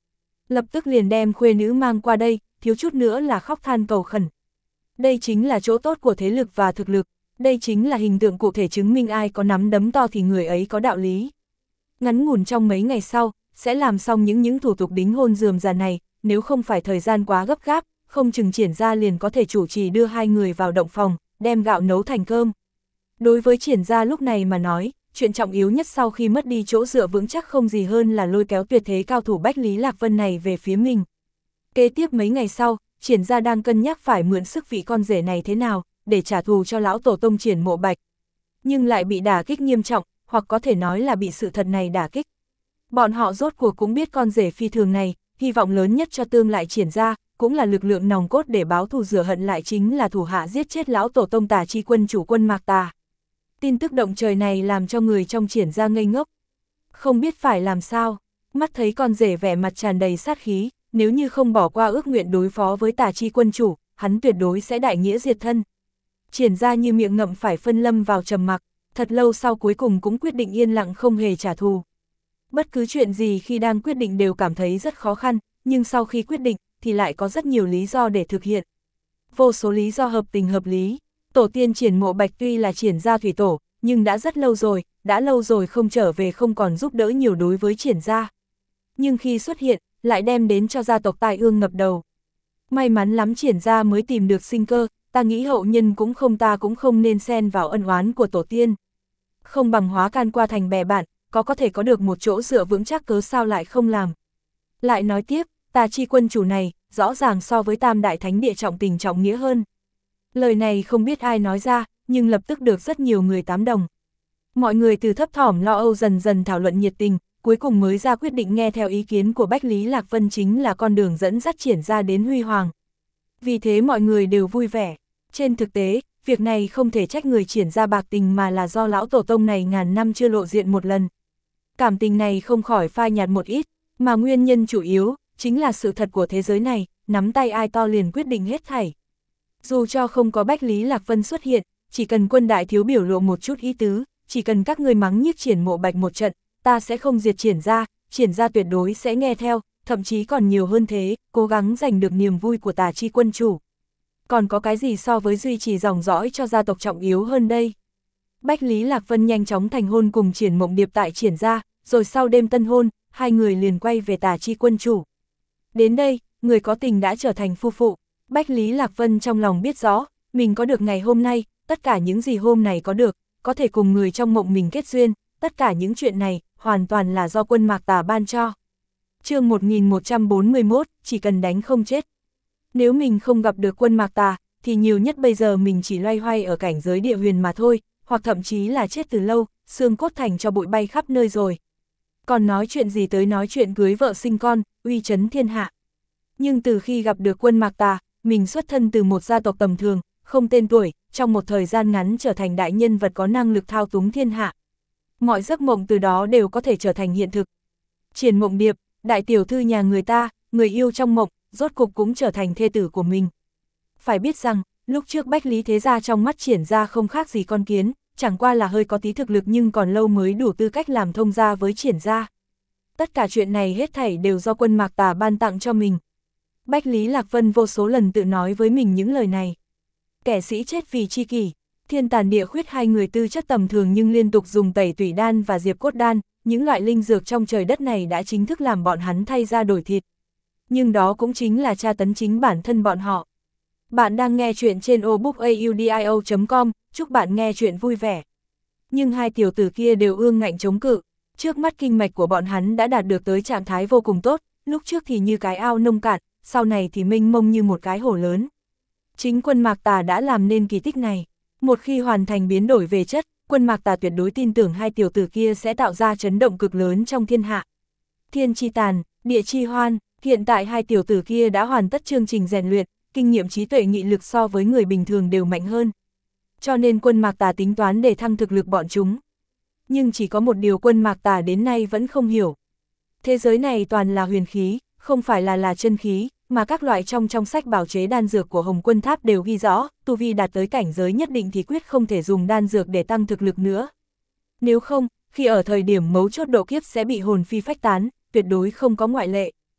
Lập tức liền đem khuê nữ mang qua đây, thiếu chút nữa là khóc than cầu khẩn. Đây chính là chỗ tốt của thế lực và thực lực, đây chính là hình tượng cụ thể chứng minh ai có nắm đấm to thì người ấy có đạo lý. Ngắn ngủn trong mấy ngày sau, sẽ làm xong những thủ tục đính hôn rườm rà này, nếu không phải thời gian quá gấp gáp, không chừng Triển gia liền có thể chủ trì đưa hai người vào động phòng, đem gạo nấu thành cơm. Đối với Triển gia lúc này mà nói, chuyện trọng yếu nhất sau khi mất đi chỗ dựa vững chắc không gì hơn là lôi kéo tuyệt thế cao thủ Bách Lý Lạc Vân này về phía mình. Kế tiếp mấy ngày sau, Triển gia đang cân nhắc phải mượn sức vị con rể này thế nào, để trả thù cho lão tổ tông Triển Mộ Bạch. Nhưng lại bị đả kích nghiêm trọng, hoặc có thể nói là bị sự thật này đả kích. Bọn họ rốt cuộc cũng biết con rể phi thường này, hy vọng lớn nhất cho tương lại Triển gia, cũng là lực lượng nòng cốt để báo thù rửa hận lại chính là thủ hạ giết chết lão tổ tông Tà Chi Quân chủ Quân Mạc Tà. Tin tức động trời này làm cho người trong Triển gia ngây ngốc. Không biết phải làm sao, mắt thấy con rể vẻ mặt tràn đầy sát khí, nếu như không bỏ qua ước nguyện đối phó với Tà Chi Quân chủ, hắn tuyệt đối sẽ đại nghĩa diệt thân. Triển gia như miệng ngậm phải phân lâm vào trầm mặc, thật lâu sau cuối cùng cũng quyết định yên lặng không hề trả thù. Bất cứ chuyện gì khi đang quyết định đều cảm thấy rất khó khăn, nhưng sau khi quyết định thì lại có rất nhiều lý do để thực hiện. Vô số lý do hợp tình hợp lý. Tổ tiên Triển Mộ Bạch tuy là Triển gia thủy tổ, nhưng đã rất lâu rồi không trở về, không còn giúp đỡ nhiều đối với Triển gia. Nhưng khi xuất hiện, lại đem đến cho gia tộc tai ương ngập đầu. May mắn lắm Triển gia mới tìm được sinh cơ, ta nghĩ hậu nhân ta cũng không nên xen vào ân oán của tổ tiên. Không bằng hóa can qua thành bè bạn, có thể có được một chỗ dựa vững chắc cớ sao lại không làm. Lại nói tiếp, Tà Chi Quân chủ này, rõ ràng so với Tam Đại Thánh Địa trọng tình trọng nghĩa hơn. Lời này không biết ai nói ra, nhưng lập tức được rất nhiều người tán đồng. Mọi người từ thấp thỏm lo âu dần dần thảo luận nhiệt tình, cuối cùng mới ra quyết định nghe theo ý kiến của Bách Lý Lạc Vân chính là con đường dẫn dắt Triển gia đến huy hoàng. Vì thế mọi người đều vui vẻ. Trên thực tế, việc này không thể trách người Triển gia bạc tình mà là do lão tổ tông này ngàn năm chưa lộ diện một lần. Cảm tình này không khỏi phai nhạt một ít, mà nguyên nhân chủ yếu chính là sự thật của thế giới này, nắm tay ai to liền quyết định hết thảy. Dù cho không có Bách Lý Lạc Vân xuất hiện, chỉ cần Quân đại thiếu biểu lộ một chút ý tứ, chỉ cần các ngươi mắng nhiếc Triển Mộ Bạch một trận, ta sẽ không diệt Triển gia tuyệt đối sẽ nghe theo, thậm chí còn nhiều hơn thế, cố gắng giành được niềm vui của Tà Chi Quân chủ. Còn có cái gì so với duy trì dòng dõi cho gia tộc trọng yếu hơn đây? Bách Lý Lạc Vân nhanh chóng thành hôn cùng Triển Mộng Điệp tại Triển gia, rồi sau đêm tân hôn, hai người liền quay về Tà Chi Quân chủ. Đến đây, người có tình đã trở thành phu phụ. Bách Lý Lạc Vân trong lòng biết rõ, mình có được ngày hôm nay, tất cả những gì hôm này có được, có thể cùng người trong mộng mình kết duyên, tất cả những chuyện này, hoàn toàn là do Quân Mạc Tà ban cho. Chương 1141, chỉ cần đánh không chết. Nếu mình không gặp được Quân Mạc Tà, thì nhiều nhất bây giờ mình chỉ loay hoay ở cảnh giới địa huyền mà thôi, hoặc thậm chí là chết từ lâu, xương cốt thành cho bụi bay khắp nơi rồi. Còn nói chuyện gì tới nói chuyện cưới vợ sinh con, uy chấn thiên hạ. Nhưng từ khi gặp được Quân Mạc Tà, mình xuất thân từ một gia tộc tầm thường, không tên tuổi, trong một thời gian ngắn trở thành đại nhân vật có năng lực thao túng thiên hạ. Mọi giấc mộng từ đó đều có thể trở thành hiện thực. Triển Mộng Điệp, đại tiểu thư nhà người ta, người yêu trong mộng, rốt cục cũng trở thành thê tử của mình. Phải biết rằng, lúc trước Bách Lý thế gia trong mắt Triển gia không khác gì con kiến, chẳng qua là hơi có tí thực lực nhưng còn lâu mới đủ tư cách làm thông gia với Triển gia. Tất cả chuyện này hết thảy đều do Quân Mạc Tà ban tặng cho mình. Bách Lý Lạc Vân vô số lần tự nói với mình những lời này. Kẻ sĩ chết vì chi kỷ, Thiên Tàn Địa Khuyết hai người tư chất tầm thường nhưng liên tục dùng Tẩy Tủy Đan và Diệp Cốt Đan, những loại linh dược trong trời đất này đã chính thức làm bọn hắn thay da đổi thịt. Nhưng đó cũng chính là tra tấn chính bản thân bọn họ. Bạn đang nghe chuyện trên obookaudio.com, chúc bạn nghe chuyện vui vẻ. Nhưng hai tiểu tử kia đều ương ngạnh chống cự, trước mắt kinh mạch của bọn hắn đã đạt được tới trạng thái vô cùng tốt, lúc trước thì như cái ao nông cạn, sau này thì mênh mông như một cái hồ lớn. Chính Quân Mạc Tà đã làm nên kỳ tích này. Một khi hoàn thành biến đổi về chất, Quân Mạc Tà tuyệt đối tin tưởng hai tiểu tử kia sẽ tạo ra chấn động cực lớn trong thiên hạ. Thiên chi tàn, địa chi hoan, hiện tại hai tiểu tử kia đã hoàn tất chương trình rèn luyện, kinh nghiệm trí tuệ nghị lực so với người bình thường đều mạnh hơn. Cho nên Quân Mạc Tà tính toán để thăng thực lực bọn chúng. Nhưng chỉ có một điều Quân Mạc Tà đến nay vẫn không hiểu. Thế giới này toàn là huyền khí, không phải là chân khí, mà các loại trong sách bảo chế đan dược của Hồng Quân Tháp đều ghi rõ, tu vi đạt tới cảnh giới nhất định thì quyết không thể dùng đan dược để tăng thực lực nữa. Nếu không, khi ở thời điểm mấu chốt độ kiếp sẽ bị hồn phi phách tán, tuyệt đối không có ngoại lệ.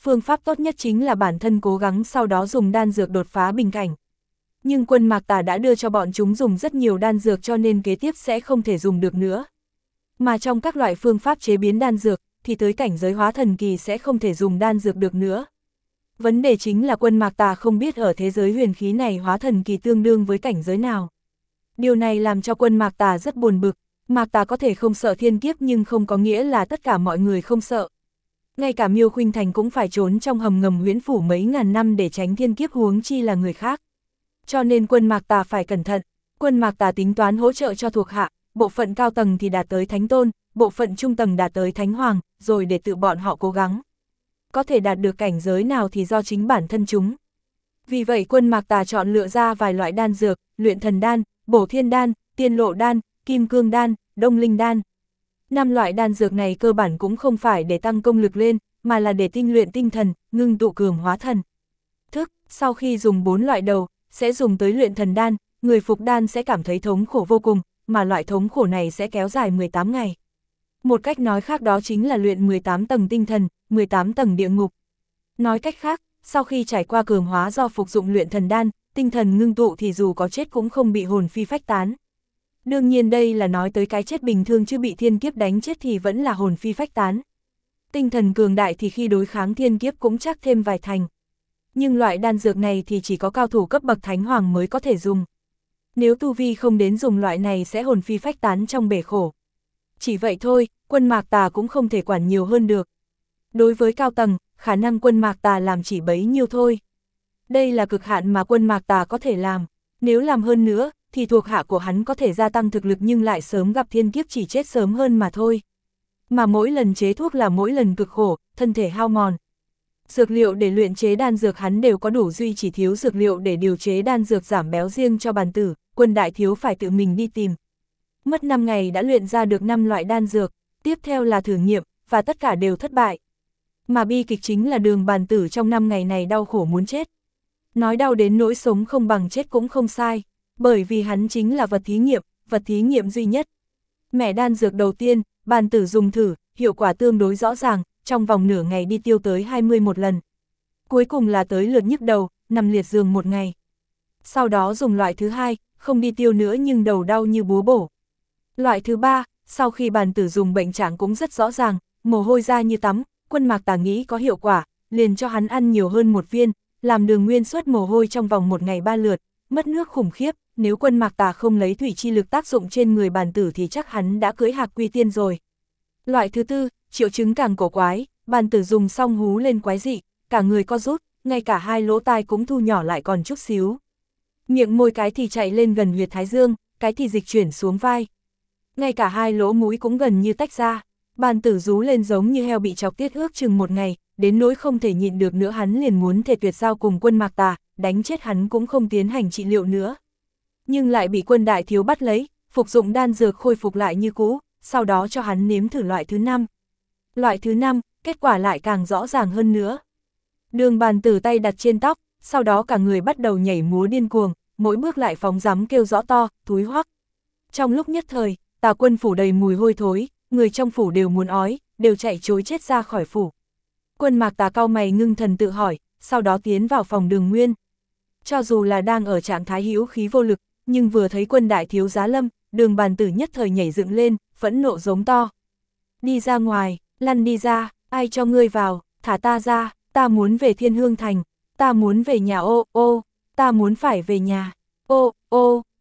phương pháp tốt nhất chính là bản thân cố gắng sau đó dùng đan dược đột phá bình cảnh. Nhưng Quân Mạc Tà đã đưa cho bọn chúng dùng rất nhiều đan dược cho nên kế tiếp sẽ không thể dùng được nữa. Mà trong các loại phương pháp chế biến đan dược, thì tới cảnh giới hóa thần kỳ sẽ không thể dùng đan dược được nữa. Vấn đề chính là Quân Mạc Tà không biết ở thế giới huyền khí này hóa thần kỳ tương đương với cảnh giới nào. Điều này làm cho Quân Mạc Tà rất buồn bực. Mạc Tà có thể không sợ thiên kiếp nhưng không có nghĩa là tất cả mọi người không sợ. Ngay cả Miêu Khuynh Thành cũng phải trốn trong hầm ngầm huyễn phủ mấy ngàn năm để tránh thiên kiếp, huống chi là người khác. Cho nên Quân Mạc Tà phải cẩn thận. Quân Mạc Tà tính toán hỗ trợ cho thuộc hạ, bộ phận cao tầng thì đạt tới Thánh Tôn, bộ phận trung tầng đạt tới Thánh Hoàng, rồi để tự bọn họ cố gắng. Có thể đạt được cảnh giới nào thì do chính bản thân chúng. Vì vậy Quân Mạc Tà chọn lựa ra vài loại đan dược, luyện thần đan, bổ thiên đan, tiên lộ đan, kim cương đan, đông linh đan. 5 loại đan dược này cơ bản cũng không phải để tăng công lực lên, mà là để tinh luyện tinh thần, ngưng tụ cường hóa thần. Sau khi dùng 4 loại đầu, sẽ dùng tới luyện thần đan, người phục đan sẽ cảm thấy thống khổ vô cùng, mà loại thống khổ này sẽ kéo dài 18 ngày. Một cách nói khác đó chính là luyện 18 tầng tinh thần, 18 tầng địa ngục. Nói cách khác, sau khi trải qua cường hóa do phục dụng luyện thần đan, tinh thần ngưng tụ thì dù có chết cũng không bị hồn phi phách tán. Đương nhiên đây là nói tới cái chết bình thường, chứ bị thiên kiếp đánh chết thì vẫn là hồn phi phách tán. Tinh thần cường đại thì khi đối kháng thiên kiếp cũng chắc thêm vài thành. Nhưng loại đan dược này thì chỉ có cao thủ cấp bậc Thánh Hoàng mới có thể dùng. Nếu tu vi không đến dùng loại này sẽ hồn phi phách tán trong bể khổ. Chỉ vậy thôi, Quân Mạc Tà cũng không thể quản nhiều hơn được. Đối với cao tầng, khả năng Quân Mạc Tà làm chỉ bấy nhiêu thôi. Đây là cực hạn mà Quân Mạc Tà có thể làm. Nếu làm hơn nữa, thì thuộc hạ của hắn có thể gia tăng thực lực nhưng lại sớm gặp thiên kiếp, chỉ chết sớm hơn mà thôi. Mà mỗi lần chế thuốc là mỗi lần cực khổ, thân thể hao mòn. Dược liệu để luyện chế đan dược hắn đều có đủ, duy chỉ thiếu dược liệu để điều chế đan dược giảm béo riêng cho Bàn Tử, Quân đại thiếu phải tự mình đi tìm. Mất 5 ngày đã luyện ra được 5 loại đan dược, tiếp theo là thử nghiệm, và tất cả đều thất bại. Mà bi kịch chính là Đường Bàn Tử trong 5 ngày này đau khổ muốn chết. Nói đau đến nỗi sống không bằng chết cũng không sai, bởi vì hắn chính là vật thí nghiệm duy nhất. Mẻ đan dược đầu tiên, Bàn Tử dùng thử, hiệu quả tương đối rõ ràng, trong vòng nửa ngày đi tiêu tới 21 lần. Cuối cùng là tới lượt nhức đầu, nằm liệt giường 1 ngày. Sau đó dùng loại thứ hai, không đi tiêu nữa nhưng đầu đau như búa bổ. Loại thứ ba, sau khi Bàn Tử dùng bệnh trạng cũng rất rõ ràng, mồ hôi ra như tắm, Quân Mạc Tà nghĩ có hiệu quả, liền cho hắn ăn nhiều hơn 1 viên, làm Đường Nguyên xuất mồ hôi trong vòng 1 ngày 3 lượt, mất nước khủng khiếp, nếu Quân Mạc Tà không lấy thủy chi lực tác dụng trên người Bàn Tử thì chắc hắn đã cưỡi Hạc Quy Tiên rồi. Loại thứ tư, triệu chứng càng cổ quái, Bàn Tử dùng xong hú lên quái dị, cả người co rút, ngay cả 2 lỗ tai cũng thu nhỏ lại còn chút xíu. Miệng môi cái thì chạy lên gần huyệt thái dương, cái thì dịch chuyển xuống vai. Ngay cả 2 lỗ mũi cũng gần như tách ra. Bàn Tử rú lên giống như heo bị chọc tiết, ước chừng 1 ngày, đến nỗi không thể nhịn được nữa hắn liền muốn thể tuyệt giao cùng Quân Mạc Tà, đánh chết hắn cũng không tiến hành trị liệu nữa. Nhưng lại bị Quân đại thiếu bắt lấy, phục dụng đan dược khôi phục lại như cũ, sau đó cho hắn nếm thử loại thứ 5. Loại thứ 5, kết quả lại càng rõ ràng hơn nữa. Đường Bàn Tử tay đặt trên tóc, sau đó cả người bắt đầu nhảy múa điên cuồng, mỗi bước lại phóng rắm kêu rõ to, thúi hoắc. Trong lúc nhất thời, Tà Quân phủ đầy mùi hôi thối, người trong phủ đều muốn ói, đều chạy trối chết ra khỏi phủ. Quân Mạc Tà cau mày ngưng thần tự hỏi, sau đó tiến vào phòng Đường Nguyên. Cho dù là đang ở trạng thái hữu khí vô lực, nhưng vừa thấy Quân đại thiếu giá lâm, Đường Bàn Tử nhất thời nhảy dựng lên, phẫn nộ giống to. Đi ra ngoài, lăn đi ra, ai cho ngươi vào, thả ta ra, ta muốn về Thiên Hương Thành, ta muốn về nhà, ô, ta muốn phải về nhà, ô,